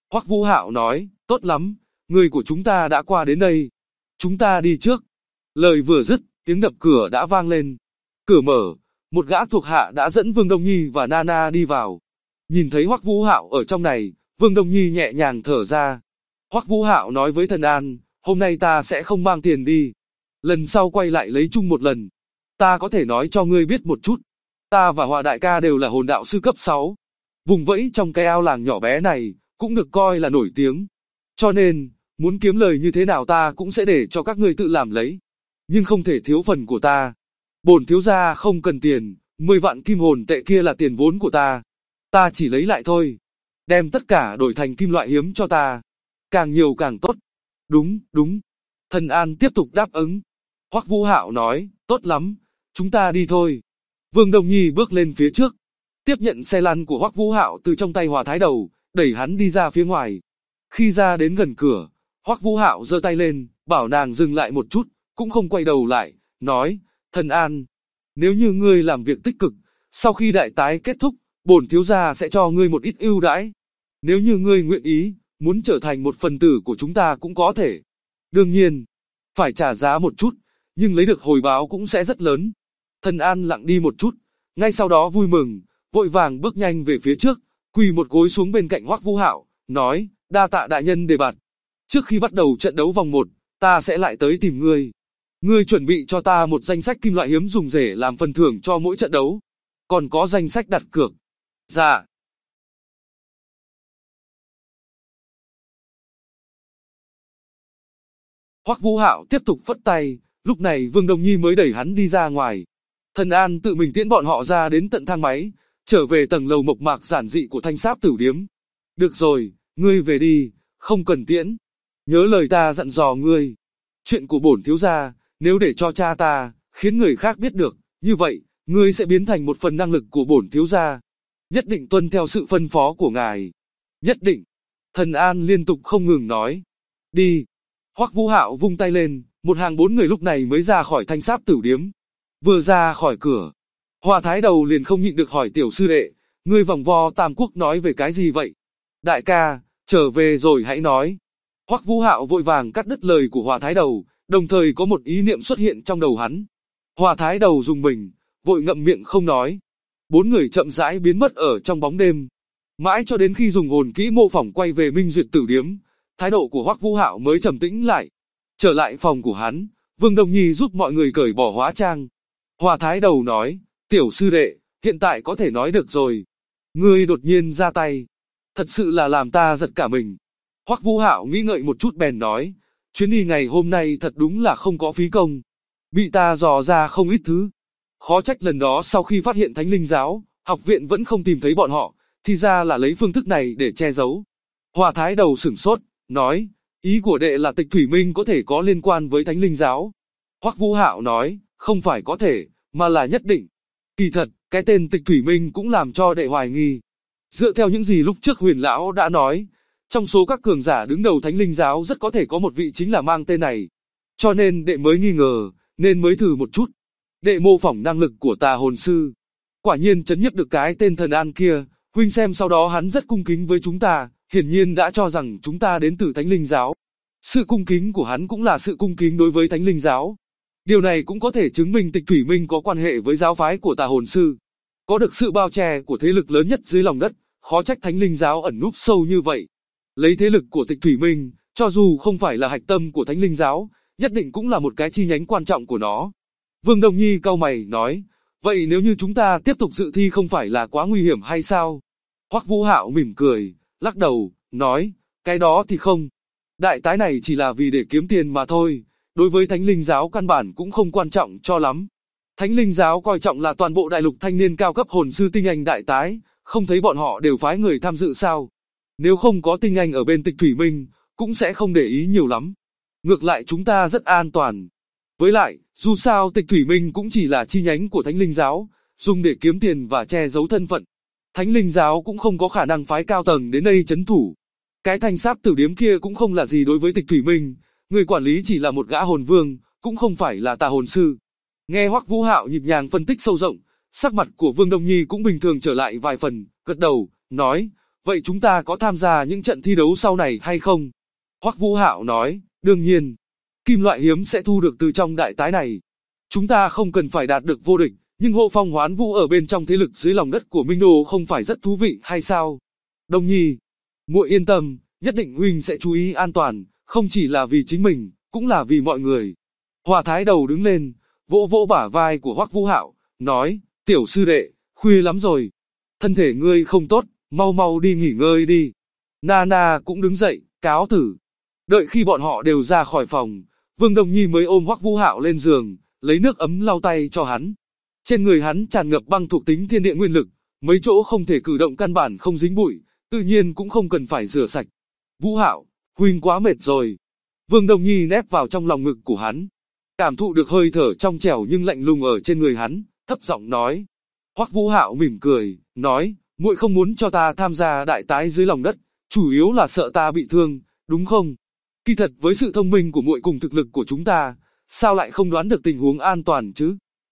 Hoắc Vũ Hạo nói, tốt lắm, người của chúng ta đã qua đến đây. Chúng ta đi trước. Lời vừa dứt, tiếng đập cửa đã vang lên. Cửa mở, một gã thuộc hạ đã dẫn Vương Đông Nhi và Nana đi vào. Nhìn thấy Hoắc Vũ Hạo ở trong này, Vương Đông Nhi nhẹ nhàng thở ra. Hoắc Vũ Hạo nói với Thần An, hôm nay ta sẽ không mang tiền đi. Lần sau quay lại lấy chung một lần. Ta có thể nói cho ngươi biết một chút. Ta và Hòa đại ca đều là hồn đạo sư cấp 6. Vùng vẫy trong cái ao làng nhỏ bé này, cũng được coi là nổi tiếng. Cho nên, muốn kiếm lời như thế nào ta cũng sẽ để cho các ngươi tự làm lấy. Nhưng không thể thiếu phần của ta. Bổn thiếu gia không cần tiền, 10 vạn kim hồn tệ kia là tiền vốn của ta. Ta chỉ lấy lại thôi. Đem tất cả đổi thành kim loại hiếm cho ta. Càng nhiều càng tốt. Đúng, đúng. Thần An tiếp tục đáp ứng. Hoắc Vũ Hạo nói, tốt lắm, chúng ta đi thôi. Vương Đông Nhi bước lên phía trước, tiếp nhận xe lăn của Hoắc Vũ Hạo từ trong tay Hòa Thái Đầu, đẩy hắn đi ra phía ngoài. Khi ra đến gần cửa, Hoắc Vũ Hạo giơ tay lên, bảo nàng dừng lại một chút, cũng không quay đầu lại, nói, Thần An, nếu như ngươi làm việc tích cực, sau khi đại tái kết thúc, bổn thiếu gia sẽ cho ngươi một ít ưu đãi. Nếu như ngươi nguyện ý, muốn trở thành một phần tử của chúng ta cũng có thể. Đương nhiên, phải trả giá một chút, nhưng lấy được hồi báo cũng sẽ rất lớn. Thần An lặng đi một chút, ngay sau đó vui mừng, vội vàng bước nhanh về phía trước, quỳ một gối xuống bên cạnh Hoắc Vũ Hạo, nói, đa tạ đại nhân đề bạt. Trước khi bắt đầu trận đấu vòng 1, ta sẽ lại tới tìm ngươi. Ngươi chuẩn bị cho ta một danh sách kim loại hiếm dùng rẻ làm phần thưởng cho mỗi trận đấu. Còn có danh sách đặt cược. Dạ. Hoắc Vũ Hạo tiếp tục phất tay, lúc này Vương Đông Nhi mới đẩy hắn đi ra ngoài. Thần An tự mình tiễn bọn họ ra đến tận thang máy, trở về tầng lầu mộc mạc giản dị của Thanh Sáp Tử Điếm. Được rồi, ngươi về đi, không cần tiễn. Nhớ lời ta dặn dò ngươi. Chuyện của bổn thiếu gia, nếu để cho cha ta, khiến người khác biết được, như vậy, ngươi sẽ biến thành một phần năng lực của bổn thiếu gia. Nhất định tuân theo sự phân phó của ngài. Nhất định. Thần An liên tục không ngừng nói. Đi. Hoắc Vũ Hạo vung tay lên, một hàng 4 người lúc này mới ra khỏi Thanh Sáp Tử Điếm. Vừa ra khỏi cửa, Hòa Thái Đầu liền không nhịn được hỏi tiểu sư đệ, ngươi vòng vo Tam Quốc nói về cái gì vậy? Đại ca, trở về rồi hãy nói. Hoắc Vũ Hạo vội vàng cắt đứt lời của Hòa Thái Đầu, đồng thời có một ý niệm xuất hiện trong đầu hắn. Hòa Thái Đầu rùng mình, vội ngậm miệng không nói. 4 người chậm rãi biến mất ở trong bóng đêm. Mãi cho đến khi dùng hồn kỹ mô phỏng quay về Minh Duyệt Tử Điếm, thái độ của Hoắc Vũ Hạo mới trầm tĩnh lại. Trở lại phòng của hắn, Vương Đông Nhi giúp mọi người cởi bỏ hóa trang. Hòa Thái Đầu nói, tiểu sư đệ, hiện tại có thể nói được rồi. Ngươi đột nhiên ra tay, thật sự là làm ta giật cả mình. Hoắc Vũ Hạo nghĩ ngợi một chút bèn nói, chuyến đi ngày hôm nay thật đúng là không có phí công. Bị ta dò ra không ít thứ. Khó trách lần đó sau khi phát hiện Thánh Linh Giáo, học viện vẫn không tìm thấy bọn họ, thì ra là lấy phương thức này để che giấu. Hòa Thái Đầu sửng sốt, nói, ý của đệ là Tịch Thủy Minh có thể có liên quan với Thánh Linh Giáo. Hoắc Vũ Hạo nói, không phải có thể, mà là nhất định. Kỳ thật, cái tên Tịch Thủy Minh cũng làm cho đệ hoài nghi. Dựa theo những gì lúc trước Huyền Lão đã nói, trong số các cường giả đứng đầu Thánh Linh Giáo rất có thể có một vị chính là mang tên này. Cho nên đệ mới nghi ngờ, nên mới thử một chút. Đệ mô phỏng năng lực của Tà Hồn Sư. Quả nhiên chấn nhấp được cái tên Thần An kia, huynh xem sau đó hắn rất cung kính với chúng ta, hiển nhiên đã cho rằng chúng ta đến từ Thánh Linh Giáo. Sự cung kính của hắn cũng là sự cung kính đối với Thánh Linh Giáo. Điều này cũng có thể chứng minh Tịch Thủy Minh có quan hệ với giáo phái của Tà Hồn Sư. Có được sự bao che của thế lực lớn nhất dưới lòng đất, khó trách Thánh Linh Giáo ẩn núp sâu như vậy. Lấy thế lực của Tịch Thủy Minh, cho dù không phải là hạch tâm của Thánh Linh Giáo, nhất định cũng là một cái chi nhánh quan trọng của nó. Vương Đông Nhi cau mày nói, vậy nếu như chúng ta tiếp tục dự thi không phải là quá nguy hiểm hay sao? Hoắc Vũ Hạo mỉm cười, lắc đầu, nói, cái đó thì không. Đại tái này chỉ là vì để kiếm tiền mà thôi, đối với Thánh Linh Giáo căn bản cũng không quan trọng cho lắm. Thánh Linh Giáo coi trọng là toàn bộ đại lục thanh niên cao cấp hồn sư tinh anh đại tái, không thấy bọn họ đều phái người tham dự sao? Nếu không có tinh anh ở bên Tịch Thủy Minh, cũng sẽ không để ý nhiều lắm. Ngược lại chúng ta rất an toàn. Với lại, dù sao Tịch Thủy Minh cũng chỉ là chi nhánh của Thánh Linh Giáo, dùng để kiếm tiền và che giấu thân phận. Thánh Linh Giáo cũng không có khả năng phái cao tầng đến đây trấn thủ. Cái Thanh Sáp Tử Điếm kia cũng không là gì đối với Tịch Thủy Minh, người quản lý chỉ là một gã hồn vương, cũng không phải là Tà Hồn Sư. Nghe Hoắc Vũ Hạo nhịp nhàng phân tích sâu rộng, sắc mặt của Vương Đông Nhi cũng bình thường trở lại vài phần, gật đầu, nói, vậy chúng ta có tham gia những trận thi đấu sau này hay không? Hoắc Vũ Hạo nói, đương nhiên. Kim loại hiếm sẽ thu được từ trong đại tái này. Chúng ta không cần phải đạt được vô địch, nhưng hộ phong hoán vũ ở bên trong thế lực dưới lòng đất của Minh Đô không phải rất thú vị hay sao? Đông Nhi, muội yên tâm, nhất định huynh sẽ chú ý an toàn, không chỉ là vì chính mình, cũng là vì mọi người. Hòa Thái Đầu đứng lên, vỗ vỗ bả vai của Hoắc Vũ Hạo, nói, tiểu sư đệ, khuya lắm rồi. Thân thể ngươi không tốt, mau mau đi nghỉ ngơi đi. Nana cũng đứng dậy, cáo tử. Đợi khi bọn họ đều ra khỏi phòng, Vương Đông Nhi mới ôm Hoắc Vũ Hạo lên giường, lấy nước ấm lau tay cho hắn. Trên người hắn tràn ngập băng thuộc tính thiên địa nguyên lực, mấy chỗ không thể cử động căn bản không dính bụi, tự nhiên cũng không cần phải rửa sạch. Vũ Hạo, huynh quá mệt rồi. Vương Đông Nhi nép vào trong lòng ngực của hắn, cảm thụ được hơi thở trong trẻo nhưng lạnh lùng ở trên người hắn, thấp giọng nói. Hoắc Vũ Hạo mỉm cười, nói, muội không muốn cho ta tham gia đại tái dưới lòng đất, chủ yếu là sợ ta bị thương, đúng không? Kỳ thật với sự thông minh của muội cùng thực lực của chúng ta, sao lại không đoán được tình huống an toàn chứ?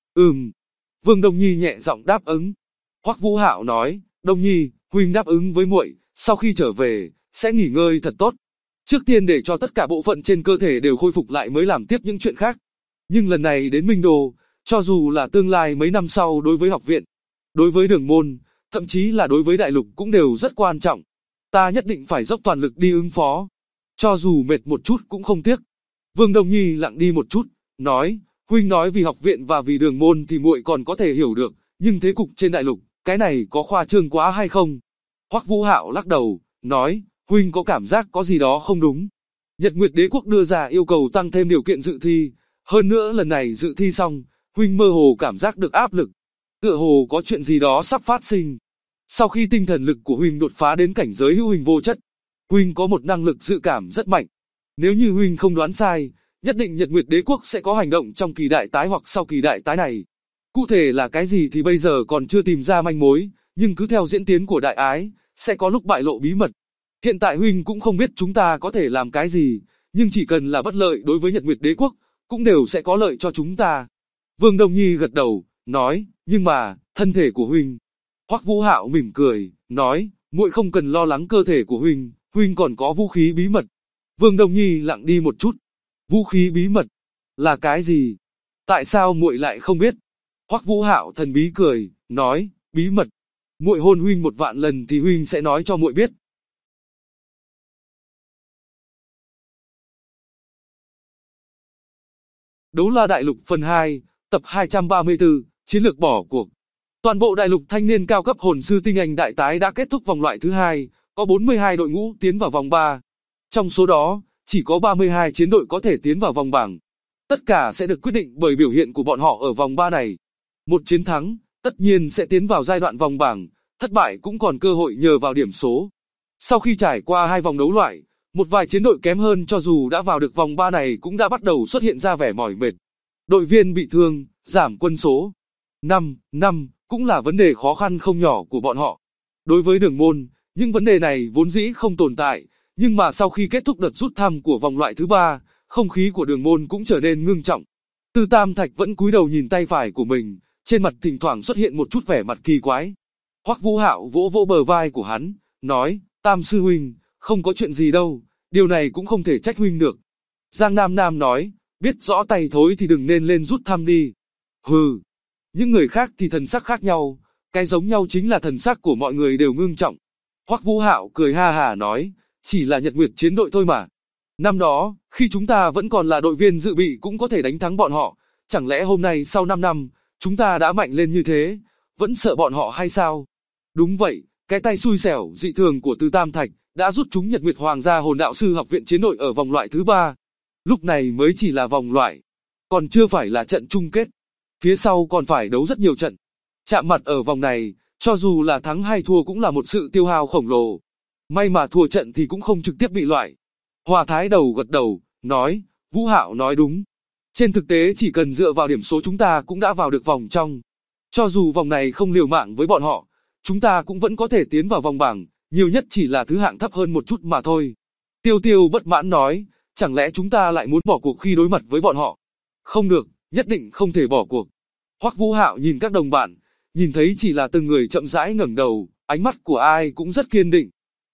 Vương Đông Nhi nhẹ giọng đáp ứng. Hoắc Vũ Hạo nói, Đông Nhi, huynh đáp ứng với muội, sau khi trở về, sẽ nghỉ ngơi thật tốt. Trước tiên để cho tất cả bộ phận trên cơ thể đều khôi phục lại mới làm tiếp những chuyện khác. Nhưng lần này đến Minh Đô, cho dù là tương lai mấy năm sau đối với học viện, đối với đường môn, thậm chí là đối với đại lục cũng đều rất quan trọng. Ta nhất định phải dốc toàn lực đi ứng phó. Cho dù mệt một chút cũng không tiếc. Vương Đông Nhi lặng đi một chút, nói, huynh nói vì học viện và vì đường môn thì muội còn có thể hiểu được, nhưng thế cục trên đại lục, cái này có khoa trương quá hay không? Hoắc Vũ Hạo lắc đầu, nói, huynh có cảm giác có gì đó không đúng. Nhật Nguyệt Đế quốc đưa ra yêu cầu tăng thêm điều kiện dự thi, hơn nữa lần này dự thi xong, huynh mơ hồ cảm giác được áp lực. Tựa hồ có chuyện gì đó sắp phát sinh. Sau khi tinh thần lực của huynh đột phá đến cảnh giới hữu hình vô chất, huynh có một năng lực dự cảm rất mạnh. Nếu như huynh không đoán sai, nhất định Nhật Nguyệt Đế quốc sẽ có hành động trong kỳ đại tái hoặc sau kỳ đại tái này. Cụ thể là cái gì thì bây giờ còn chưa tìm ra manh mối, nhưng cứ theo diễn tiến của đại ái, sẽ có lúc bại lộ bí mật. Hiện tại huynh cũng không biết chúng ta có thể làm cái gì, nhưng chỉ cần là bất lợi đối với Nhật Nguyệt Đế quốc, cũng đều sẽ có lợi cho chúng ta. Vương Đông Nhi gật đầu, nói, nhưng mà, thân thể của huynh. Hoắc Vũ Hạo mỉm cười, nói, muội không cần lo lắng cơ thể của huynh, huynh còn có vũ khí bí mật. Vương Đông Nhi lặng đi một chút. Vũ khí bí mật? Là cái gì? Tại sao muội lại không biết? Hoắc Vũ Hạo thần bí cười, nói, bí mật. Muội hôn huynh 1.000 lần thì huynh sẽ nói cho muội biết. Đấu La Đại Lục phần 2, tập 234, chiến lược bỏ cuộc. Toàn bộ đại lục thanh niên cao cấp hồn sư tinh anh đại tái đã kết thúc vòng loại thứ 2, có 42 đội ngũ tiến vào vòng 3. Trong số đó, chỉ có 32 chiến đội có thể tiến vào vòng bảng. Tất cả sẽ được quyết định bởi biểu hiện của bọn họ ở vòng 3 này. Một chiến thắng, tất nhiên sẽ tiến vào giai đoạn vòng bảng, thất bại cũng còn cơ hội nhờ vào điểm số. Sau khi trải qua 2 vòng đấu loại, một vài chiến đội kém hơn cho dù đã vào được vòng 3 này cũng đã bắt đầu xuất hiện ra vẻ mỏi mệt. Đội viên bị thương, giảm quân số. 5 cũng là vấn đề khó khăn không nhỏ của bọn họ. Đối với đường môn, những vấn đề này vốn dĩ không tồn tại, nhưng mà sau khi kết thúc đợt rút thăm của vòng loại thứ 3, không khí của đường môn cũng trở nên ngưng trọng. Tư Tam Thạch vẫn cúi đầu nhìn tay phải của mình, trên mặt thỉnh thoảng xuất hiện một chút vẻ mặt kỳ quái. Hoắc Vũ Hạo vỗ vỗ bờ vai của hắn, nói, Tam sư huynh, không có chuyện gì đâu, điều này cũng không thể trách huynh được. Giang Nam Nam nói, biết rõ tay thối thì đừng nên lên rút thăm đi. Hừ, những người khác thì thần sắc khác nhau, cái giống nhau chính là thần sắc của mọi người đều ngưng trọng. Hoắc Vũ Hạo cười ha hả nói, chỉ là Nhật Nguyệt chiến đội thôi mà. Năm đó, khi chúng ta vẫn còn là đội viên dự bị cũng có thể đánh thắng bọn họ, chẳng lẽ hôm nay sau 5 năm, chúng ta đã mạnh lên như thế, vẫn sợ bọn họ hay sao? Đúng vậy, cái tay xui xẻo dị thường của Tư Tam Thạch đã rút chúng Nhật Nguyệt Hoàng gia Hồn Đạo sư học viện chiến đội ở vòng loại thứ 3. Lúc này mới chỉ là vòng loại, còn chưa phải là trận chung kết. Phía sau còn phải đấu rất nhiều trận. Chạm mặt ở vòng này, cho dù là thắng hay thua cũng là một sự tiêu hao khổng lồ. May mà thua trận thì cũng không trực tiếp bị loại. Hòa Thái Đầu gật đầu, nói, Vũ Hạo nói đúng. Trên thực tế chỉ cần dựa vào điểm số chúng ta cũng đã vào được vòng trong. Cho dù vòng này không liều mạng với bọn họ, chúng ta cũng vẫn có thể tiến vào vòng bảng, nhiều nhất chỉ là thứ hạng thấp hơn một chút mà thôi. Tiêu Tiêu bất mãn nói, chẳng lẽ chúng ta lại muốn bỏ cuộc khi đối mặt với bọn họ? Không được, nhất định không thể bỏ cuộc. Hoắc Vũ Hạo nhìn các đồng bạn, nhìn thấy chỉ là từng người chậm rãi ngẩng đầu, ánh mắt của ai cũng rất kiên định.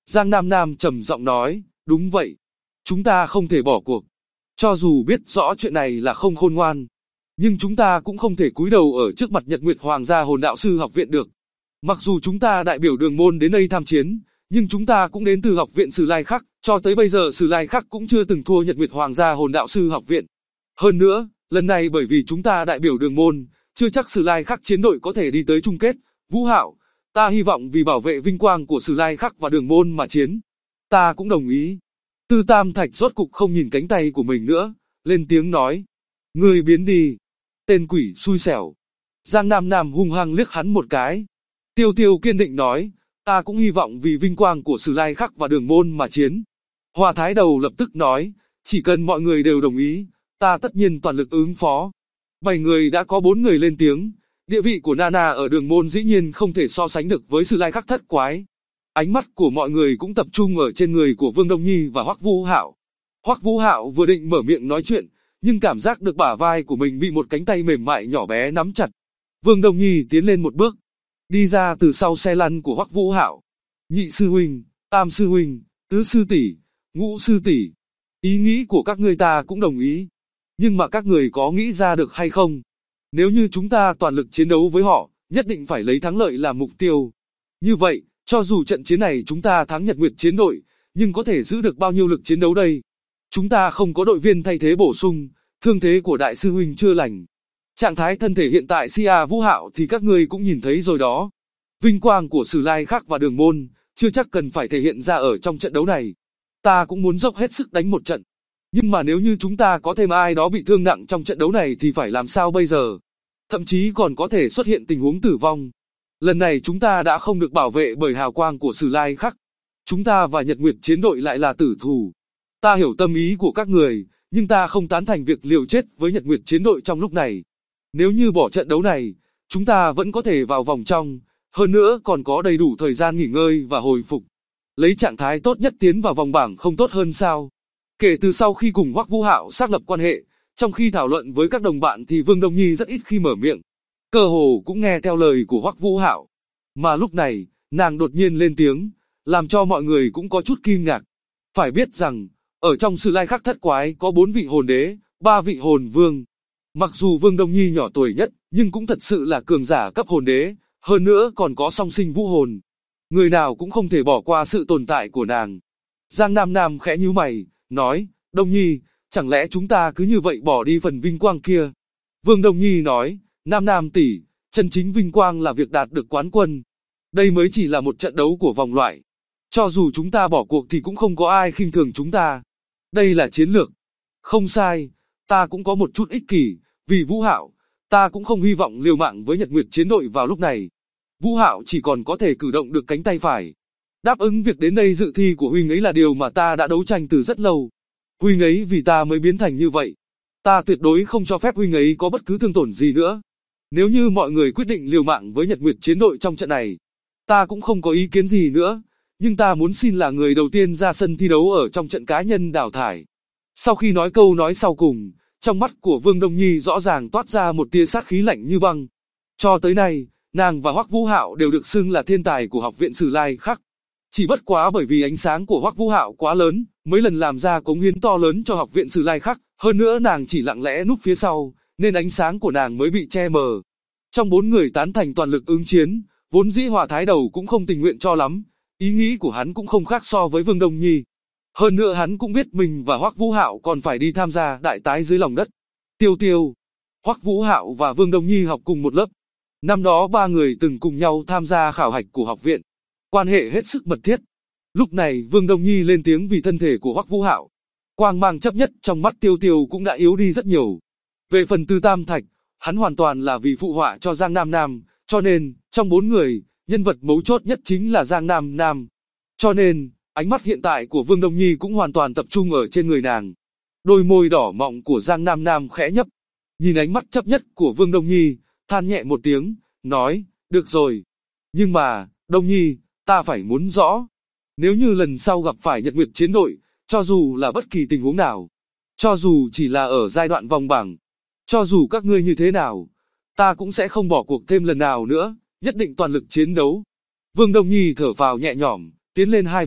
Giang Nam Nam trầm giọng nói, đúng vậy. Chúng ta không thể bỏ cuộc. Cho dù biết rõ chuyện này là không khôn ngoan, nhưng chúng ta cũng không thể cúi đầu ở trước mặt Nhật Nguyệt Hoàng gia Hồn Đạo Sư Học Viện được. Mặc dù chúng ta đại biểu Đường môn đến đây tham chiến, nhưng chúng ta cũng đến từ Học viện Sử Lai Khắc, cho tới bây giờ Sử Lai Khắc cũng chưa từng thua Nhật Nguyệt Hoàng gia Hồn Đạo Sư Học Viện. Hơn nữa, lần này bởi vì chúng ta đại biểu Đường môn, chưa chắc Sử Lai Khắc chiến đội có thể đi tới chung kết. Vũ Hạo, ta hy vọng vì bảo vệ vinh quang của Sử Lai Khắc và Đường môn mà chiến. Ta cũng đồng ý. Tư Tam Thạch rốt cục không nhìn cánh tay của mình nữa, lên tiếng nói. Ngươi biến đi. Tên quỷ xui xẻo. Giang Nam Nam hung hăng liếc hắn một cái. Tiêu Tiêu kiên định nói, ta cũng hy vọng vì vinh quang của Sử Lai Khắc và Đường môn mà chiến. Hòa Thái Đầu lập tức nói, chỉ cần mọi người đều đồng ý, ta tất nhiên toàn lực ứng phó. 7 người đã có 4 người lên tiếng, địa vị của Nana ở Đường môn dĩ nhiên không thể so sánh được với Sử Lai Khắc thất quái. Ánh mắt của mọi người cũng tập trung ở trên người của Vương Đông Nhi và Hoắc Vũ Hạo. Hoắc Vũ Hạo vừa định mở miệng nói chuyện, nhưng cảm giác được bả vai của mình bị một cánh tay mềm mại nhỏ bé nắm chặt. Vương Đông Nhi tiến lên một bước, đi ra từ sau xe lăn của Hoắc Vũ Hạo. Nhị sư huynh, tam sư huynh, tứ sư tỷ, ngũ sư tỷ, ý nghĩ của các ngươi ta cũng đồng ý. Nhưng mà các người có nghĩ ra được hay không? Nếu như chúng ta toàn lực chiến đấu với họ, nhất định phải lấy thắng lợi làm mục tiêu. Như vậy, cho dù trận chiến này chúng ta thắng Nhật Nguyệt chiến đội, nhưng có thể giữ được bao nhiêu lực chiến đấu đây? Chúng ta không có đội viên thay thế bổ sung, thương thế của đại sư huynh chưa lành. Trạng thái thân thể hiện tại Sia Vũ Hạo thì các ngươi cũng nhìn thấy rồi đó. Vinh quang của Sử Lai Khắc và Đường môn, chưa chắc cần phải thể hiện ra ở trong trận đấu này. Ta cũng muốn dốc hết sức đánh một trận. Nhưng mà nếu như chúng ta có thêm ai đó bị thương nặng trong trận đấu này thì phải làm sao bây giờ? Thậm chí còn có thể xuất hiện tình huống tử vong. Lần này chúng ta đã không được bảo vệ bởi hào quang của Sử Lai Khắc. Chúng ta và Nhật Nguyệt chiến đội lại là tử thủ. Ta hiểu tâm ý của các người, nhưng ta không tán thành việc liều chết với Nhật Nguyệt chiến đội trong lúc này. Nếu như bỏ trận đấu này, chúng ta vẫn có thể vào vòng trong, hơn nữa còn có đầy đủ thời gian nghỉ ngơi và hồi phục. Lấy trạng thái tốt nhất tiến vào vòng bảng không tốt hơn sao? Kể từ sau khi cùng Hoắc Vũ Hạo xác lập quan hệ, trong khi thảo luận với các đồng bạn thì Vương Đông Nhi rất ít khi mở miệng. Cơ hồ cũng nghe theo lời của Hoắc Vũ Hạo. Mà lúc này, nàng đột nhiên lên tiếng, làm cho mọi người cũng có chút kinh ngạc. Phải biết rằng, ở trong Sử Lai Khắc thất quái có 4 vị hồn đế, 3 vị hồn vương. Mặc dù Vương Đông Nhi nhỏ tuổi nhất, nhưng cũng thật sự là cường giả cấp hồn đế, hơn nữa còn có song sinh vũ hồn. Người nào cũng không thể bỏ qua sự tồn tại của nàng. Giang Nam Nam khẽ nhíu mày, nói, Đông Nhi, chẳng lẽ chúng ta cứ như vậy bỏ đi phần vinh quang kia? Vương Đông Nhi nói, Nam Nam tỷ, chân chính vinh quang là việc đạt được quán quân. Đây mới chỉ là một trận đấu của vòng loại. Cho dù chúng ta bỏ cuộc thì cũng không có ai khinh thường chúng ta. Đây là chiến lược. Không sai, ta cũng có một chút ích kỷ, vì Vũ Hạo, ta cũng không hy vọng liều mạng với Nhật Nguyệt chiến đội vào lúc này. Vũ Hạo chỉ còn có thể cử động được cánh tay phải. Đáp ứng việc đến đây dự thi của huynh ấy là điều mà ta đã đấu tranh từ rất lâu. Huynh ấy vì ta mới biến thành như vậy. Ta tuyệt đối không cho phép huynh ấy có bất cứ thương tổn gì nữa. Nếu như mọi người quyết định liều mạng với Nhật Nguyệt chiến đội trong trận này, ta cũng không có ý kiến gì nữa, nhưng ta muốn xin là người đầu tiên ra sân thi đấu ở trong trận cá nhân đào thải. Sau khi nói câu nói sau cùng, trong mắt của Vương Đông Nhi rõ ràng toát ra một tia sát khí lạnh như băng. Cho tới nay, nàng và Hoắc Vũ Hạo đều được xưng là thiên tài của Học viện Sử Lai Khắc. Chỉ bất quá bởi vì ánh sáng của Hoắc Vũ Hạo quá lớn, mấy lần làm ra cống hiến to lớn cho Học viện Sử Lai Khắc, hơn nữa nàng chỉ lặng lẽ núp phía sau, nên ánh sáng của nàng mới bị che mờ. Trong 4 người tán thành toàn lực ứng chiến, vốn dĩ Hòa Thái Đầu cũng không tình nguyện cho lắm, ý nghĩ của hắn cũng không khác so với Vương Đông Nhi. Hơn nữa hắn cũng biết mình và Hoắc Vũ Hạo còn phải đi tham gia đại tái dưới lòng đất. Tiêu Tiêu, Hoắc Vũ Hạo và Vương Đông Nhi học cùng một lớp. Năm đó 3 người từng cùng nhau tham gia khảo hạch của học viện, quan hệ hết sức mật thiết. Lúc này Vương Đông Nhi lên tiếng vì thân thể của Hoắc Vũ Hạo. Quang mang chấp nhất trong mắt Tiêu Tiêu cũng đã yếu đi rất nhiều. Về phần Tư Tam Thạch, hắn hoàn toàn là vì phụ họa cho Giang Nam Nam, cho nên, trong 4 người, nhân vật mấu chốt nhất chính là Giang Nam Nam. Cho nên, ánh mắt hiện tại của Vương Đông Nhi cũng hoàn toàn tập trung ở trên người nàng. Đôi môi đỏ mọng của Giang Nam Nam khẽ nhấp. Nhìn ánh mắt chấp nhất của Vương Đông Nhi, than nhẹ một tiếng, nói, được rồi. Nhưng mà, Đông Nhi, ta phải muốn rõ. Nếu như lần sau gặp phải Nhật Nguyệt chiến đội, cho dù là bất kỳ tình huống nào, cho dù chỉ là ở giai đoạn vòng bảng, cho dù các ngươi như thế nào, ta cũng sẽ không bỏ cuộc thêm lần nào nữa, nhất định toàn lực chiến đấu. Vương Đông Nhi thở phào nhẹ nhõm, tiến lên 2 bước,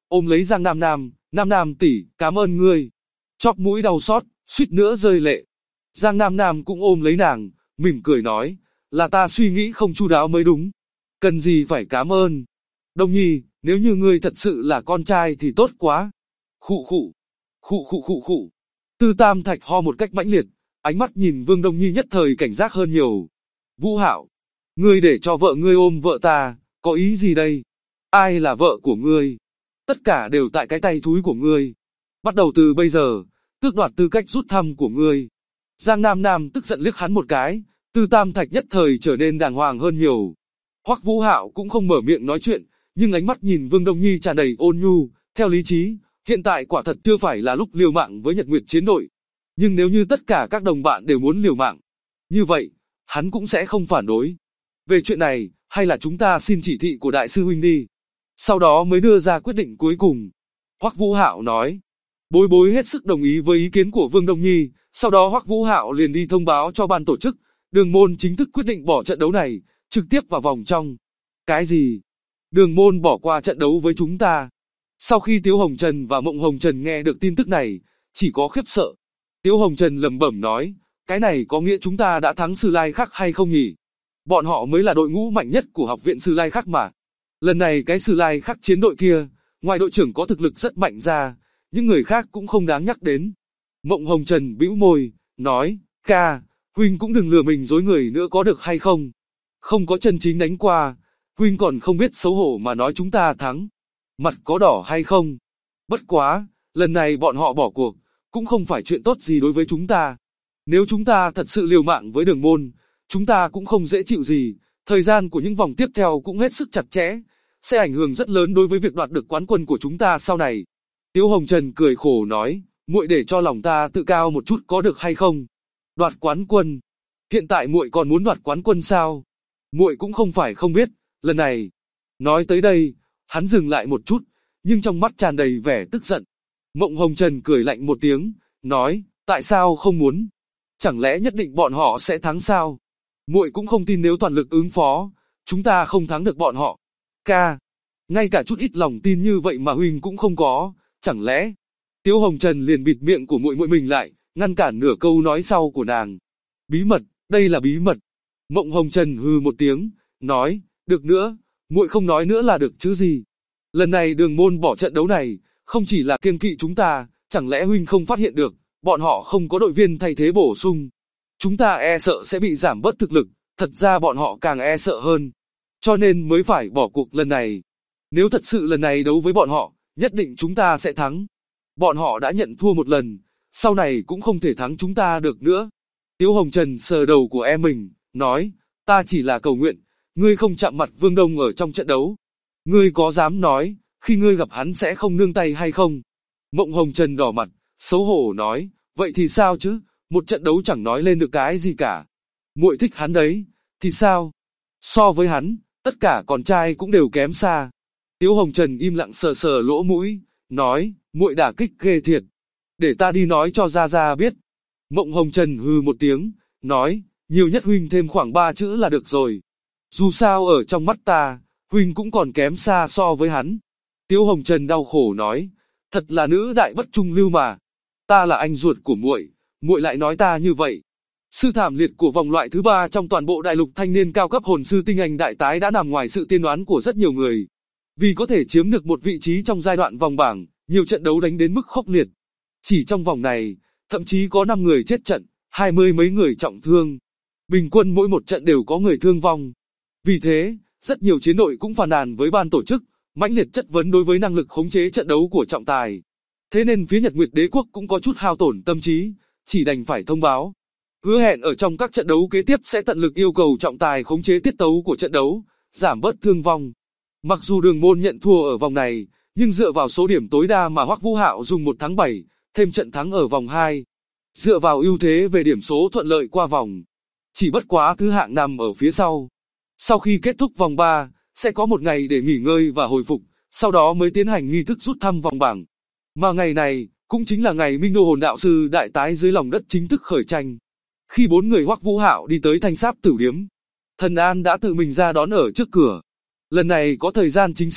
ôm lấy Giang Nam Nam, Nam Nam tỷ, cảm ơn ngươi. Chóp mũi đau xót, suýt nữa rơi lệ. Giang Nam Nam cũng ôm lấy nàng, mỉm cười nói, là ta suy nghĩ không chu đáo mới đúng. Cần gì phải cảm ơn. Đông Nhi, nếu như ngươi thật sự là con trai thì tốt quá. Khụ khụ, khụ khụ khụ khụ. Tư Tam Thạch ho một cách mãnh liệt, ánh mắt nhìn Vương Đông Nhi nhất thời cảnh giác hơn nhiều. Vũ Hạo, ngươi để cho vợ ngươi ôm vợ ta, có ý gì đây? Ai là vợ của ngươi? Tất cả đều tại cái tay thúi của ngươi. Bắt đầu từ bây giờ, tước đoạt tư cách rút thăm của ngươi. Giang Nam Nam tức giận liếc hắn một cái, Tư Tam Thạch nhất thời trở nên đàng hoàng hơn nhiều. Hoắc Vũ Hạo cũng không mở miệng nói chuyện, nhưng ánh mắt nhìn Vương Đông Nhi tràn đầy ôn nhu, theo lý trí, hiện tại quả thật chưa phải là lúc liều mạng với Nhật Nguyệt chiến đội. Nhưng nếu như tất cả các đồng bạn đều muốn liều mạng, như vậy, hắn cũng sẽ không phản đối. Về chuyện này, hay là chúng ta xin chỉ thị của đại sư huynh đi. Sau đó mới đưa ra quyết định cuối cùng. Hoắc Vũ Hạo nói. Bối bối hết sức đồng ý với ý kiến của Vương Đông Nhi, sau đó Hoắc Vũ Hạo liền đi thông báo cho ban tổ chức, Đường Môn chính thức quyết định bỏ trận đấu này, trực tiếp vào vòng trong. Cái gì? Đường Môn bỏ qua trận đấu với chúng ta? Sau khi Tiếu Hồng Trần và Mộng Hồng Trần nghe được tin tức này, chỉ có khiếp sợ. Tiếu Hồng Trần lẩm bẩm nói, cái này có nghĩa chúng ta đã thắng Sư Lai Khắc hay không nhỉ? Bọn họ mới là đội ngũ mạnh nhất của học viện Sư Lai Khắc mà. Lần này cái Sư Lai Khắc chiến đội kia, ngoài đội trưởng có thực lực rất mạnh ra, những người khác cũng không đáng nhắc đến. Mộng Hồng Trần bĩu môi, nói, ca, huynh cũng đừng lừa mình dối người nữa có được hay không? Không có chân chính đánh qua, huynh còn không biết xấu hổ mà nói chúng ta thắng. Mặt có đỏ hay không? Bất quá, lần này bọn họ bỏ cuộc, cũng không phải chuyện tốt gì đối với chúng ta. Nếu chúng ta thật sự liều mạng với Đường Môn, chúng ta cũng không dễ chịu gì, thời gian của những vòng tiếp theo cũng hết sức chặt chẽ, sẽ ảnh hưởng rất lớn đối với việc đoạt được quán quân của chúng ta sau này. Tiếu Hồng Trần cười khổ nói, muội để cho lòng ta tự cao một chút có được hay không? Đoạt quán quân? Hiện tại muội còn muốn đoạt quán quân sao? Muội cũng không phải không biết, lần này. Nói tới đây, hắn dừng lại một chút, nhưng trong mắt tràn đầy vẻ tức giận. Mộng Hồng Trần cười lạnh một tiếng, nói, tại sao không muốn? Chẳng lẽ nhất định bọn họ sẽ thắng sao? Muội cũng không tin nếu toàn lực ứng phó, chúng ta không thắng được bọn họ. Ca, ngay cả chút ít lòng tin như vậy mà huynh cũng không có, chẳng lẽ? Tiếu Hồng Trần liền bịt miệng của muội muội mình lại, ngăn cản nửa câu nói sau của nàng. Bí mật, đây là bí mật. Mộng Hồng Trần hừ một tiếng, nói, được nữa, muội không nói nữa là được chứ gì. Lần này Đường Môn bỏ trận đấu này, không chỉ là kiêng kỵ chúng ta, chẳng lẽ huynh không phát hiện được, bọn họ không có đội viên thay thế bổ sung. Chúng ta e sợ sẽ bị giảm bớt thực lực, thật ra bọn họ càng e sợ hơn. Cho nên mới phải bỏ cuộc lần này. Nếu thật sự lần này đấu với bọn họ, nhất định chúng ta sẽ thắng. Bọn họ đã nhận thua một lần, sau này cũng không thể thắng chúng ta được nữa. Tiếu Hồng Trần sờ đầu của em mình, nói, ta chỉ là cầu nguyện, ngươi không chạm mặt Vương Đông ở trong trận đấu. Ngươi có dám nói, khi ngươi gặp hắn sẽ không nương tay hay không? Mộng Hồng Trần đỏ mặt, xấu hổ nói, vậy thì sao chứ, một trận đấu chẳng nói lên được cái gì cả. Muội thích hắn đấy, thì sao? So với hắn, tất cả con trai cũng đều kém xa. Tiếu Hồng Trần im lặng sờ sờ lỗ mũi, nói, muội đả kích ghê thiệt. Để ta đi nói cho Gia Gia biết. Mộng Hồng Trần hừ một tiếng, nói, nhiều nhất huynh thêm khoảng 3 chữ là được rồi. Dù sao ở trong mắt ta, huynh cũng còn kém xa so với hắn. Tiếu Hồng Trần đau khổ nói, thật là nữ đại bất trung lưu mà. Ta là anh ruột của muội, muội lại nói ta như vậy. Sự thảm liệt của vòng loại thứ 3 trong toàn bộ đại lục thanh niên cao cấp hồn sư tinh anh đại tái đã nằm ngoài sự tiên đoán của rất nhiều người. Vì có thể chiếm được một vị trí trong giai đoạn vòng bảng, nhiều trận đấu đánh đến mức khốc liệt. Chỉ trong vòng này, thậm chí có 5 người chết trận, 20 mấy người trọng thương. Bình quân mỗi một trận đều có người thương vong. Vì thế, rất nhiều chiến đội cũng phàn nàn với ban tổ chức, mãnh liệt chất vấn đối với năng lực khống chế trận đấu của trọng tài. Thế nên phía Nhật Nguyệt Đế Quốc cũng có chút hao tổn tâm trí, chỉ đành phải thông báo. Hứa hẹn ở trong các trận đấu kế tiếp sẽ tận lực yêu cầu trọng tài khống chế tiết tấu của trận đấu, giảm bớt thương vong. Mặc dù Đường Môn nhận thua ở vòng này, nhưng dựa vào số điểm tối đa mà Hoắc Vũ Hạo dùng 1 thắng 7, thêm trận thắng ở vòng 2. Dựa vào ưu thế về điểm số thuận lợi qua vòng. Chỉ bất quá thứ hạng nằm ở phía sau. Sau khi kết thúc vòng 3, sẽ có một ngày để nghỉ ngơi và hồi phục, sau đó mới tiến hành nghi thức rút thăm vòng bảng. Mà ngày này, cũng chính là ngày Minh Đô Hồn Đạo Sư đại tái dưới lòng đất chính thức khởi tranh. Khi 4 người Hoắc Vũ Hạo đi tới Thanh Sáp Tử Điếm, Thần An đã tự mình ra đón ở trước cửa. Lần này có thời gian chính xác,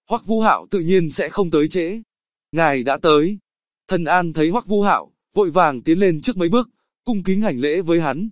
Hoắc Vũ Hạo tự nhiên sẽ không tới trễ. Ngài đã tới. Thần An thấy Hoắc Vũ Hạo, vội vàng tiến lên trước mấy bước, cung kính hành lễ với hắn.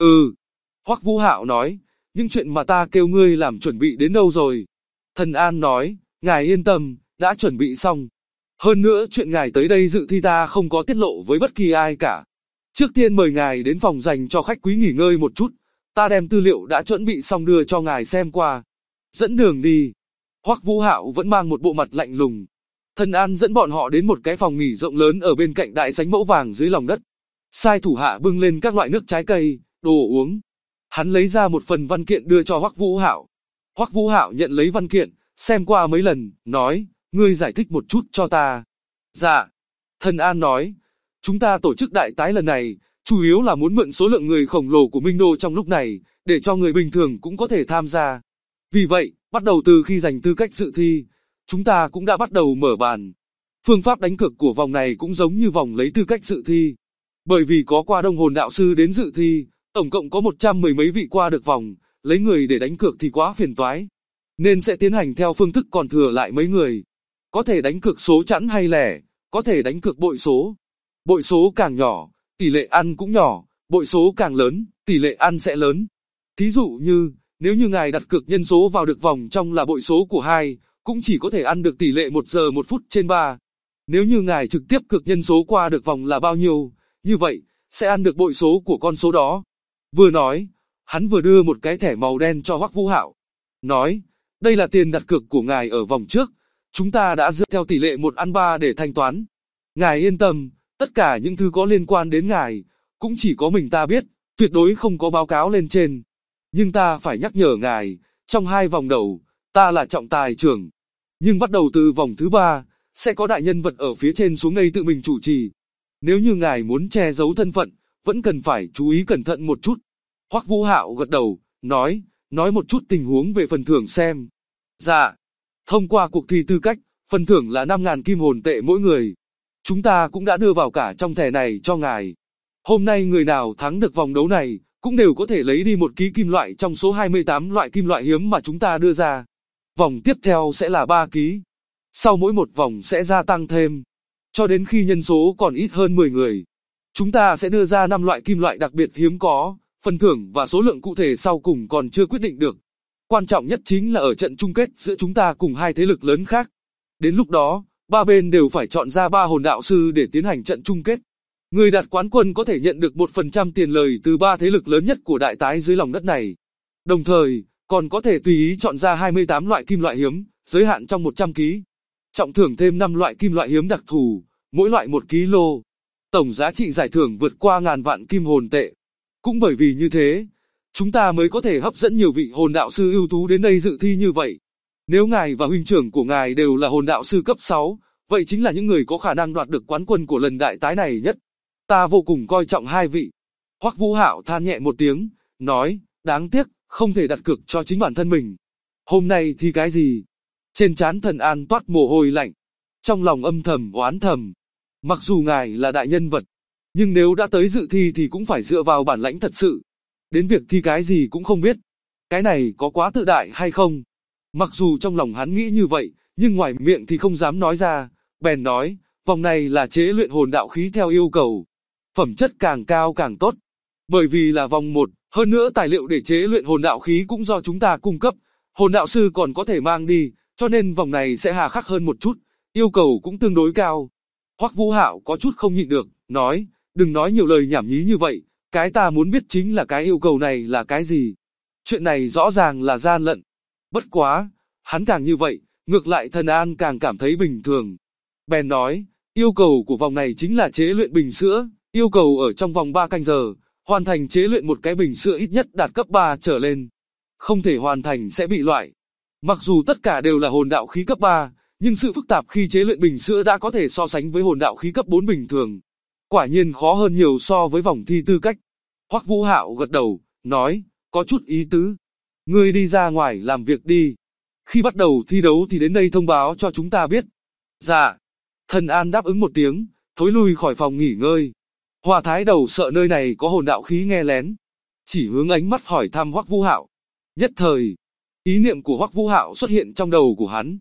Hoắc Vũ Hạo nói, những chuyện mà ta kêu ngươi làm chuẩn bị đến đâu rồi? Thần An nói, ngài yên tâm, đã chuẩn bị xong. Hơn nữa chuyện ngài tới đây dự thi ta không có tiết lộ với bất kỳ ai cả. Trước tiên mời ngài đến phòng dành cho khách quý nghỉ ngơi một chút, ta đem tư liệu đã chuẩn bị xong đưa cho ngài xem qua. Dẫn đường đi. Hoắc Vũ Hạo vẫn mang một bộ mặt lạnh lùng. Thần An dẫn bọn họ đến một cái phòng nghỉ rộng lớn ở bên cạnh đại sảnh mẫu vàng dưới lòng đất. Sai thủ hạ bưng lên các loại nước trái cây, đồ uống. Hắn lấy ra một phần văn kiện đưa cho Hoắc Vũ Hạo. Hoắc Vũ Hạo nhận lấy văn kiện, xem qua mấy lần, nói, ngươi giải thích một chút cho ta. Dạ. Thần An nói, chúng ta tổ chức đại tái lần này, chủ yếu là muốn mượn số lượng người khổng lồ của Minh Đô trong lúc này, để cho người bình thường cũng có thể tham gia. Vì vậy, bắt đầu từ khi giành tư cách dự thi, chúng ta cũng đã bắt đầu mở bàn. Phương pháp đánh cược của vòng này cũng giống như vòng lấy tư cách dự thi. Bởi vì có qua đông hồn đạo sư đến dự thi, tổng cộng có 110 mấy vị qua được vòng, lấy người để đánh cược thì quá phiền toái. Nên sẽ tiến hành theo phương thức còn thừa lại mấy người. Có thể đánh cược số chẵn hay lẻ, có thể đánh cược bội số. Bội số càng nhỏ, tỷ lệ ăn cũng nhỏ, bội số càng lớn, tỷ lệ ăn sẽ lớn. Thí dụ như, nếu như ngài đặt cược nhân số vào được vòng trong là bội số của 2, cũng chỉ có thể ăn được tỷ lệ 1 giờ 1 phút trên 3. Nếu như ngài trực tiếp cược nhân số qua được vòng là bao nhiêu, như vậy, sẽ ăn được bội số của con số đó. Vừa nói, hắn vừa đưa một cái thẻ màu đen cho Hoắc Vũ Hạo. Nói, đây là tiền đặt cược của ngài ở vòng trước, chúng ta đã dựa theo tỷ lệ 1:3 để thanh toán. Ngài yên tâm, tất cả những thứ có liên quan đến ngài, cũng chỉ có mình ta biết, tuyệt đối không có báo cáo lên trên. Nhưng ta phải nhắc nhở ngài, trong 2 vòng đầu, ta là trọng tài trưởng. Nhưng bắt đầu từ vòng thứ 3, sẽ có đại nhân vật ở phía trên xuống đây tự mình chủ trì. Nếu như ngài muốn che giấu thân phận, vẫn cần phải chú ý cẩn thận một chút. Hoắc Vũ Hạo gật đầu, nói một chút tình huống về phần thưởng xem. Dạ. Thông qua cuộc thi tư cách, phần thưởng là 5.000 kim hồn tệ mỗi người. Chúng ta cũng đã đưa vào cả trong thẻ này cho ngài. Hôm nay người nào thắng được vòng đấu này, cũng đều có thể lấy đi một ký kim loại trong số 28 loại kim loại hiếm mà chúng ta đưa ra. Vòng tiếp theo sẽ là 3 ký. Sau mỗi một vòng sẽ gia tăng thêm. Cho đến khi nhân số còn ít hơn 10 người. Chúng ta sẽ đưa ra 5 loại kim loại đặc biệt hiếm có, phần thưởng và số lượng cụ thể sau cùng còn chưa quyết định được. Quan trọng nhất chính là ở trận chung kết giữa chúng ta cùng 2 thế lực lớn khác. Đến lúc đó, 3 bên đều phải chọn ra 3 hồn đạo sư để tiến hành trận chung kết. Người đạt quán quân có thể nhận được 1% tiền lời từ 3 thế lực lớn nhất của đại tái dưới lòng đất này. Đồng thời, còn có thể tùy ý chọn ra 28 loại kim loại hiếm, giới hạn trong 100 kg. Trọng thưởng thêm 5 loại kim loại hiếm đặc thù, mỗi loại 1 kg. Tổng giá trị giải thưởng vượt qua ngàn vạn kim hồn tệ. Cũng bởi vì như thế, chúng ta mới có thể hấp dẫn nhiều vị hồn đạo sư ưu tú đến đây dự thi như vậy. Nếu ngài và huynh trưởng của ngài đều là hồn đạo sư cấp 6, vậy chính là những người có khả năng đoạt được quán quân của lần đại tái này nhất. Ta vô cùng coi trọng 2 vị. Hoắc Vũ Hạo than nhẹ một tiếng, nói, đáng tiếc, không thể đặt cược cho chính bản thân mình. Hôm nay thì cái gì? Trên trán Thần An toát mồ hôi lạnh. Trong lòng âm thầm oán thầm. Mặc dù ngài là đại nhân vật, nhưng nếu đã tới dự thi thì cũng phải dựa vào bản lãnh thật sự. Đến việc thi cái gì cũng không biết. Cái này có quá tự đại hay không? Mặc dù trong lòng hắn nghĩ như vậy, nhưng ngoài miệng thì không dám nói ra. Bèn nói, vòng này là chế luyện hồn đạo khí theo yêu cầu. Phẩm chất càng cao càng tốt. Bởi vì là vòng 1, hơn nữa tài liệu để chế luyện hồn đạo khí cũng do chúng ta cung cấp. Hồn đạo sư còn có thể mang đi, cho nên vòng này sẽ hà khắc hơn một chút. Yêu cầu cũng tương đối cao. Hoắc Vũ Hạo có chút không nhịn được, nói, đừng nói nhiều lời nhảm nhí như vậy. Cái ta muốn biết chính là cái yêu cầu này là cái gì. Chuyện này rõ ràng là gian lận. Bất quá, hắn càng như vậy, ngược lại Thần An càng cảm thấy bình thường. Bèn nói, yêu cầu của vòng này chính là chế luyện bình sữa, yêu cầu ở trong vòng 3 canh giờ, hoàn thành chế luyện một cái bình sữa ít nhất đạt cấp 3 trở lên. Không thể hoàn thành sẽ bị loại. Mặc dù tất cả đều là hồn đạo khí cấp 3, nhưng sự phức tạp khi chế luyện bình sữa đã có thể so sánh với hồn đạo khí cấp 4 bình thường. Quả nhiên khó hơn nhiều so với vòng thi tư cách. Hoắc Vũ Hạo gật đầu, nói, có chút ý tứ. Ngươi đi ra ngoài làm việc đi. Khi bắt đầu thi đấu thì đến đây thông báo cho chúng ta biết. Dạ. Thần An đáp ứng một tiếng, thối lui khỏi phòng nghỉ ngơi. Hòa Thái Đầu sợ nơi này có hồn đạo khí nghe lén, chỉ hướng ánh mắt hỏi thăm Hoắc Vũ Hạo. Nhất thời, ý niệm của Hoắc Vũ Hạo xuất hiện trong đầu của hắn.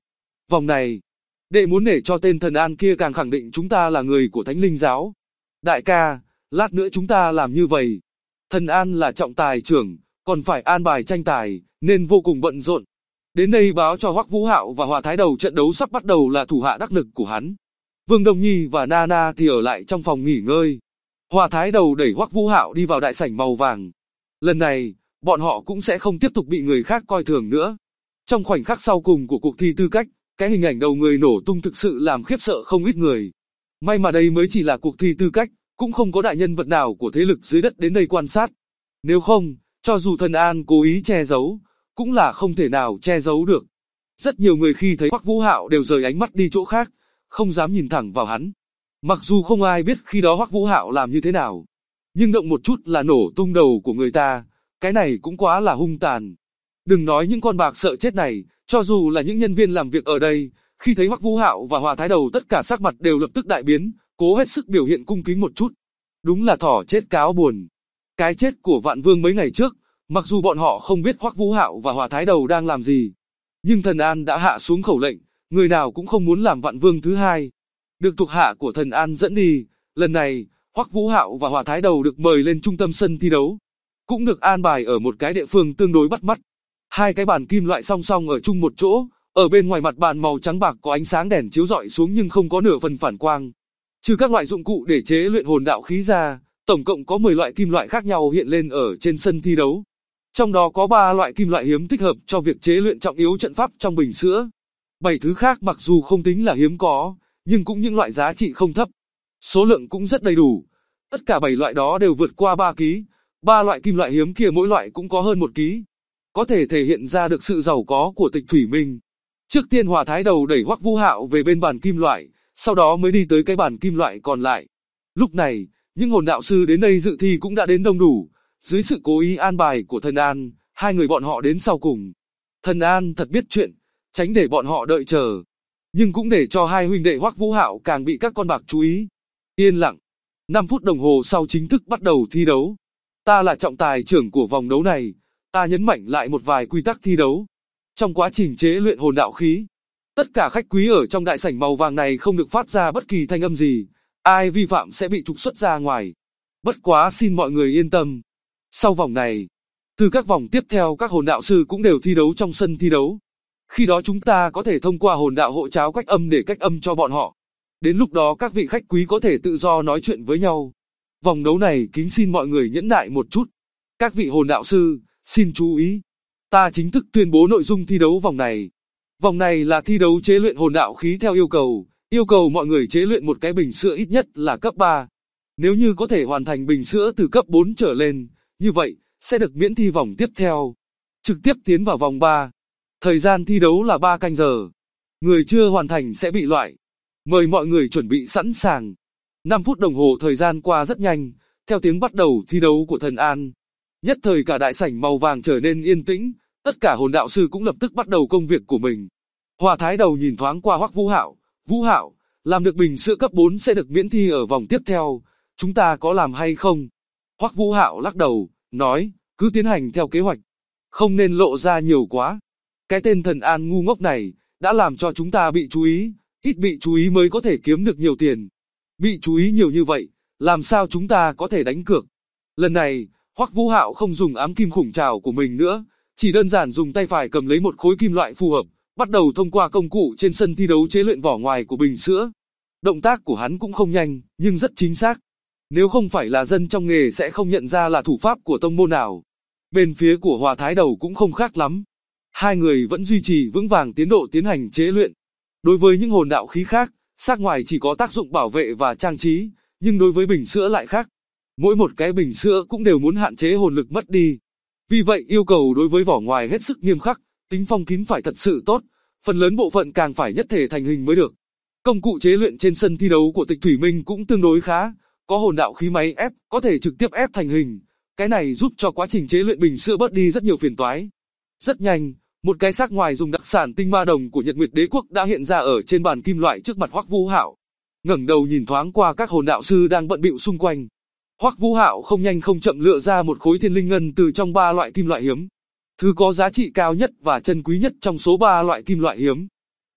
Vòng này, đệ muốn để cho tên Thần An kia càng khẳng định chúng ta là người của Thánh Linh giáo. Đại ca, lát nữa chúng ta làm như vậy. Thần An là trọng tài trưởng, còn phải an bài tranh tài, nên vô cùng bận rộn. Đến đây báo cho Hoắc Vũ Hạo và Hòa Thái Đầu trận đấu sắp bắt đầu là thủ hạ đắc lực của hắn. Vương Đông Nhi và Nana thì ở lại trong phòng nghỉ ngơi. Hòa Thái Đầu đẩy Hoắc Vũ Hạo đi vào đại sảnh màu vàng. Lần này, bọn họ cũng sẽ không tiếp tục bị người khác coi thường nữa. Trong khoảnh khắc sau cùng của cuộc thi tư cách, cái hình ảnh đầu người nổ tung thực sự làm khiếp sợ không ít người. May mà đây mới chỉ là cuộc thi tư cách, cũng không có đại nhân vật nào của thế lực dưới đất đến đây quan sát. Nếu không, cho dù Thần An cố ý che giấu, cũng là không thể nào che giấu được. Rất nhiều người khi thấy Hoắc Vũ Hạo đều rời ánh mắt đi chỗ khác, không dám nhìn thẳng vào hắn. Mặc dù không ai biết khi đó Hoắc Vũ Hạo làm như thế nào, nhưng động một chút là nổ tung đầu của người ta, cái này cũng quá là hung tàn. Đừng nói những con bạc sợ chết này, cho dù là những nhân viên làm việc ở đây, khi thấy Hoắc Vũ Hạo và Hòa Thái Đầu tất cả sắc mặt đều lập tức đại biến, cố hết sức biểu hiện cung kính một chút. Đúng là thỏ chết cáo buồn. Cái chết của Vạn Vương mấy ngày trước, mặc dù bọn họ không biết Hoắc Vũ Hạo và Hòa Thái Đầu đang làm gì, nhưng Thần An đã hạ xuống khẩu lệnh, người nào cũng không muốn làm Vạn Vương thứ hai. Được thuộc hạ của Thần An dẫn đi, lần này, Hoắc Vũ Hạo và Hòa Thái Đầu được mời lên trung tâm sân thi đấu, cũng được an bài ở một cái địa phương tương đối bắt mắt. Hai cái bàn kim loại song song ở chung một chỗ, ở bên ngoài mặt bàn màu trắng bạc có ánh sáng đèn chiếu rọi xuống nhưng không có nửa phần phản quang. Trừ các loại dụng cụ để chế luyện hồn đạo khí ra, tổng cộng có 10 loại kim loại khác nhau hiện lên ở trên sân thi đấu. Trong đó có 3 loại kim loại hiếm thích hợp cho việc chế luyện trọng yếu trận pháp trong bình sữa. 7 thứ khác mặc dù không tính là hiếm có, nhưng cũng những loại giá trị không thấp. Số lượng cũng rất đầy đủ. Tất cả 7 loại đó đều vượt qua 3 ký. 3 loại kim loại hiếm kia mỗi loại cũng có hơn 1 ký. Có thể thể hiện ra được sự giàu có của Tịch Thủy Minh. Trước tiên Hòa Thái Đầu đẩy Hoắc Vũ Hạo về bên bàn kim loại, sau đó mới đi tới cái bàn kim loại còn lại. Lúc này, những hồn đạo sư đến đây dự thi cũng đã đến đông đủ. Dưới sự cố ý an bài của Thần An, hai người bọn họ đến sau cùng. Thần An thật biết chuyện, tránh để bọn họ đợi chờ, nhưng cũng để cho hai huynh đệ Hoắc Vũ Hạo càng bị các con bạc chú ý. Yên lặng. 5 phút đồng hồ sau chính thức bắt đầu thi đấu. Ta là trọng tài trưởng của vòng đấu này, ta nhấn mạnh lại một vài quy tắc thi đấu. Trong quá trình chế luyện hồn đạo khí, tất cả khách quý ở trong đại sảnh màu vàng này không được phát ra bất kỳ thanh âm gì, ai vi phạm sẽ bị trục xuất ra ngoài. Bất quá xin mọi người yên tâm. Sau vòng này, từ các vòng tiếp theo các hồn đạo sư cũng đều thi đấu trong sân thi đấu. Khi đó chúng ta có thể thông qua hồn đạo hộ cháo cách âm để cách âm cho bọn họ. Đến lúc đó các vị khách quý có thể tự do nói chuyện với nhau. Vòng đấu này kính xin mọi người nhẫn nại một chút. Các vị hồn đạo sư, xin chú ý. Ta chính thức tuyên bố nội dung thi đấu vòng này. Vòng này là thi đấu chế luyện hồn đạo khí theo yêu cầu mọi người chế luyện một cái bình sữa ít nhất là cấp 3. Nếu như có thể hoàn thành bình sữa từ cấp 4 trở lên, như vậy, sẽ được miễn thi vòng tiếp theo. Trực tiếp tiến vào vòng 3. Thời gian thi đấu là 3 canh giờ. Người chưa hoàn thành sẽ bị loại. Mời mọi người chuẩn bị sẵn sàng. 5 phút đồng hồ thời gian qua rất nhanh, theo tiếng bắt đầu thi đấu của Thần An. Nhất thời cả đại sảnh màu vàng trở nên yên tĩnh, tất cả hồn đạo sư cũng lập tức bắt đầu công việc của mình. Hòa Thái Đầu nhìn thoáng qua Hoắc Vũ Hạo. Vũ Hạo, làm được bình sữa cấp 4 sẽ được miễn thi ở vòng tiếp theo, chúng ta có làm hay không? Hoắc Vũ Hạo lắc đầu, nói, cứ tiến hành theo kế hoạch. Không nên lộ ra nhiều quá. Cái tên Thần An ngu ngốc này, đã làm cho chúng ta bị chú ý, ít bị chú ý mới có thể kiếm được nhiều tiền. Bị chú ý nhiều như vậy, làm sao chúng ta có thể đánh cược? Lần này, Hoắc Vũ Hạo không dùng ám kim khủng trảo của mình nữa, chỉ đơn giản dùng tay phải cầm lấy một khối kim loại phù hợp, bắt đầu thông qua công cụ trên sân thi đấu chế luyện vỏ ngoài của bình sữa. Động tác của hắn cũng không nhanh, nhưng rất chính xác. Nếu không phải là dân trong nghề sẽ không nhận ra là thủ pháp của tông môn nào. Bên phía của Hòa Thái Đầu cũng không khác lắm. Hai người vẫn duy trì vững vàng tiến độ tiến hành chế luyện. Đối với những hồn đạo khí khác, sắc ngoài chỉ có tác dụng bảo vệ và trang trí, nhưng đối với bình sữa lại khác. Mỗi một cái bình sữa cũng đều muốn hạn chế hồn lực mất đi. Vì vậy yêu cầu đối với vỏ ngoài hết sức nghiêm khắc, tính phong kín phải thật sự tốt, phần lớn bộ phận càng phải nhất thể thành hình mới được. Công cụ chế luyện trên sân thi đấu của Tịch Thủy Minh cũng tương đối khá, có hồn đạo khí máy ép, có thể trực tiếp ép thành hình. Cái này giúp cho quá trình chế luyện bình sữa bớt đi rất nhiều phiền toái. Rất nhanh, một cái xác ngoài dùng đặc sản tinh ma đồng của Nhật Nguyệt Đế Quốc đã hiện ra ở trên bàn kim loại trước mặt Hoắc Vũ Hạo. Ngẩng đầu nhìn thoáng qua các hồn đạo sư đang bận bịu xung quanh. Hoắc Vũ Hạo không nhanh không chậm lựa ra một khối thiên linh ngân từ trong 3 loại kim loại hiếm. Thứ có giá trị cao nhất và chân quý nhất trong số 3 loại kim loại hiếm.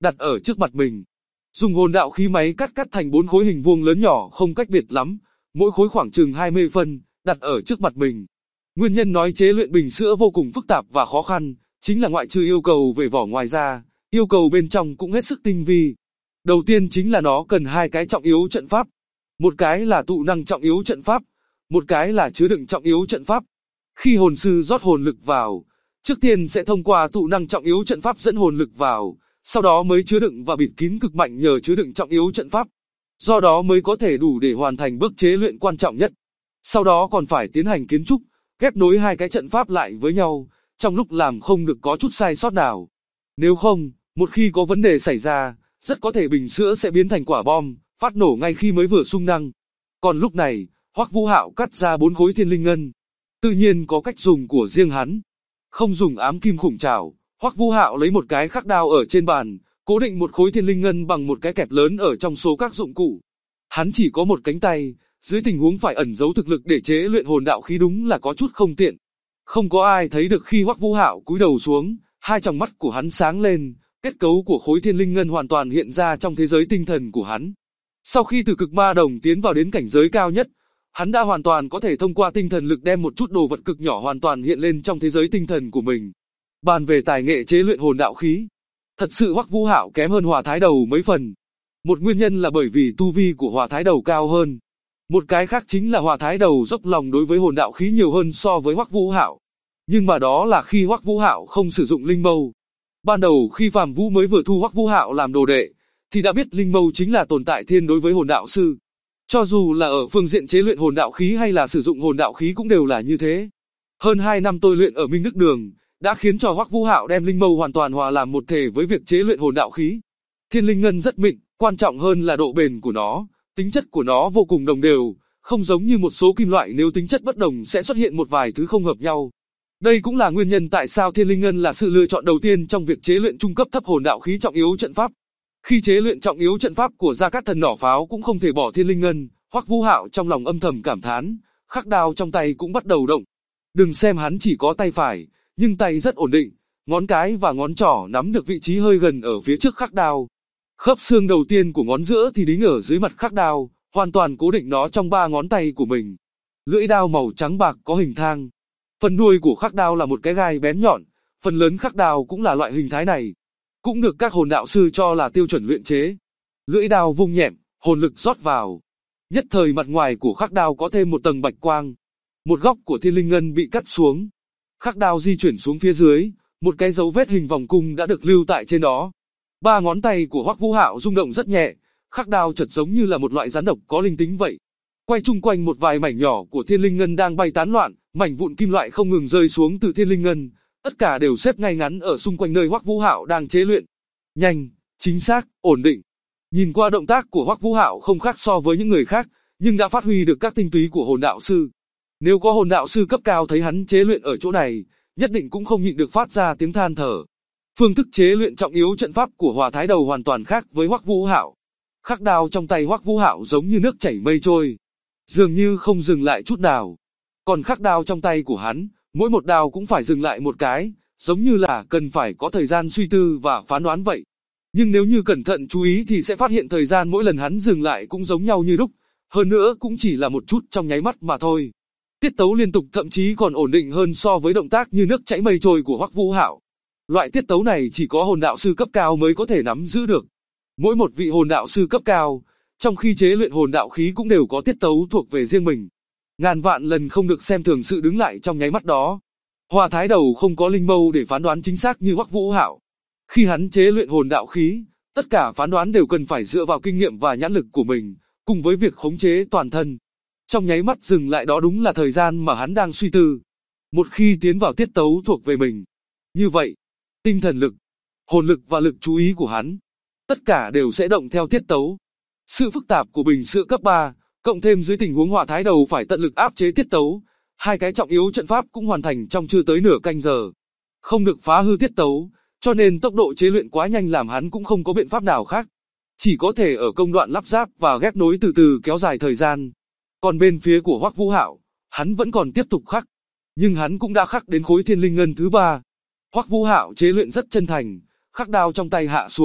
đặt ở trước mặt mình. Dùng hồn đạo khí máy cắt thành 4 khối hình vuông lớn nhỏ không cách biệt lắm, mỗi khối khoảng chừng 20 phân, đặt ở trước mặt mình. Nguyên nhân nói chế luyện bình sữa vô cùng phức tạp và khó khăn, chính là ngoại trừ yêu cầu về vỏ ngoài ra, yêu cầu bên trong cũng hết sức tinh vi. Đầu tiên chính là nó cần 2 cái trọng yếu trận pháp. Một cái là tụ năng trọng yếu trận pháp, một cái là chứa đựng trọng yếu trận pháp. Khi hồn sư rót hồn lực vào, trước tiên sẽ thông qua tụ năng trọng yếu trận pháp dẫn hồn lực vào, sau đó mới chứa đựng và bịt kín cực mạnh nhờ chứa đựng trọng yếu trận pháp. Do đó mới có thể đủ để hoàn thành bước chế luyện quan trọng nhất. Sau đó còn phải tiến hành kiến trúc, ghép nối 2 cái trận pháp lại với nhau, trong lúc làm không được có chút sai sót nào. Nếu không, một khi có vấn đề xảy ra, rất có thể bình sữa sẽ biến thành quả bom, phát nổ ngay khi mới vừa xung năng. Còn lúc này, Hoắc Vũ Hạo cắt ra 4 khối thiên linh ngân. Tự nhiên có cách dùng của riêng hắn. Không dùng ám kim khủng trảo, Hoắc Vũ Hạo lấy một cái khắc đao ở trên bàn, cố định một khối thiên linh ngân bằng một cái kẹp lớn ở trong số các dụng cụ. Hắn chỉ có một cánh tay, dưới tình huống phải ẩn giấu thực lực để chế luyện hồn đạo khí đúng là có chút không tiện. Không có ai thấy được khi Hoắc Vũ Hạo cúi đầu xuống, hai tròng mắt của hắn sáng lên, kết cấu của khối thiên linh ngân hoàn toàn hiện ra trong thế giới tinh thần của hắn. Sau khi từ cực ma đồng tiến vào đến cảnh giới cao nhất, hắn đã hoàn toàn có thể thông qua tinh thần lực đem một chút đồ vật cực nhỏ hoàn toàn hiện lên trong thế giới tinh thần của mình. Bàn về tài nghệ chế luyện hồn đạo khí, thật sự Hoắc Vũ Hạo kém hơn Hỏa Thái Đầu mấy phần. Một nguyên nhân là bởi vì tu vi của Hỏa Thái Đầu cao hơn. Một cái khác chính là Hỏa Thái Đầu dốc lòng đối với hồn đạo khí nhiều hơn so với Hoắc Vũ Hạo. Nhưng mà đó là khi Hoắc Vũ Hạo không sử dụng linh mâu. Ban đầu khi Phạm Vũ mới vừa thu Hoắc Vũ Hạo làm đồ đệ, thì đã biết linh mâu chính là tồn tại thiên đối với hồn đạo sư. Cho dù là ở phương diện chế luyện hồn đạo khí hay là sử dụng hồn đạo khí cũng đều là như thế. Hơn 2 năm tôi luyện ở Minh Đức Đường, đã khiến cho Hoắc Vũ Hạo đem linh mâu hoàn toàn hòa làm một thể với việc chế luyện hồn đạo khí. Thiên linh ngân rất mịn, quan trọng hơn là độ bền của nó, tính chất của nó vô cùng đồng đều, không giống như một số kim loại nếu tính chất bất đồng sẽ xuất hiện một vài thứ không hợp nhau. Đây cũng là nguyên nhân tại sao thiên linh ngân là sự lựa chọn đầu tiên trong việc chế luyện trung cấp thấp hồn đạo khí trọng yếu trận pháp. Khi chế luyện trọng yếu trận pháp của Gia Cát Thần nỏ pháo cũng không thể bỏ thiên linh ngân, Hoắc Vũ Hạo trong lòng âm thầm cảm thán, khắc đao trong tay cũng bắt đầu động. Đừng xem hắn chỉ có tay phải, nhưng tay rất ổn định, ngón cái và ngón trỏ nắm được vị trí hơi gần ở phía trước khắc đao. Khớp xương đầu tiên của ngón giữa thì đính ở dưới mặt khắc đao, hoàn toàn cố định nó trong 3 ngón tay của mình. Lưỡi đao màu trắng bạc có hình thang. Phần đuôi của khắc đao là một cái gai bén nhọn, phần lớn khắc đao cũng là loại hình thái này. Cũng được các hồn đạo sư cho là tiêu chuẩn luyện chế. Lưỡi đao vung nhẹm, hồn lực rót vào. Nhất thời mặt ngoài của khắc đao có thêm một tầng bạch quang. Một góc của thiên linh ngân bị cắt xuống. Khắc đao di chuyển xuống phía dưới, một cái dấu vết hình vòng cung đã được lưu tại trên đó. 3 ngón tay của Hoắc Vũ Hạo rung động rất nhẹ, khắc đao chợt giống như là một loại rắn độc có linh tính vậy. Quay chung quanh một vài mảnh nhỏ của thiên linh ngân đang bay tán loạn, mảnh vụn kim loại không ngừng rơi xuống từ thiên linh ngân, tất cả đều xếp ngay ngắn ở xung quanh nơi Hoắc Vũ Hạo đang chế luyện. Nhanh, chính xác, ổn định. Nhìn qua động tác của Hoắc Vũ Hạo không khác so với những người khác, nhưng đã phát huy được các tinh túy của hồn đạo sư. Nếu có hồn đạo sư cấp cao thấy hắn chế luyện ở chỗ này, nhất định cũng không nhịn được phát ra tiếng than thở. Phương thức chế luyện trọng yếu trận pháp của Hỏa Thái Đầu hoàn toàn khác với Hoắc Vũ Hạo. Khắc đao trong tay Hoắc Vũ Hạo giống như nước chảy mây trôi, dường như không dừng lại chút nào. Còn khắc đao trong tay của hắn, mỗi một đao cũng phải dừng lại một cái, giống như là cần phải có thời gian suy tư và phán đoán vậy. Nhưng nếu như cẩn thận chú ý thì sẽ phát hiện thời gian mỗi lần hắn dừng lại cũng giống nhau như đúc, hơn nữa cũng chỉ là một chút trong nháy mắt mà thôi. Tiết tấu liên tục thậm chí còn ổn định hơn so với động tác như nước chảy mây trôi của Hoắc Vũ Hạo. Loại tiết tấu này chỉ có hồn đạo sư cấp cao mới có thể nắm giữ được. Mỗi một vị hồn đạo sư cấp cao, trong khi chế luyện hồn đạo khí cũng đều có tiết tấu thuộc về riêng mình. Ngàn vạn lần không được xem thường sự đứng lại trong nháy mắt đó. Hỏa Thái Đầu không có linh mâu để phán đoán chính xác như Hoắc Vũ Hạo. Khi hắn chế luyện hồn đạo khí, tất cả phán đoán đều cần phải dựa vào kinh nghiệm và nhãn lực của mình, cùng với việc khống chế toàn thân. Trong nháy mắt dừng lại đó đúng là thời gian mà hắn đang suy tư. Một khi tiến vào tiết tấu thuộc về mình, như vậy, tinh thần lực, hồn lực và lực chú ý của hắn, tất cả đều sẽ động theo tiết tấu. Sự phức tạp của bình sữa cấp 3, cộng thêm dưới tình huống Hỏa Thái Đầu phải tận lực áp chế tiết tấu, hai cái trọng yếu trận pháp cũng hoàn thành trong chưa tới nửa canh giờ. Không được phá hư tiết tấu, cho nên tốc độ chế luyện quá nhanh làm hắn cũng không có biện pháp nào khác. Chỉ có thể ở công đoạn lắp ráp và ghép nối từ từ kéo dài thời gian. Còn bên phía của Hoắc Vũ Hạo, hắn vẫn còn tiếp tục khắc. Nhưng hắn cũng đã khắc đến khối thiên linh ngân thứ 3. Hoắc Vũ Hạo chế luyện rất chân thành, khắc đao trong tay hạ xuống,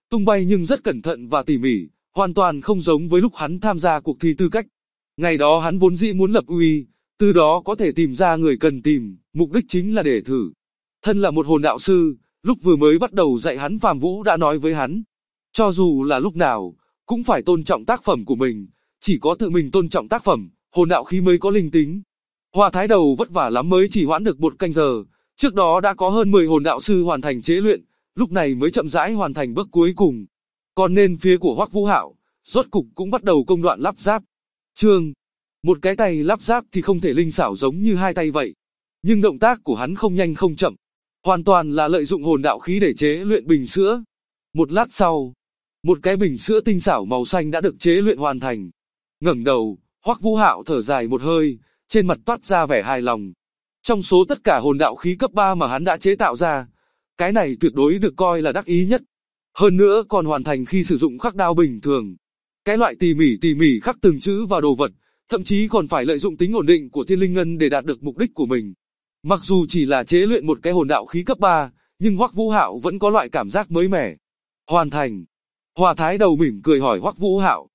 tung bay nhưng rất cẩn thận và tỉ mỉ, hoàn toàn không giống với lúc hắn tham gia cuộc thi tư cách. Ngày đó hắn vốn dĩ muốn lập uy, từ đó có thể tìm ra người cần tìm, mục đích chính là để thử. Thân là một hồn đạo sư, lúc vừa mới bắt đầu dạy hắn Phàm Vũ đã nói với hắn, cho dù là lúc nào, cũng phải tôn trọng tác phẩm của mình, chỉ có tự mình tôn trọng tác phẩm, hồn đạo khí mới có linh tính. Hòa Thái Đầu vất vả lắm mới chỉ hoãn được 1 canh giờ, trước đó đã có hơn 10 hồn đạo sư hoàn thành chế luyện, lúc này mới chậm rãi hoàn thành bước cuối cùng. Còn nên phía của Hoắc Vũ Hạo, rốt cục cũng bắt đầu công đoạn lắp ráp. Một cái tay lắp ráp thì không thể linh xảo giống như 2 tay vậy. Nhưng động tác của hắn không nhanh không chậm, hoàn toàn là lợi dụng hồn đạo khí để chế luyện bình sữa. Một lát sau, một cái bình sữa tinh xảo màu xanh đã được chế luyện hoàn thành. Ngẩng đầu, Hoắc Vũ Hạo thở dài một hơi, trên mặt toát ra vẻ hài lòng. Trong số tất cả hồn đạo khí cấp 3 mà hắn đã chế tạo ra, cái này tuyệt đối được coi là đắc ý nhất. Hơn nữa còn hoàn thành khi sử dụng khắc đao bình thường. Cái loại tỉ mỉ khắc từng chữ vào đồ vật, thậm chí còn phải lợi dụng tính ổn định của thiên linh ngân để đạt được mục đích của mình. Mặc dù chỉ là chế luyện một cái hồn đạo khí cấp 3, nhưng Hoắc Vũ Hạo vẫn có loại cảm giác mới mẻ. Hoàn thành. Hòa Thái Đầu mỉm cười hỏi Hoắc Vũ Hạo.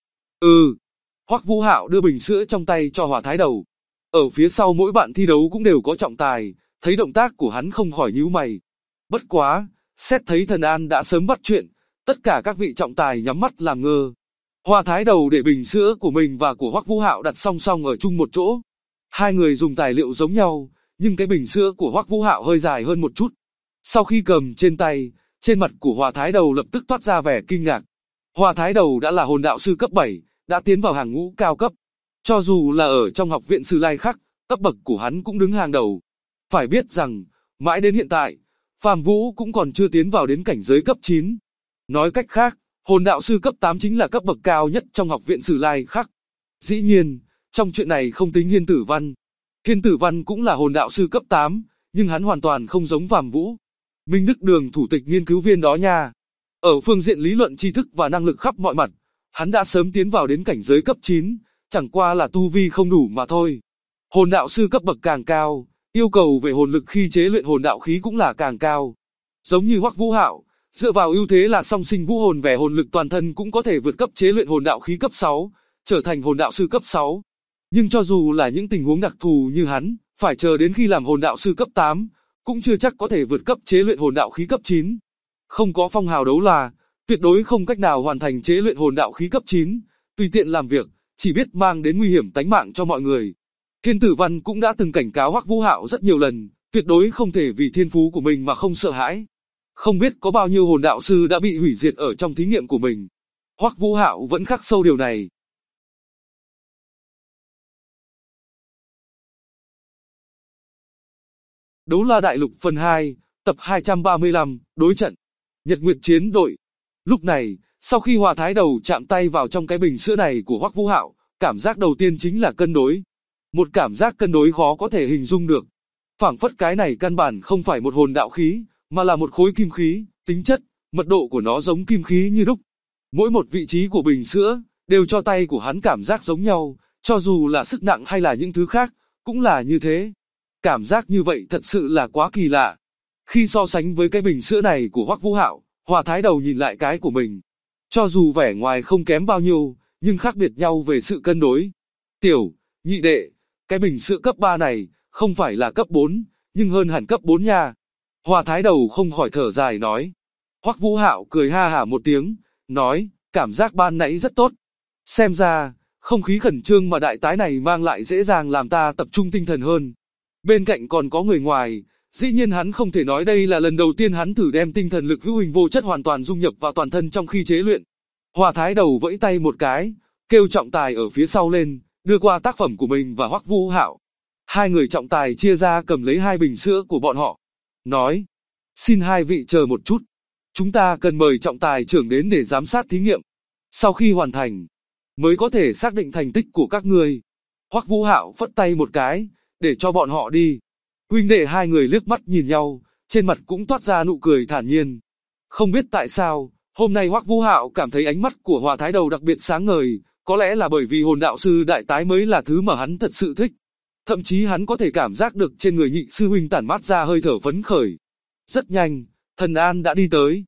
Hoắc Vũ Hạo đưa bình sữa trong tay cho Hòa Thái Đầu. Ở phía sau mỗi bạn thi đấu cũng đều có trọng tài, thấy động tác của hắn không khỏi nhíu mày. Bất quá, xét thấy Thần An đã sớm bắt chuyện, tất cả các vị trọng tài nhắm mắt làm ngơ. Hòa Thái Đầu để bình sữa của mình và của Hoắc Vũ Hạo đặt song song ở chung một chỗ. Hai người dùng tài liệu giống nhau, nhưng cái bình sữa của Hoắc Vũ Hạo hơi dài hơn một chút. Sau khi cầm trên tay, trên mặt của Hòa Thái Đầu lập tức toát ra vẻ kinh ngạc. Hòa Thái Đầu đã là hồn đạo sư cấp 7, đã tiến vào hàng ngũ cao cấp. Cho dù là ở trong học viện Sử Lai Khắc, cấp bậc của hắn cũng đứng hàng đầu. Phải biết rằng, mãi đến hiện tại, Phàm Vũ cũng còn chưa tiến vào đến cảnh giới cấp 9. Nói cách khác, hồn đạo sư cấp 8 chính là cấp bậc cao nhất trong học viện Sử Lai Khắc. Dĩ nhiên, trong chuyện này không tính Hiên Tử Văn. Hiên Tử Văn cũng là hồn đạo sư cấp 8, nhưng hắn hoàn toàn không giống Phàm Vũ. Minh Đức Đường thủ tịch nghiên cứu viên đó nha. Ở phương diện lý luận tri thức và năng lực khắp mọi mặt, hắn đã sớm tiến vào đến cảnh giới cấp 9, chẳng qua là tu vi không đủ mà thôi. Hồn đạo sư cấp bậc càng cao, yêu cầu về hồn lực khi chế luyện hồn đạo khí cũng là càng cao. Giống như Hoắc Vũ Hạo, dựa vào ưu thế là song sinh vũ hồn về hồn lực toàn thân cũng có thể vượt cấp chế luyện hồn đạo khí cấp 6, trở thành hồn đạo sư cấp 6. Nhưng cho dù là những tình huống đặc thù như hắn, phải chờ đến khi làm hồn đạo sư cấp 8, cũng chưa chắc có thể vượt cấp chế luyện hồn đạo khí cấp 9. Không có phong hào đấu la, tuyệt đối không cách nào hoàn thành chế luyện hồn đạo khí cấp 9, tùy tiện làm việc, chỉ biết mang đến nguy hiểm tánh mạng cho mọi người. Hiên Tử Văn cũng đã từng cảnh cáo Hoắc Vũ Hạo rất nhiều lần, tuyệt đối không thể vì thiên phú của mình mà không sợ hãi. Không biết có bao nhiêu hồn đạo sư đã bị hủy diệt ở trong thí nghiệm của mình. Hoắc Vũ Hạo vẫn khắc sâu điều này. Đấu La Đại Lục phần 2, tập 235, đối trận. Nhật Nguyệt chiến đội. Lúc này, sau khi Hòa Thái Đầu chạm tay vào trong cái bình sữa này của Hoắc Vũ Hạo, cảm giác đầu tiên chính là cân đối. Một cảm giác cân đối khó có thể hình dung được. Phảng phất cái này căn bản không phải một hồn đạo khí, mà là một khối kim khí, tính chất, mật độ của nó giống kim khí như đúc. Mỗi một vị trí của bình sữa, đều cho tay của hắn cảm giác giống nhau, cho dù là sức nặng hay là những thứ khác, cũng là như thế. Cảm giác như vậy thật sự là quá kỳ lạ. Khi so sánh với cái bình sữa này của Hoắc Vũ Hạo, Hòa Thái Đầu nhìn lại cái của mình. Cho dù vẻ ngoài không kém bao nhiêu, nhưng khác biệt nhau về sự cân đối. Tiểu, nhị đệ, cái bình sữa cấp 3 này, không phải là cấp 4, nhưng hơn hẳn cấp 4 nha. Hòa Thái Đầu không khỏi thở dài nói. Hoắc Vũ Hạo cười ha hả một tiếng, nói, cảm giác ban nãy rất tốt. Xem ra, không khí khẩn trương mà đại tái này mang lại dễ dàng làm ta tập trung tinh thần hơn. Bên cạnh còn có người ngoài, dĩ nhiên hắn không thể nói đây là lần đầu tiên hắn thử đem tinh thần lực hữu hình vô chất hoàn toàn dung nhập vào toàn thân trong khi chế luyện. Hòa Thái Đầu vẫy tay một cái, kêu trọng tài ở phía sau lên, đưa qua tác phẩm của mình và Hoắc Vũ Hạo. Hai người trọng tài chia ra cầm lấy hai bình sữa của bọn họ. Nói, xin hai vị chờ một chút. Chúng ta cần mời trọng tài trưởng đến để giám sát thí nghiệm. Sau khi hoàn thành, mới có thể xác định thành tích của các ngươi. Hoắc Vũ Hạo phất tay một cái, để cho bọn họ đi. Huynh đệ hai người liếc mắt nhìn nhau, trên mặt cũng toát ra nụ cười thản nhiên. Không biết tại sao, hôm nay Hoắc Vũ Hạo cảm thấy ánh mắt của Hòa Thái Đầu đặc biệt sáng ngời, có lẽ là bởi vì hồn đạo sư đại tái mới là thứ mà hắn thật sự thích. Thậm chí hắn có thể cảm giác được trên người nhị sư huynh tản mát ra hơi thở phấn khởi. Rất nhanh, Thần An đã đi tới.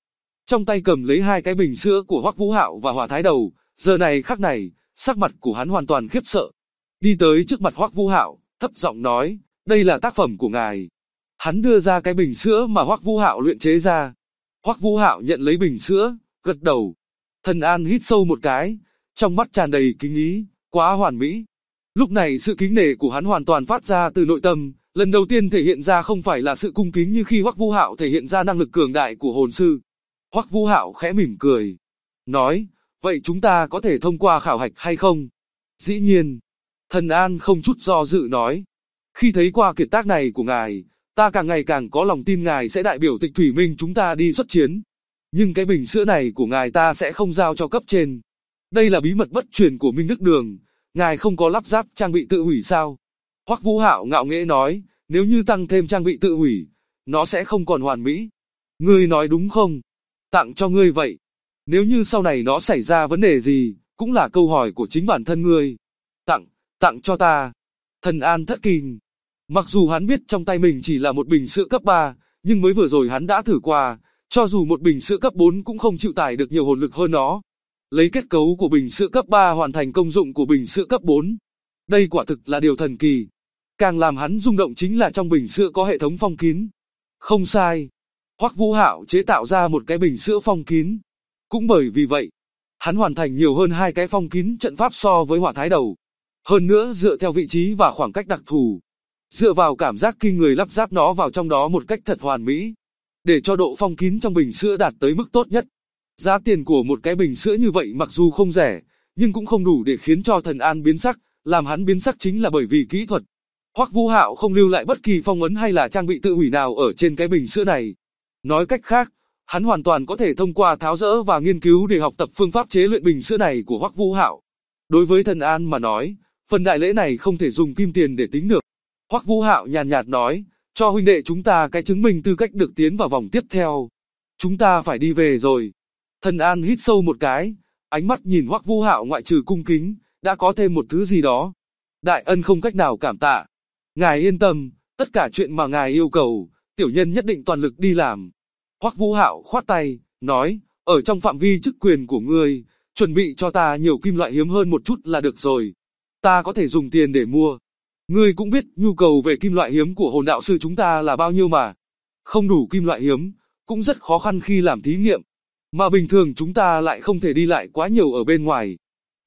trong tay cầm lấy hai cái bình sữa của Hoắc Vũ Hạo và Hỏa Thái Đầu. Giờ này khắc này, sắc mặt của hắn hoàn toàn khiếp sợ. Đi tới trước mặt Hoắc Vũ Hạo, thấp giọng nói, đây là tác phẩm của ngài. Hắn đưa ra cái bình sữa mà Hoắc Vũ Hạo luyện chế ra. Hoắc Vũ Hạo nhận lấy bình sữa, gật đầu. Thần An hít sâu một cái, trong mắt tràn đầy kính ý, quá hoàn mỹ. Lúc này sự kính nể của hắn hoàn toàn phát ra từ nội tâm, lần đầu tiên thể hiện ra không phải là sự cung kính như khi Hoắc Vũ Hạo thể hiện ra năng lực cường đại của hồn sư. Hoắc Vũ Hạo khẽ mỉm cười, nói, vậy chúng ta có thể thông qua khảo hạch hay không? Dĩ nhiên. Thần An không chút do dự nói, khi thấy qua kiệt tác này của ngài, ta càng ngày càng có lòng tin ngài sẽ đại biểu Tịch Thủy Minh chúng ta đi xuất chiến. Nhưng cái bình sữa này của ngài ta sẽ không giao cho cấp trên. Đây là bí mật bất truyền của Minh Đức Đường, ngài không có lắp ráp trang bị tự hủy sao? Hoắc Vũ Hạo ngạo nghễ nói, nếu như tăng thêm trang bị tự hủy, nó sẽ không còn hoàn mỹ. Ngươi nói đúng không? Tặng cho ngươi vậy. Nếu như sau này nó xảy ra vấn đề gì, cũng là câu hỏi của chính bản thân ngươi. Tặng cho ta. Thần An thất kinh. Mặc dù hắn biết trong tay mình chỉ là một bình sữa cấp 3, nhưng mới vừa rồi hắn đã thử qua, cho dù một bình sữa cấp 4 cũng không chịu tải được nhiều hồn lực hơn nó. Lấy kết cấu của bình sữa cấp 3 hoàn thành công dụng của bình sữa cấp 4. Đây quả thực là điều thần kỳ. Càng làm hắn rung động chính là trong bình sữa có hệ thống phong kín. Không sai. Hoắc Vũ Hạo chế tạo ra một cái bình sữa phong kín. Cũng bởi vì vậy, hắn hoàn thành nhiều hơn hai cái phong kín trận pháp so với Hỏa Thái Đầu. Hơn nữa dựa theo vị trí và khoảng cách đặc thù. Dựa vào cảm giác kinh người lắp ráp nó vào trong đó một cách thật hoàn mỹ. Để cho độ phong kín trong bình sữa đạt tới mức tốt nhất. Giá tiền của một cái bình sữa như vậy mặc dù không rẻ, nhưng cũng không đủ để khiến cho Thần An biến sắc, làm hắn biến sắc chính là bởi vì kỹ thuật. Hoắc Vũ Hạo không lưu lại bất kỳ phong ấn hay là trang bị tự hủy nào ở trên cái bình sữa này. Nói cách khác, hắn hoàn toàn có thể thông qua tháo dỡ và nghiên cứu để học tập phương pháp chế luyện bình sữa này của Hoắc Vũ Hạo. Đối với Thần An mà nói, phần đại lễ này không thể dùng kim tiền để tính được. Hoắc Vũ Hạo nhàn nhạt nói, cho huynh đệ chúng ta cái chứng minh tư cách được tiến vào vòng tiếp theo. Chúng ta phải đi về rồi. Thần An hít sâu một cái, ánh mắt nhìn Hoắc Vũ Hạo ngoại trừ cung kính, đã có thêm một thứ gì đó. Đại ân không cách nào cảm tạ. Ngài yên tâm, tất cả chuyện mà ngài yêu cầu, tiểu nhân nhất định toàn lực đi làm. Hoắc Vũ Hạo khoát tay, nói, ở trong phạm vi chức quyền của ngươi, chuẩn bị cho ta nhiều kim loại hiếm hơn một chút là được rồi. Ta có thể dùng tiền để mua. Ngươi cũng biết nhu cầu về kim loại hiếm của hồn đạo sư chúng ta là bao nhiêu mà. Không đủ kim loại hiếm, cũng rất khó khăn khi làm thí nghiệm. Mà bình thường chúng ta lại không thể đi lại quá nhiều ở bên ngoài.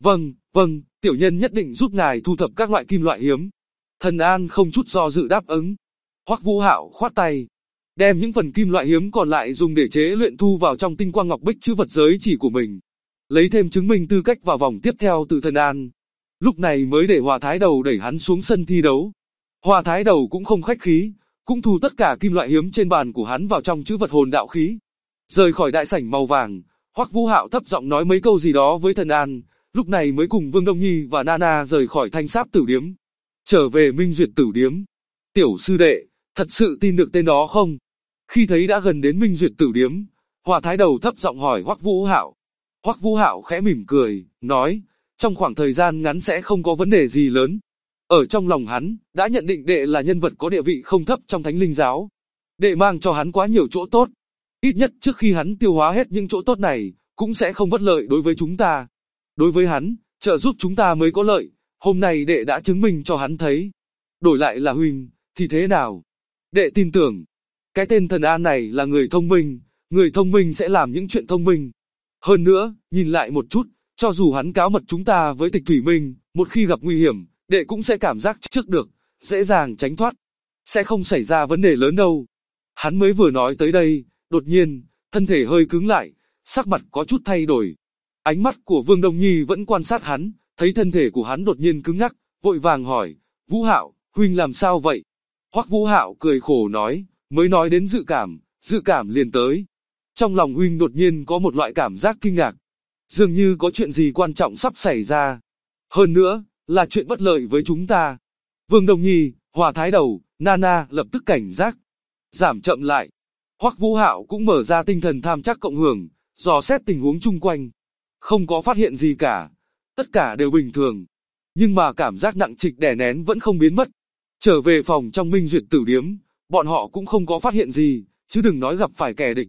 Vâng, tiểu nhân nhất định giúp ngài thu thập các loại kim loại hiếm. Thần An không chút do dự đáp ứng. Hoắc Vũ Hạo khoát tay, đem những phần kim loại hiếm còn lại dùng để chế luyện thu vào trong tinh quang ngọc bích chữ vật giới chỉ của mình. Lấy thêm chứng minh tư cách vào vòng tiếp theo từ Thần An. Lúc này mới để Hỏa Thái Đầu đẩy hắn xuống sân thi đấu. Hỏa Thái Đầu cũng không khách khí, cũng thu tất cả kim loại hiếm trên bàn của hắn vào trong chữ vật hồn đạo khí. Rời khỏi đại sảnh màu vàng, Hoắc Vũ Hạo thấp giọng nói mấy câu gì đó với Thần An, lúc này mới cùng Vương Đông Nhi và Nana rời khỏi Thanh Sáp Tử Điếm. Trở về Minh Duyệt Tử Điếm. Tiểu sư đệ, thật sự tin được tên đó không? Khi thấy đã gần đến Minh Duyệt Tử Điếm, Hỏa Thái Đầu thấp giọng hỏi Hoắc Vũ Hạo. Hoắc Vũ Hạo khẽ mỉm cười, nói, trong khoảng thời gian ngắn sẽ không có vấn đề gì lớn. Ở trong lòng hắn, đã nhận định đệ là nhân vật có địa vị không thấp trong Thánh Linh Giáo. Đệ mang cho hắn quá nhiều chỗ tốt. Ít nhất trước khi hắn tiêu hóa hết những chỗ tốt này, cũng sẽ không bất lợi đối với chúng ta. Đối với hắn, trợ giúp chúng ta mới có lợi, hôm nay đệ đã chứng minh cho hắn thấy. Đổi lại là huynh, thì thế nào? Đệ tin tưởng, cái tên Thần An này là người thông minh sẽ làm những chuyện thông minh. Hơn nữa, nhìn lại một chút, cho dù hắn cáo mật chúng ta với Tịch Thủy Minh, một khi gặp nguy hiểm, đệ cũng sẽ cảm giác trước được, dễ dàng tránh thoát. Sẽ không xảy ra vấn đề lớn đâu. Hắn mới vừa nói tới đây, đột nhiên, thân thể hơi cứng lại, sắc mặt có chút thay đổi. Ánh mắt của Vương Đông Nhi vẫn quan sát hắn, thấy thân thể của hắn đột nhiên cứng ngắc, vội vàng hỏi, Vũ Hạo, huynh làm sao vậy? Hoắc Vũ Hạo cười khổ nói, mới nói đến dự cảm liền tới. Trong lòng huynh đột nhiên có một loại cảm giác kinh ngạc, dường như có chuyện gì quan trọng sắp xảy ra. Hơn nữa, là chuyện bất lợi với chúng ta. Vương Đông Nhi, Hỏa Thái Đầu, Nana lập tức cảnh giác, giảm chậm lại. Hoắc Vũ Hạo cũng mở ra tinh thần tham trắc cộng hưởng, dò xét tình huống chung quanh. Không có phát hiện gì cả, tất cả đều bình thường. Nhưng mà cảm giác nặng trịch đè nén vẫn không biến mất. Trở về phòng trong Minh Duyệt Tử Điếm, bọn họ cũng không có phát hiện gì, chứ đừng nói gặp phải kẻ địch.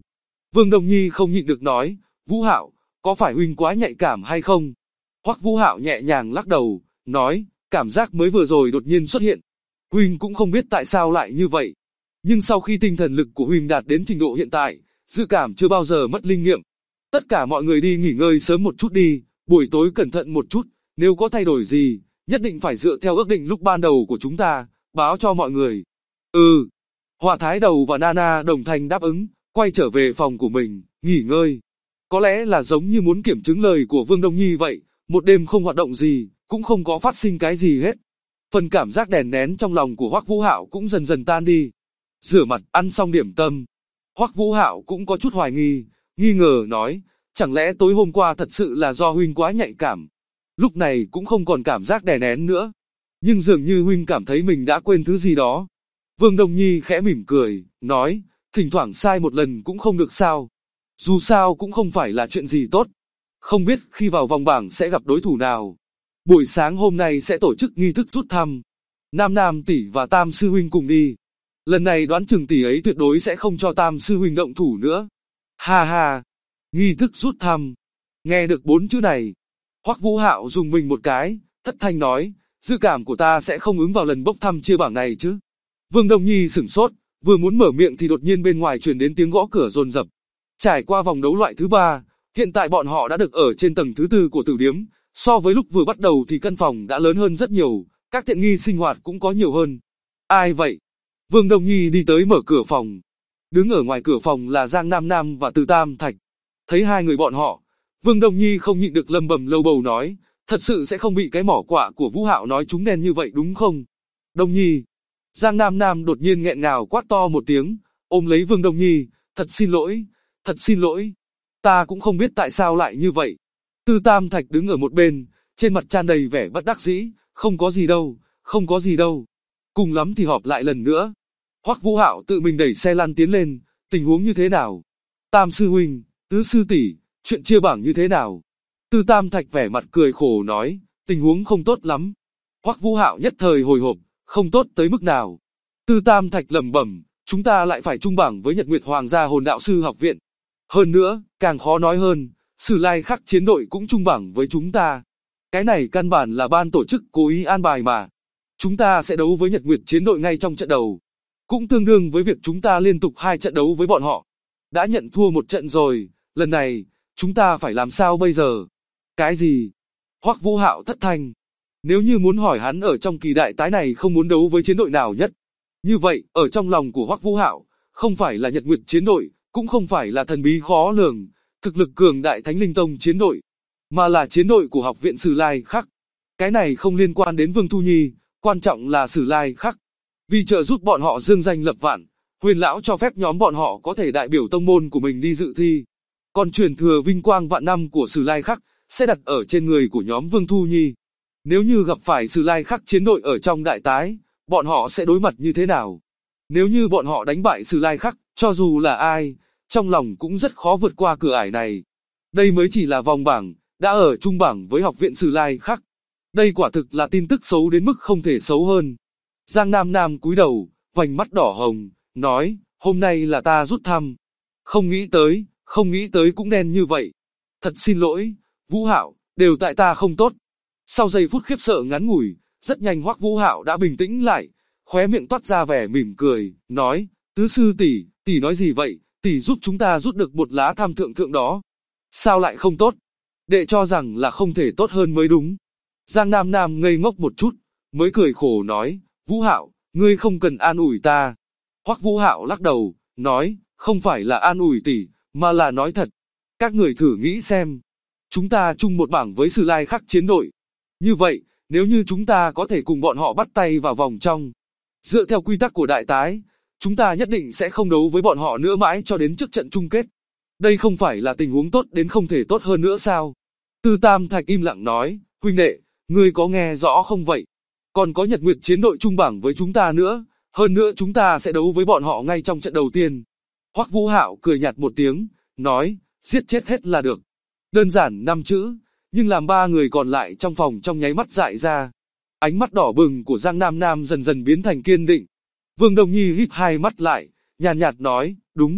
Vương Đông Nhi không nhịn được nói, Vũ Hạo, có phải huynh quá nhạy cảm hay không? Hoắc Vũ Hạo nhẹ nhàng lắc đầu, nói, cảm giác mới vừa rồi đột nhiên xuất hiện. Huynh cũng không biết tại sao lại như vậy. Nhưng sau khi tinh thần lực của huynh đạt đến trình độ hiện tại, dự cảm chưa bao giờ mất linh nghiệm. Tất cả mọi người đi nghỉ ngơi sớm một chút đi, buổi tối cẩn thận một chút, nếu có thay đổi gì, nhất định phải dựa theo ước định lúc ban đầu của chúng ta, báo cho mọi người. Ừ. Hỏa Thái Đầu và Nana đồng thanh đáp ứng, quay trở về phòng của mình, nghỉ ngơi. Có lẽ là giống như muốn kiểm chứng lời của Vương Đông Nhi vậy, một đêm không hoạt động gì, cũng không có phát sinh cái gì hết. Phần cảm giác đè nén trong lòng của Hoắc Vũ Hạo cũng dần dần tan đi. Rửa mặt, ăn xong điểm tâm, Hoắc Vũ Hạo cũng có chút hoài nghi, nghi ngờ nói, chẳng lẽ tối hôm qua thật sự là do huynh quá nhạy cảm. Lúc này cũng không còn cảm giác đè nén nữa, nhưng dường như huynh cảm thấy mình đã quên thứ gì đó. Vương Đông Nhi khẽ mỉm cười, nói, thỉnh thoảng sai một lần cũng không được sao. Dù sao cũng không phải là chuyện gì tốt. Không biết khi vào vòng bảng sẽ gặp đối thủ nào. Buổi sáng hôm nay sẽ tổ chức nghi thức rút thăm. Nam Nam tỷ và Tam sư huynh cùng đi. Lần này đoán chừng tỷ ấy tuyệt đối sẽ không cho Tam sư huynh động thủ nữa. Ha ha, nghi thức rút thăm. Nghe được 4 chữ này, Hoắc Vũ Hạo dùng mình một cái, thất thanh nói, dự cảm của ta sẽ không ứng vào lần bốc thăm chia bảng này chứ. Vương Đông Nhi sửng sốt, vừa muốn mở miệng thì đột nhiên bên ngoài truyền đến tiếng gõ cửa dồn dập. Trải qua vòng đấu loại thứ 3, hiện tại bọn họ đã được ở trên tầng thứ 4 của tử điếm, so với lúc vừa bắt đầu thì căn phòng đã lớn hơn rất nhiều, các tiện nghi sinh hoạt cũng có nhiều hơn. Ai vậy? Vương Đông Nhi đi tới mở cửa phòng. Đứng ở ngoài cửa phòng là Giang Nam Nam và Từ Tam Thạch. Thấy hai người bọn họ, Vương Đông Nhi không nhịn được lầm bầm lầu bầu nói, thật sự sẽ không bị cái mỏ quạ của Vũ Hạo nói trúng đen như vậy đúng không? Đông Nhi. Giang Nam Nam đột nhiên nghẹn ngào quát to một tiếng, ôm lấy Vương Đông Nhi, thật xin lỗi, thật xin lỗi. Ta cũng không biết tại sao lại như vậy. Từ Tam Thạch đứng ở một bên, trên mặt tràn đầy vẻ bất đắc dĩ, không có gì đâu, không có gì đâu. Cùng lắm thì họp lại lần nữa. Hoắc Vũ Hạo tự mình đẩy xe lăn tiến lên, tình huống như thế nào? Tam sư huynh, tứ sư tỷ, chuyện chia bảng như thế nào? Từ Tam Thạch vẻ mặt cười khổ nói, tình huống không tốt lắm. Hoắc Vũ Hạo nhất thời hồi hộp, không tốt tới mức nào? Từ Tam Thạch lẩm bẩm, chúng ta lại phải chung bảng với Nhật Nguyệt Hoàng gia Hồn Đạo sư học viện. Hơn nữa, càng khó nói hơn, Sử Lai Khắc chiến đội cũng chung bảng với chúng ta. Cái này căn bản là ban tổ chức cố ý an bài mà. Chúng ta sẽ đấu với Nhật Nguyệt chiến đội ngay trong trận đầu. Cũng tương đương với việc chúng ta liên tục 2 trận đấu với bọn họ. Đã nhận thua một trận rồi, lần này, chúng ta phải làm sao bây giờ? Cái gì? Hoắc Vũ Hạo thất thanh. Nếu như muốn hỏi hắn ở trong kỳ đại tái này không muốn đấu với chiến đội nào nhất. Như vậy, ở trong lòng của Hoắc Vũ Hạo, không phải là Nhật Nguyệt chiến đội, cũng không phải là thần bí khó lường, thực lực cường đại Thánh Linh Tông chiến đội, mà là chiến đội của học viện Sử Lai Khắc. Cái này không liên quan đến Vương Thu Nhi, quan trọng là Sử Lai Khắc. Vì trợ giúp bọn họ dương danh lập vạn, Huyền lão cho phép nhóm bọn họ có thể đại biểu tông môn của mình đi dự thi. Còn truyền thừa vinh quang vạn năm của Sử Lai Khắc sẽ đặt ở trên người của nhóm Vương Thu Nhi. Nếu như gặp phải Sử Lai Khắc chiến đội ở trong đại tái, bọn họ sẽ đối mặt như thế nào? Nếu như bọn họ đánh bại Sử Lai Khắc, cho dù là ai, trong lòng cũng rất khó vượt qua cửa ải này. Đây mới chỉ là vòng bảng, đã ở chung bảng với học viện Sử Lai Khắc. Đây quả thực là tin tức xấu đến mức không thể xấu hơn. Giang Nam Nam cúi đầu, vành mắt đỏ hồng, nói, hôm nay là ta rút thăm. Không nghĩ tới cũng đen như vậy. Thật xin lỗi, Vũ Hạo, đều tại ta không tốt. Sau giây phút khiếp sợ ngắn ngủi, rất nhanh Hoắc Vũ Hạo đã bình tĩnh lại, khóe miệng toát ra vẻ mỉm cười, nói, tứ sư tỷ, tỷ nói gì vậy, tỷ giúp chúng ta rút được một lá tham thượng thượng đó. Sao lại không tốt? Đệ cho rằng là không thể tốt hơn mới đúng. Giang Nam Nam ngây ngốc một chút, mới cười khổ nói, Vũ Hạo, ngươi không cần an ủi ta. Hoắc Vũ Hạo lắc đầu, nói, không phải là an ủi tỷ, mà là nói thật. Các người thử nghĩ xem, chúng ta chung một bảng với Sử Lai Khắc chiến đội. Như vậy, nếu như chúng ta có thể cùng bọn họ bắt tay vào vòng trong, dựa theo quy tắc của đại tái, chúng ta nhất định sẽ không đấu với bọn họ nữa mãi cho đến trước trận chung kết. Đây không phải là tình huống tốt đến không thể tốt hơn nữa sao? Từ Tam Thạch im lặng nói, huynh đệ, ngươi có nghe rõ không vậy? Còn có Nhật Nguyệt chiến đội chung bảng với chúng ta nữa, hơn nữa chúng ta sẽ đấu với bọn họ ngay trong trận đầu tiên. Hoắc Vũ Hạo cười nhạt một tiếng, nói, giết chết hết là được. Đơn giản 5 chữ, nhưng làm 3 người còn lại trong phòng trong nháy mắt dại ra. Ánh mắt đỏ bừng của Giang Nam Nam dần dần biến thành kiên định. Vương Đông Nhi híp hai mắt lại, nhàn nhạt nói, đúng.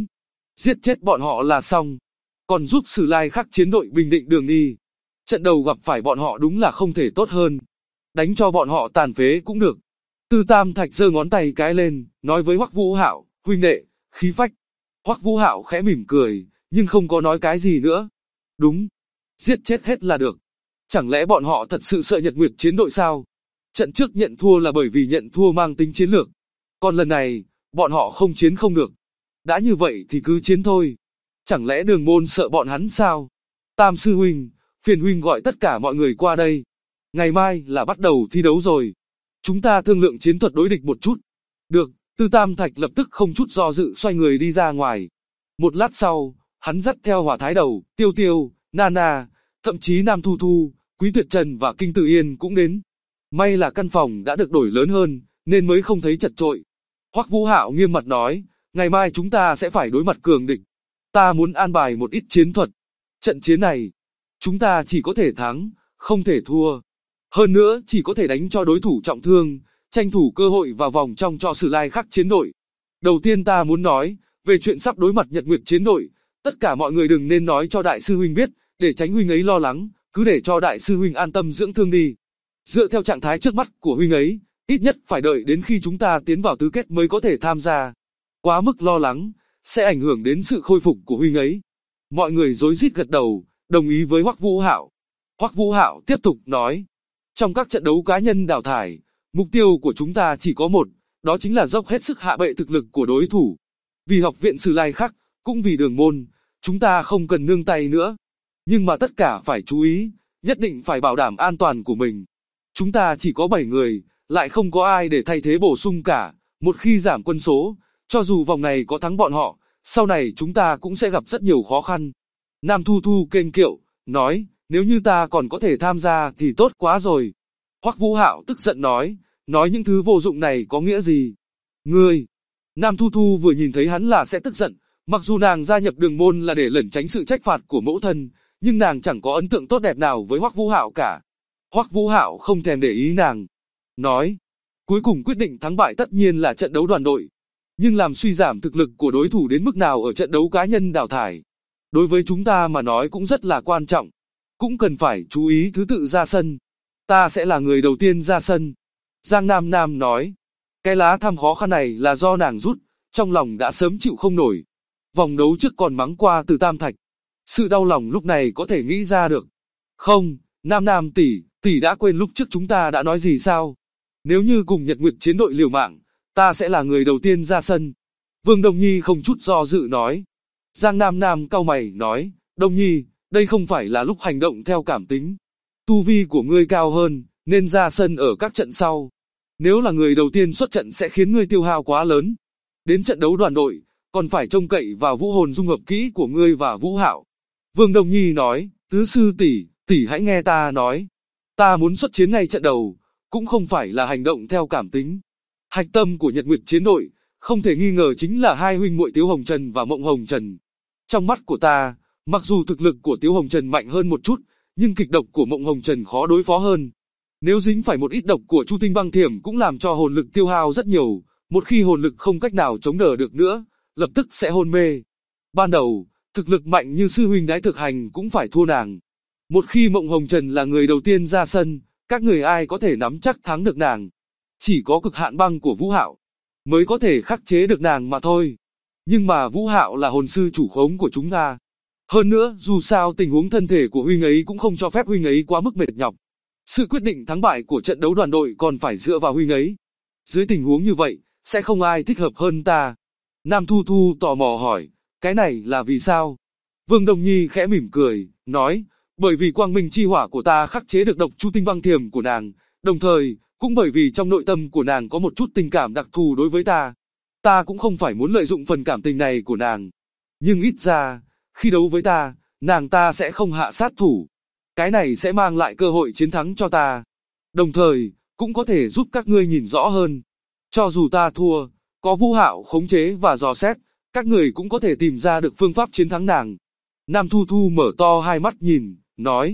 Giết chết bọn họ là xong. Còn giúp Sử Lai Khắc chiến đội bình định đường đi. Trận đầu gặp phải bọn họ đúng là không thể tốt hơn. Đánh cho bọn họ tàn phế cũng được. Tư Tam Thạch giơ ngón tay cái lên, nói với Hoắc Vũ Hạo, huynh đệ, khí phách. Hoắc Vũ Hạo khẽ mỉm cười, nhưng không có nói cái gì nữa. Đúng, giết chết hết là được. Chẳng lẽ bọn họ thật sự sợ Nhật Nguyệt chiến đội sao? Trận trước nhận thua là bởi vì nhận thua mang tính chiến lược. Còn lần này, bọn họ không chiến không được. Đã như vậy thì cứ chiến thôi. Chẳng lẽ Đường Môn sợ bọn hắn sao? Tam sư huynh, phiền huynh gọi tất cả mọi người qua đây. Ngày mai là bắt đầu thi đấu rồi. Chúng ta thương lượng chiến thuật đối địch một chút. Được, Tư Tam Thạch lập tức không chút do dự xoay người đi ra ngoài. Một lát sau, hắn dắt theo Hỏa Thái Đầu, Tiêu Tiêu, Nana, thậm chí Nam Thu Thu, Quý Tuyệt Trần và Kinh Tử Yên cũng đến. May là căn phòng đã được đổi lớn hơn, nên mới không thấy chật chội. Hoắc Vũ Hạo nghiêm mặt nói, ngày mai chúng ta sẽ phải đối mặt cường địch. Ta muốn an bài một ít chiến thuật. Trận chiến này, chúng ta chỉ có thể thắng, không thể thua. Hơn nữa chỉ có thể đánh cho đối thủ trọng thương, tranh thủ cơ hội vào vòng trong cho Sử Lai Khắc chiến đội. Đầu tiên ta muốn nói, về chuyện sắp đối mặt Nhật Nguyệt chiến đội, tất cả mọi người đừng nên nói cho đại sư huynh biết, để tránh huynh ấy lo lắng, cứ để cho đại sư huynh an tâm dưỡng thương đi. Dựa theo trạng thái trước mắt của huynh ấy, ít nhất phải đợi đến khi chúng ta tiến vào tứ kết mới có thể tham gia. Quá mức lo lắng, sẽ ảnh hưởng đến sự khôi phục của huynh ấy. Mọi người rối rít gật đầu, đồng ý với Hoắc Vũ Hạo. Hoắc Vũ Hạo tiếp tục nói, trong các trận đấu cá nhân đào thải, mục tiêu của chúng ta chỉ có một, đó chính là dốc hết sức hạ bệ thực lực của đối thủ. Vì học viện Sử Lai Khắc, cũng vì Đường Môn, chúng ta không cần nương tay nữa. Nhưng mà tất cả phải chú ý, nhất định phải bảo đảm an toàn của mình. Chúng ta chỉ có 7 người, lại không có ai để thay thế bổ sung cả. Một khi giảm quân số, cho dù vòng này có thắng bọn họ, sau này chúng ta cũng sẽ gặp rất nhiều khó khăn. Nam Thu Thu kênh kiệu, nói, nếu như ta còn có thể tham gia thì tốt quá rồi. Hoắc Vũ Hạo tức giận nói những thứ vô dụng này có nghĩa gì? Ngươi! Nam Thu Thu vừa nhìn thấy hắn là sẽ tức giận, mặc dù nàng gia nhập Đường Môn là để lẩn tránh sự trách phạt của mẫu thân, nhưng nàng chẳng có ấn tượng tốt đẹp nào với Hoắc Vũ Hạo cả. Hoắc Vũ Hạo không thèm để ý nàng, nói, cuối cùng quyết định thắng bại tất nhiên là trận đấu đoàn đội, nhưng làm suy giảm thực lực của đối thủ đến mức nào ở trận đấu cá nhân đào thải, đối với chúng ta mà nói cũng rất là quan trọng, cũng cần phải chú ý thứ tự ra sân. Ta sẽ là người đầu tiên ra sân. Giang Nam Nam nói, cái lá thăm khó khăn này là do nàng rút, trong lòng đã sớm chịu không nổi. Vòng đấu trước còn mắng qua Từ Tam Thạch. Sự đau lòng lúc này có thể nghĩ ra được. Không, Nam Nam tỷ đã quên lúc trước chúng ta đã nói gì sao? Nếu như cùng Nhật Nguyệt chiến đội liều mạng, ta sẽ là người đầu tiên ra sân. Vương Đông Nhi không chút do dự nói. Giang Nam Nam cau mày nói, Đông Nhi, đây không phải là lúc hành động theo cảm tính. Tu vi của ngươi cao hơn, nên ra sân ở các trận sau. Nếu là người đầu tiên xuất trận sẽ khiến ngươi tiêu hao quá lớn. Đến trận đấu đoàn đội, còn phải trông cậy vào vũ hồn dung hợp kỹ của ngươi và Vũ Hạo. Vương Đông Nhi nói, tứ sư tỷ hãy nghe ta nói. Ta muốn xuất chiến ngay trận đầu, cũng không phải là hành động theo cảm tính. Hạch tâm của Nhật Nguyệt chiến đội, không thể nghi ngờ chính là hai huynh muội Tiếu Hồng Trần và Mộng Hồng Trần. Trong mắt của ta, mặc dù thực lực của Tiếu Hồng Trần mạnh hơn một chút, nhưng kịch độc của Mộng Hồng Trần khó đối phó hơn. Nếu dính phải một ít độc của Chu Tinh Băng Thiểm cũng làm cho hồn lực tiêu hao rất nhiều, một khi hồn lực không cách nào chống đỡ được nữa, lập tức sẽ hôn mê. Ban đầu, thực lực mạnh như sư huynh Đái Thực Hành cũng phải thua nàng. Một khi Mộng Hồng Trần là người đầu tiên ra sân, các người ai có thể nắm chắc thắng được nàng? Chỉ có Cực Hạn Băng của Vũ Hạo mới có thể khắc chế được nàng mà thôi. Nhưng mà Vũ Hạo là hồn sư chủ khống của chúng ta. Hơn nữa, dù sao tình huống thân thể của huynh ấy cũng không cho phép huynh ấy quá mức mệt nhọc. Sự quyết định thắng bại của trận đấu đoàn đội còn phải dựa vào huynh ấy. Dưới tình huống như vậy, sẽ không ai thích hợp hơn ta. Nam Thu Thu tò mò hỏi, cái này là vì sao? Vương Đông Nhi khẽ mỉm cười, nói, bởi vì quang minh chi hỏa của ta khắc chế được độc Chu Tinh Băng Thiểm của nàng, đồng thời, cũng bởi vì trong nội tâm của nàng có một chút tình cảm đặc thù đối với ta. Ta cũng không phải muốn lợi dụng phần cảm tình này của nàng. Nhưng ít ra, khi đấu với ta, nàng ta sẽ không hạ sát thủ. Cái này sẽ mang lại cơ hội chiến thắng cho ta. Đồng thời, cũng có thể giúp các ngươi nhìn rõ hơn. Cho dù ta thua, có Vũ Hạo khống chế và dò xét, các người cũng có thể tìm ra được phương pháp chiến thắng nàng. Nam Thu Thu mở to hai mắt nhìn, nói,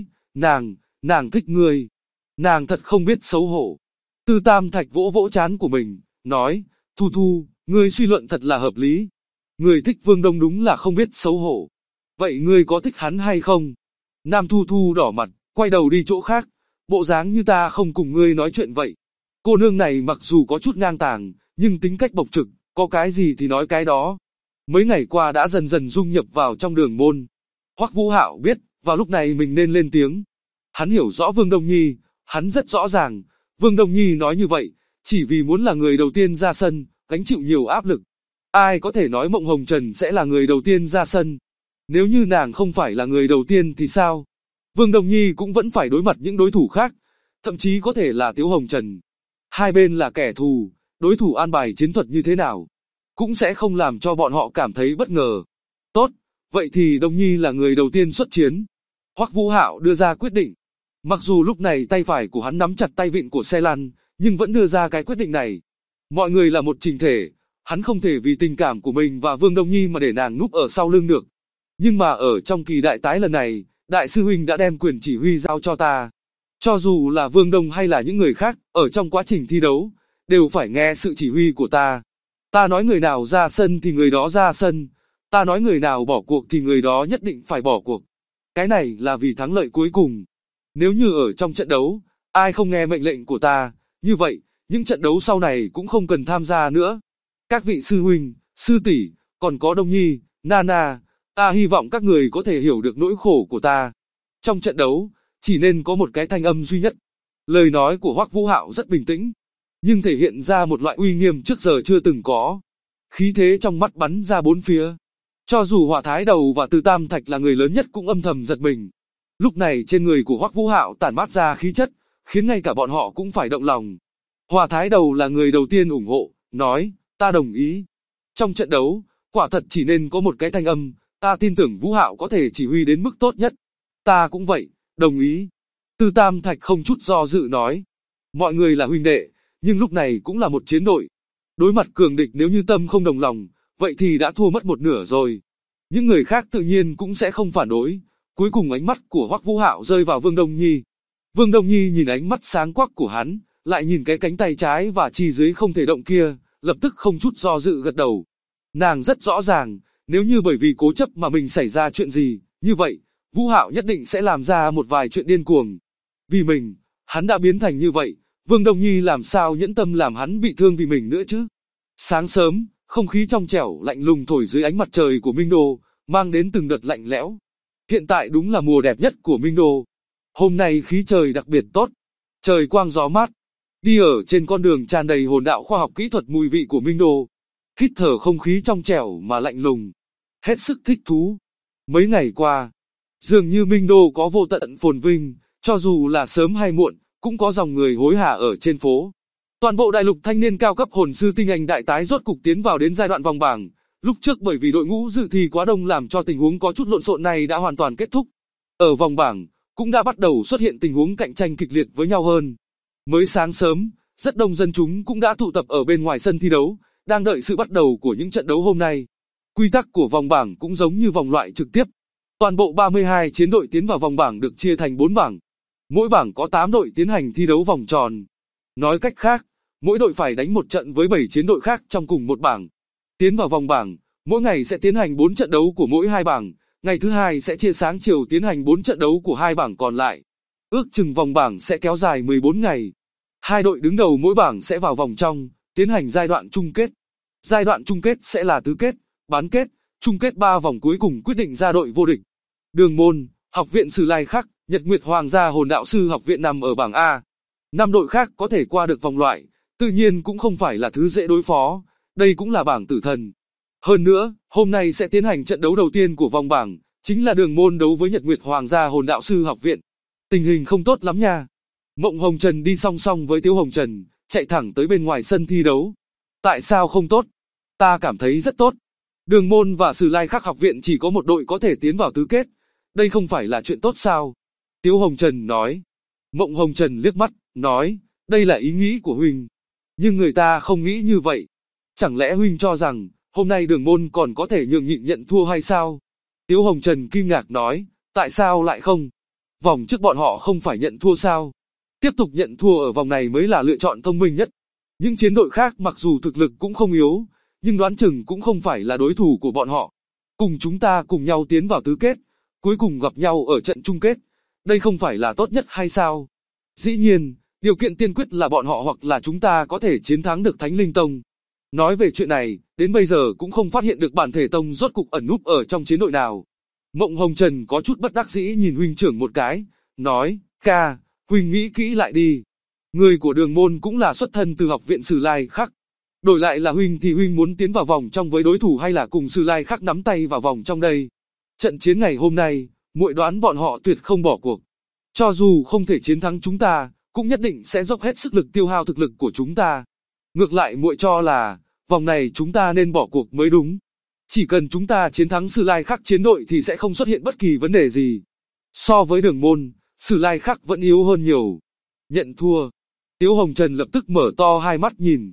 nàng thích ngươi. Nàng thật không biết xấu hổ. Tư Tam Thạch vỗ vỗ trán của mình, nói, Thu Thu, ngươi suy luận thật là hợp lý. Người thích Vương Đông đúng là không biết xấu hổ. Vậy ngươi có thích hắn hay không? Nam Thu Thu đỏ mặt, quay đầu đi chỗ khác, bộ dáng như ta không cùng ngươi nói chuyện vậy. Cô nương này mặc dù có chút ngang tàng, nhưng tính cách bộc trực, có cái gì thì nói cái đó. Mấy ngày qua đã dần dần dung nhập vào trong Đường Môn. Hoắc Vũ Hạo biết, vào lúc này mình nên lên tiếng. Hắn hiểu rõ Vương Đông Nhi, hắn rất rõ ràng, Vương Đông Nhi nói như vậy, chỉ vì muốn là người đầu tiên ra sân, gánh chịu nhiều áp lực. Ai có thể nói Mộng Hồng Trần sẽ là người đầu tiên ra sân? Nếu như nàng không phải là người đầu tiên thì sao? Vương Đông Nhi cũng vẫn phải đối mặt những đối thủ khác, thậm chí có thể là Tiếu Hồng Trần. Hai bên là kẻ thù, đối thủ an bài chiến thuật như thế nào, cũng sẽ không làm cho bọn họ cảm thấy bất ngờ. Tốt, vậy thì Đông Nhi là người đầu tiên xuất chiến. Hoắc Vũ Hạo đưa ra quyết định. Mặc dù lúc này tay phải của hắn nắm chặt tay vịn của xe lăn, nhưng vẫn đưa ra cái quyết định này. Mọi người là một chỉnh thể, hắn không thể vì tình cảm của mình và Vương Đông Nhi mà để nàng núp ở sau lưng được. Nhưng mà ở trong kỳ đại tái lần này, Đại sư huynh đã đem quyền chỉ huy giao cho ta. Cho dù là Vương Đông hay là những người khác, ở trong quá trình thi đấu, đều phải nghe sự chỉ huy của ta. Ta nói người nào ra sân thì người đó ra sân, ta nói người nào bỏ cuộc thì người đó nhất định phải bỏ cuộc. Cái này là vì thắng lợi cuối cùng. Nếu như ở trong trận đấu, ai không nghe mệnh lệnh của ta, như vậy, những trận đấu sau này cũng không cần tham gia nữa. Các vị sư huynh, sư tỷ, còn có Đông Nhi, Nana, ta hy vọng các người có thể hiểu được nỗi khổ của ta. Trong trận đấu, chỉ nên có một cái thanh âm duy nhất. Lời nói của Hoắc Vũ Hạo rất bình tĩnh, nhưng thể hiện ra một loại uy nghiêm trước giờ chưa từng có. Khí thế trong mắt bắn ra bốn phía. Cho dù Hỏa Thái Đầu và Từ Tam Thạch là người lớn nhất cũng âm thầm giật mình. Lúc này trên người của Hoắc Vũ Hạo tản mát ra khí chất, khiến ngay cả bọn họ cũng phải động lòng. Hỏa Thái Đầu là người đầu tiên ủng hộ, nói, ta đồng ý. Trong trận đấu, quả thật chỉ nên có một cái thanh âm, ta tin tưởng Vũ Hạo có thể chỉ huy đến mức tốt nhất. Ta cũng vậy, đồng ý. Từ Tam Thạch không chút do dự nói. Mọi người là huynh đệ, nhưng lúc này cũng là một chiến đội. Đối mặt cường địch nếu như tâm không đồng lòng, vậy thì đã thua mất một nửa rồi. Những người khác tự nhiên cũng sẽ không phản đối. Cuối cùng ánh mắt của Hoắc Vũ Hạo rơi vào Vương Đông Nhi. Vương Đông Nhi nhìn ánh mắt sáng quắc của hắn, lại nhìn cái cánh tay trái và chi dưới không thể động kia, lập tức không chút do dự gật đầu. Nàng rất rõ ràng, nếu như bởi vì cố chấp mà mình xảy ra chuyện gì, như vậy, Vũ Hạo nhất định sẽ làm ra một vài chuyện điên cuồng. Vì mình, hắn đã biến thành như vậy, Vương Đông Nhi làm sao nhẫn tâm làm hắn bị thương vì mình nữa chứ? Sáng sớm, không khí trong trẻo lạnh lùng thổi dưới ánh mặt trời của Minh Đô, mang đến từng đợt lạnh lẽo. Hiện tại đúng là mùa đẹp nhất của Minh Đô. Hôm nay khí trời đặc biệt tốt, trời quang gió mát. Đi ở trên con đường tràn đầy hồn đạo khoa học kỹ thuật mùi vị của Minh Đô, hít thở không khí trong trẻo mà lạnh lùng, hết sức thích thú. Mấy ngày qua, dường như Minh Đô có vô tận phồn vinh, cho dù là sớm hay muộn, cũng có dòng người hối hả ở trên phố. Toàn bộ đại lục thanh niên cao cấp hồn sư tinh anh đại tái rốt cục tiến vào đến giai đoạn vòng bảng. Lúc trước bởi vì đội ngũ dự thi quá đông làm cho tình huống có chút lộn xộn này đã hoàn toàn kết thúc. Ở vòng bảng, cũng đã bắt đầu xuất hiện tình huống cạnh tranh kịch liệt với nhau hơn. Mới sáng sớm, rất đông dân chúng cũng đã tụ tập ở bên ngoài sân thi đấu, đang đợi sự bắt đầu của những trận đấu hôm nay. Quy tắc của vòng bảng cũng giống như vòng loại trực tiếp. Toàn bộ 32 chiến đội tiến vào vòng bảng được chia thành 4 bảng. Mỗi bảng có 8 đội tiến hành thi đấu vòng tròn. Nói cách khác, mỗi đội phải đánh một trận với 7 chiến đội khác trong cùng một bảng. Tiến vào vòng bảng, mỗi ngày sẽ tiến hành 4 trận đấu của mỗi hai bảng, ngày thứ hai sẽ chia sáng chiều tiến hành 4 trận đấu của hai bảng còn lại. Ước chừng vòng bảng sẽ kéo dài 14 ngày. Hai đội đứng đầu mỗi bảng sẽ vào vòng trong, tiến hành giai đoạn chung kết. Giai đoạn chung kết sẽ là tứ kết, bán kết, chung kết 3 vòng cuối cùng quyết định ra đội vô địch. Đường Môn, Học viện Sử Lai Khắc, Nhật Nguyệt Hoàng gia Hồn Đạo Sư Học viện nằm ở bảng A. 5 đội khác có thể qua được vòng loại, tự nhiên cũng không phải là thứ dễ đối phó, đây cũng là bảng tử thần. Hơn nữa, hôm nay sẽ tiến hành trận đấu đầu tiên của vòng bảng, chính là Đường Môn đấu với Nhật Nguyệt Hoàng gia Hồn Đạo Sư Học viện. Tình hình không tốt lắm nha. Mộng Hồng Trần đi song song với Tiếu Hồng Trần, chạy thẳng tới bên ngoài sân thi đấu. Tại sao không tốt? Ta cảm thấy rất tốt. Đường Môn và Sử Lai Khắc học viện chỉ có một đội có thể tiến vào tứ kết. Đây không phải là chuyện tốt sao? Tiếu Hồng Trần nói. Mộng Hồng Trần liếc mắt, nói, đây là ý nghĩ của huynh. Nhưng người ta không nghĩ như vậy. Chẳng lẽ huynh cho rằng, hôm nay Đường Môn còn có thể nhường nhịn nhận thua hay sao? Tiếu Hồng Trần kinh ngạc nói, tại sao lại không? Vòng trước bọn họ không phải nhận thua sao? Tiếp tục nhận thua ở vòng này mới là lựa chọn thông minh nhất. Những chiến đội khác mặc dù thực lực cũng không yếu, nhưng đoán chừng cũng không phải là đối thủ của bọn họ. Cùng chúng ta cùng nhau tiến vào tứ kết, cuối cùng gặp nhau ở trận chung kết, đây không phải là tốt nhất hay sao? Dĩ nhiên, điều kiện tiên quyết là bọn họ hoặc là chúng ta có thể chiến thắng được Thánh Linh Tông. Nói về chuyện này, đến bây giờ cũng không phát hiện được bản thể tông rốt cục ẩn núp ở trong chiến đội nào. Mộng Hồng Trần có chút bất đắc dĩ nhìn huynh trưởng một cái, nói, ca, huynh nghĩ kỹ lại đi. Người của Đường môn cũng là xuất thân từ học viện Sử Lai Khắc. Đổi lại là huynh thì huynh muốn tiến vào vòng trong với đối thủ hay là cùng Sử Lai Khắc nắm tay vào vòng trong đây. Trận chiến ngày hôm nay, muội đoán bọn họ tuyệt không bỏ cuộc. Cho dù không thể chiến thắng chúng ta, cũng nhất định sẽ dốc hết sức lực tiêu hao thực lực của chúng ta. Ngược lại muội cho là, vòng này chúng ta nên bỏ cuộc mới đúng. Chỉ cần chúng ta chiến thắng Sử Lai Khắc chiến đội thì sẽ không xuất hiện bất kỳ vấn đề gì. So với Đường môn, Sử Lai Khắc vẫn yếu hơn nhiều. Nhận thua. Tiếu Hồng Trần lập tức mở to hai mắt nhìn,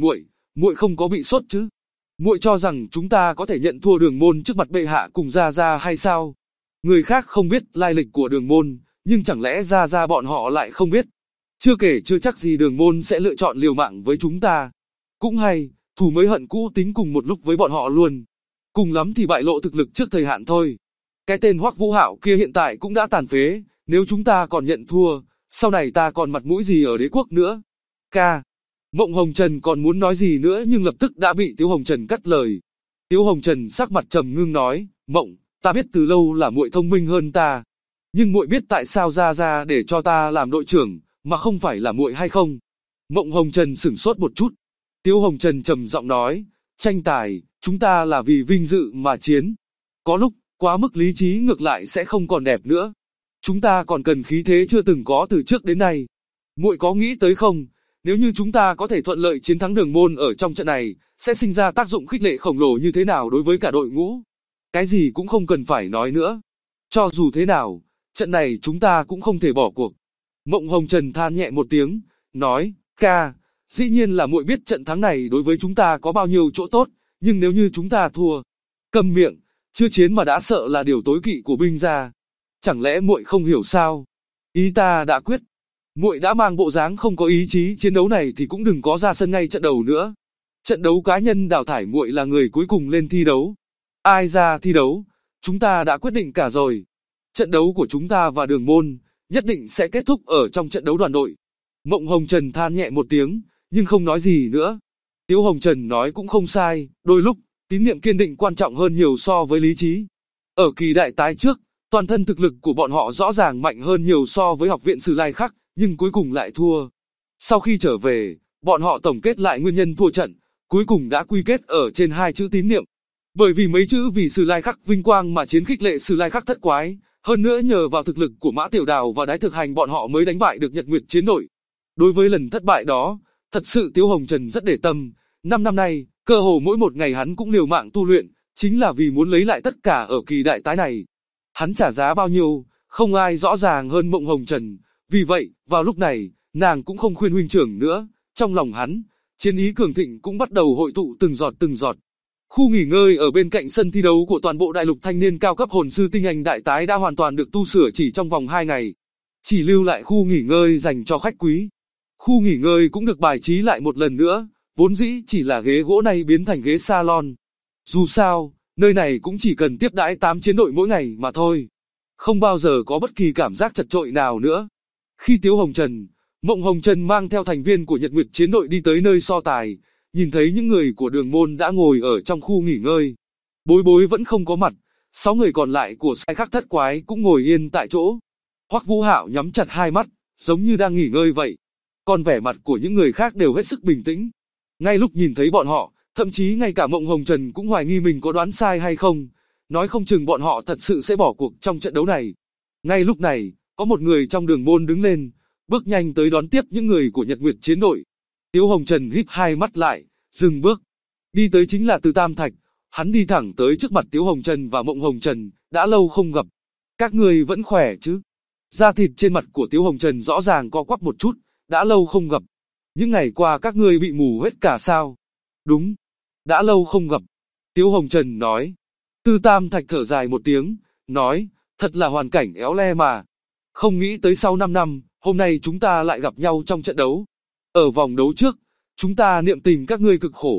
muội không có bị sốt chứ? Muội cho rằng chúng ta có thể nhận thua Đường môn trước mặt bệ hạ cùng Gia Gia hay sao? Người khác không biết lai lịch của Đường môn, nhưng chẳng lẽ Gia Gia bọn họ lại không biết? Chưa kể chưa chắc gì Đường môn sẽ lựa chọn liều mạng với chúng ta. Cũng hay, thù mới hận cũ tính cùng một lúc với bọn họ luôn. Cùng lắm thì bại lộ thực lực trước thời hạn thôi. Cái tên Hoắc Vũ Hạo kia hiện tại cũng đã tàn phế, nếu chúng ta còn nhận thua, sau này ta còn mặt mũi gì ở đế quốc nữa? Ca. Mộng Hồng Trần còn muốn nói gì nữa nhưng lập tức đã bị Tiếu Hồng Trần cắt lời. Tiếu Hồng Trần sắc mặt trầm ngưng nói, Mộng, ta biết từ lâu là muội thông minh hơn ta. Nhưng muội biết tại sao Gia Gia để cho ta làm đội trưởng, mà không phải là muội hay không? Mộng Hồng Trần sửng sốt một chút. Tiếu Hồng Trần trầm giọng nói, tranh tài, chúng ta là vì vinh dự mà chiến. Có lúc, quá mức lý trí ngược lại sẽ không còn đẹp nữa. Chúng ta còn cần khí thế chưa từng có từ trước đến nay. Muội có nghĩ tới không? Nếu như chúng ta có thể thuận lợi chiến thắng Đường môn ở trong trận này, sẽ sinh ra tác dụng khích lệ khổng lồ như thế nào đối với cả đội ngũ? Cái gì cũng không cần phải nói nữa. Cho dù thế nào, trận này chúng ta cũng không thể bỏ cuộc. Mộng Hồng Trần than nhẹ một tiếng, nói, ca, dĩ nhiên là muội biết trận thắng này đối với chúng ta có bao nhiêu chỗ tốt, nhưng nếu như chúng ta thua, câm miệng, chưa chiến mà đã sợ là điều tối kỵ của binh gia. Chẳng lẽ muội không hiểu sao? Ý ta đã quyết. Muội đã mang bộ dáng không có ý chí chiến đấu này thì cũng đừng có ra sân ngay trận đầu nữa. Trận đấu cá nhân đào thải muội là người cuối cùng lên thi đấu. Ai ra thi đấu, chúng ta đã quyết định cả rồi. Trận đấu của chúng ta và Đường môn, nhất định sẽ kết thúc ở trong trận đấu đoàn đội. Mộng Hồng Trần than nhẹ một tiếng, nhưng không nói gì nữa. Tiếu Hồng Trần nói cũng không sai, đôi lúc, tín niệm kiên định quan trọng hơn nhiều so với lý trí. Ở kỳ đại tái trước, toàn thân thực lực của bọn họ rõ ràng mạnh hơn nhiều so với học viện Sử Lai Khắc, nhưng cuối cùng lại thua. Sau khi trở về, bọn họ tổng kết lại nguyên nhân thua trận, cuối cùng đã quy kết ở trên hai chữ tín niệm. Bởi vì mấy chữ vì Sử Lai Khắc vinh quang mà chiến khích lệ Sử Lai Khắc thất quái, hơn nữa nhờ vào thực lực của Mã Tiểu Đào và Đái Thực Hành bọn họ mới đánh bại được Nhật Nguyệt chiến đội. Đối với lần thất bại đó, thật sự Tiếu Hồng Trần rất để tâm, 5 năm nay, cơ hồ mỗi một ngày hắn cũng liều mạng tu luyện, chính là vì muốn lấy lại tất cả ở kỳ đại tái này. Hắn trả giá bao nhiêu, không ai rõ ràng hơn Mộng Hồng Trần, vì vậy, vào lúc này, nàng cũng không khuyên huynh trưởng nữa, trong lòng hắn, chiến ý cường thịnh cũng bắt đầu hội tụ từng giọt từng giọt. Khu nghỉ ngơi ở bên cạnh sân thi đấu của toàn bộ đại lục thanh niên cao cấp hồn sư tinh anh đại tái đã hoàn toàn được tu sửa chỉ trong vòng 2 ngày. Chỉ lưu lại khu nghỉ ngơi dành cho khách quý. Khu nghỉ ngơi cũng được bài trí lại một lần nữa, vốn dĩ chỉ là ghế gỗ này biến thành ghế salon. Dù sao, nơi này cũng chỉ cần tiếp đãi 8 chiến đội mỗi ngày mà thôi. Không bao giờ có bất kỳ cảm giác chật chội nào nữa. Khi Tiếu Hồng Trần, Mộng Hồng Trần mang theo thành viên của Nhật Nguyệt chiến đội đi tới nơi so tài, nhìn thấy những người của Đường môn đã ngồi ở trong khu nghỉ ngơi. Bối Bối vẫn không có mặt, 6 người còn lại của sai khắc thất quái cũng ngồi yên tại chỗ. Hoắc Vũ Hạo nhắm chặt hai mắt, giống như đang nghỉ ngơi vậy. Còn vẻ mặt của những người khác đều hết sức bình tĩnh. Ngay lúc nhìn thấy bọn họ, thậm chí ngay cả Mộng Hồng Trần cũng hoài nghi mình có đoán sai hay không. Nói không chừng bọn họ thật sự sẽ bỏ cuộc trong trận đấu này. Ngay lúc này, có một người trong Đường môn đứng lên, bước nhanh tới đón tiếp những người của Nhật Nguyệt chiến đội. Tiếu Hồng Trần híp hai mắt lại, dừng bước. Đi tới chính là Từ Tam Thạch, hắn đi thẳng tới trước mặt Tiếu Hồng Trần và Mộng Hồng Trần, đã lâu không gặp. Các người vẫn khỏe chứ? Da thịt trên mặt của Tiếu Hồng Trần rõ ràng co quắp một chút, đã lâu không gặp. Những ngày qua các ngươi bị mù hết cả sao? Đúng, đã lâu không gặp. Tiếu Hồng Trần nói. Từ Tam Thạch thở dài một tiếng, nói, thật là hoàn cảnh éo le mà. Không nghĩ tới sau 5 năm, hôm nay chúng ta lại gặp nhau trong trận đấu. Ở vòng đấu trước, chúng ta niệm tình các ngươi cực khổ,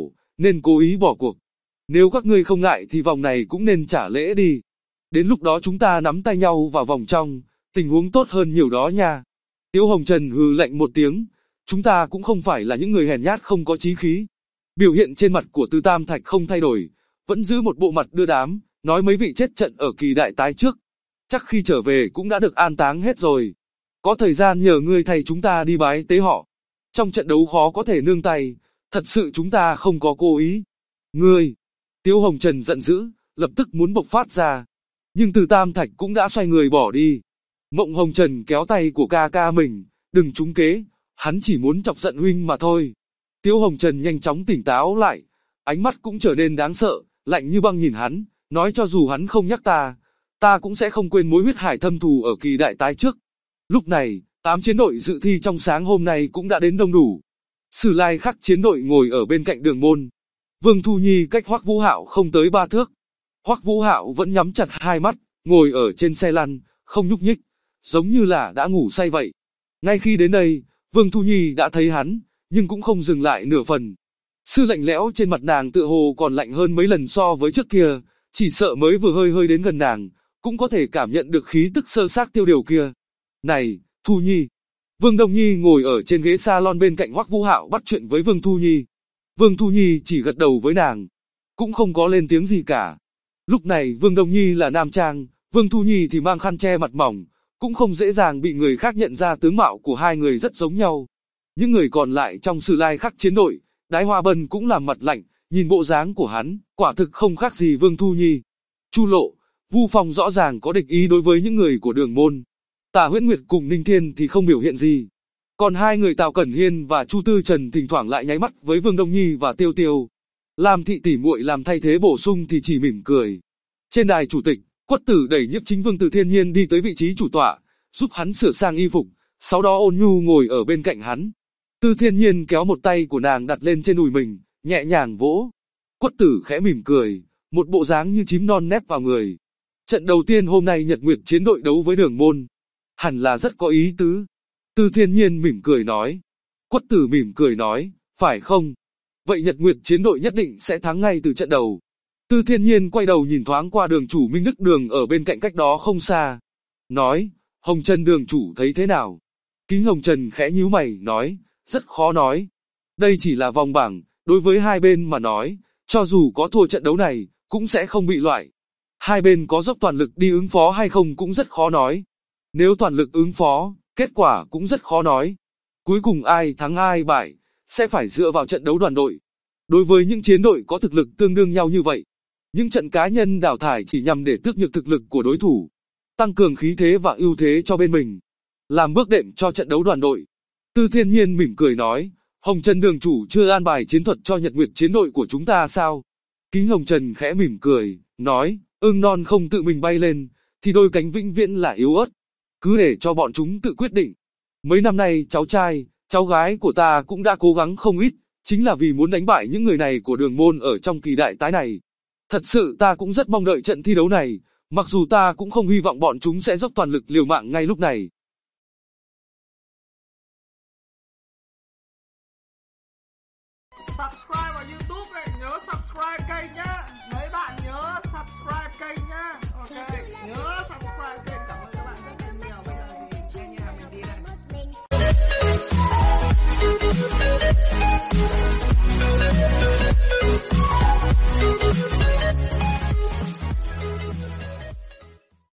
nên cố ý bỏ cuộc. Nếu các ngươi không ngại thì vòng này cũng nên trả lễ đi. Đến lúc đó chúng ta nắm tay nhau vào vòng trong, tình huống tốt hơn nhiều đó nha. Tiếu Hồng Trần hừ lạnh một tiếng, chúng ta cũng không phải là những người hèn nhát không có chí khí. Biểu hiện trên mặt của Từ Tam Thạch không thay đổi, vẫn giữ một bộ mặt đưa đám, nói mấy vị chết trận ở kỳ đại tái trước. Chắc khi trở về cũng đã được an táng hết rồi. Có thời gian nhờ ngươi thay chúng ta đi bái tế họ. Trong trận đấu khó có thể nương tay, thật sự chúng ta không có cố ý. Ngươi! Tiếu Hồng Trần giận dữ, lập tức muốn bộc phát ra. Nhưng Từ Tam Thạch cũng đã xoay người bỏ đi. Mộng Hồng Trần kéo tay của ca ca mình, đừng trúng kế, hắn chỉ muốn chọc giận huynh mà thôi. Tiếu Hồng Trần nhanh chóng tỉnh táo lại, ánh mắt cũng trở nên đáng sợ, lạnh như băng nhìn hắn, nói cho dù hắn không nhắc ta cũng sẽ không quên mối huyết hải thâm thù ở kỳ đại tái trước. Lúc này, 8 chiến đội dự thi trong sáng hôm nay cũng đã đến đông đủ. Sử Lai Khắc chiến đội ngồi ở bên cạnh Đường Môn. Vương Thu Nhi cách Hoắc Vũ Hạo không tới 3 thước. Hoắc Vũ Hạo vẫn nhắm chặt hai mắt, ngồi ở trên xe lăn, không nhúc nhích, giống như là đã ngủ say vậy. Ngay khi đến đây, Vương Thu Nhi đã thấy hắn, nhưng cũng không dừng lại nửa phần. Sự lạnh lẽo trên mặt nàng tựa hồ còn lạnh hơn mấy lần so với trước kia, chỉ sợ mới vừa hơi đến gần nàng, cũng có thể cảm nhận được khí tức sơ xác tiêu điều kia. Này, Thu Nhi. Vương Đông Nhi ngồi ở trên ghế salon bên cạnh Hoắc Vũ Hạo bắt chuyện với Vương Thu Nhi. Vương Thu Nhi chỉ gật đầu với nàng, cũng không có lên tiếng gì cả. Lúc này Vương Đông Nhi là nam trang, Vương Thu Nhi thì mang khăn che mặt mỏng, cũng không dễ dàng bị người khác nhận ra tướng mạo của hai người rất giống nhau. Những người còn lại trong Sử Lai Khắc chiến đội, Đái Hoa Bân cũng làm mặt lạnh, nhìn bộ dáng của hắn, quả thực không khác gì Vương Thu Nhi. Chu Lộ, Vu Phong rõ ràng có địch ý đối với những người của Đường Môn. Tả Huyễn Nguyệt cùng Ninh Thiên thì không biểu hiện gì. Còn hai người Tào Cẩn Hiên và Chu Tư Trần thỉnh thoảng lại nháy mắt với Vương Đông Nhi và Tiêu Tiêu. Lam Thị tỷ muội làm thay thế bổ sung thì chỉ mỉm cười. Trên đài chủ tịch, Quất Tử đẩy Nhiếp Chính Vương Từ Thiên Nhiên đi tới vị trí chủ tọa, giúp hắn sửa sang y phục, sau đó ôn nhu ngồi ở bên cạnh hắn. Từ Thiên Nhiên kéo một tay của nàng đặt lên trên đùi mình, nhẹ nhàng vỗ. Quất Tử khẽ mỉm cười, một bộ dáng như chím non nép vào người. Trận đầu tiên hôm nay Nhật Nguyệt chiến đội đấu với Đường Môn, hẳn là rất có ý tứ. Từ Thiên Nhiên mỉm cười nói. Quất Tử mỉm cười nói, phải không? Vậy Nhật Nguyệt chiến đội nhất định sẽ thắng ngay từ trận đầu. Từ Thiên Nhiên quay đầu nhìn thoáng qua Đường chủ Minh Đức Đường ở bên cạnh cách đó không xa. Nói, Hồng Trần đường chủ thấy thế nào? Kính Hồng Trần khẽ nhíu mày, nói, rất khó nói. Đây chỉ là vòng bảng, đối với hai bên mà nói, cho dù có thua trận đấu này, cũng sẽ không bị loại. Hai bên có dốc toàn lực đi ứng phó hay không cũng rất khó nói. Nếu toàn lực ứng phó, kết quả cũng rất khó nói. Cuối cùng ai thắng ai bại, sẽ phải dựa vào trận đấu đoàn đội. Đối với những chiến đội có thực lực tương đương nhau như vậy, những trận cá nhân đào thải chỉ nhằm để tước nhược thực lực của đối thủ, tăng cường khí thế và ưu thế cho bên mình, làm bước đệm cho trận đấu đoàn đội. Từ Thiên Nhiên mỉm cười nói, Hồng Trần đường chủ chưa an bài chiến thuật cho Nhật Nguyệt chiến đội của chúng ta sao? Kính Hồng Trần khẽ mỉm cười, nói, ưng non không tự mình bay lên, thì đôi cánh vĩnh viễn là yếu ớt. Cứ để cho bọn chúng tự quyết định. Mấy năm nay cháu trai, cháu gái của ta cũng đã cố gắng không ít, chính là vì muốn đánh bại những người này của Đường Môn ở trong kỳ đại tái này. Thật sự ta cũng rất mong đợi trận thi đấu này, mặc dù ta cũng không hy vọng bọn chúng sẽ dốc toàn lực liều mạng ngay lúc này. Subscribe vào YouTube này, nhớ subscribe kênh nhá. Mấy bạn nhớ subscribe kênh nhá. Ok, nhớ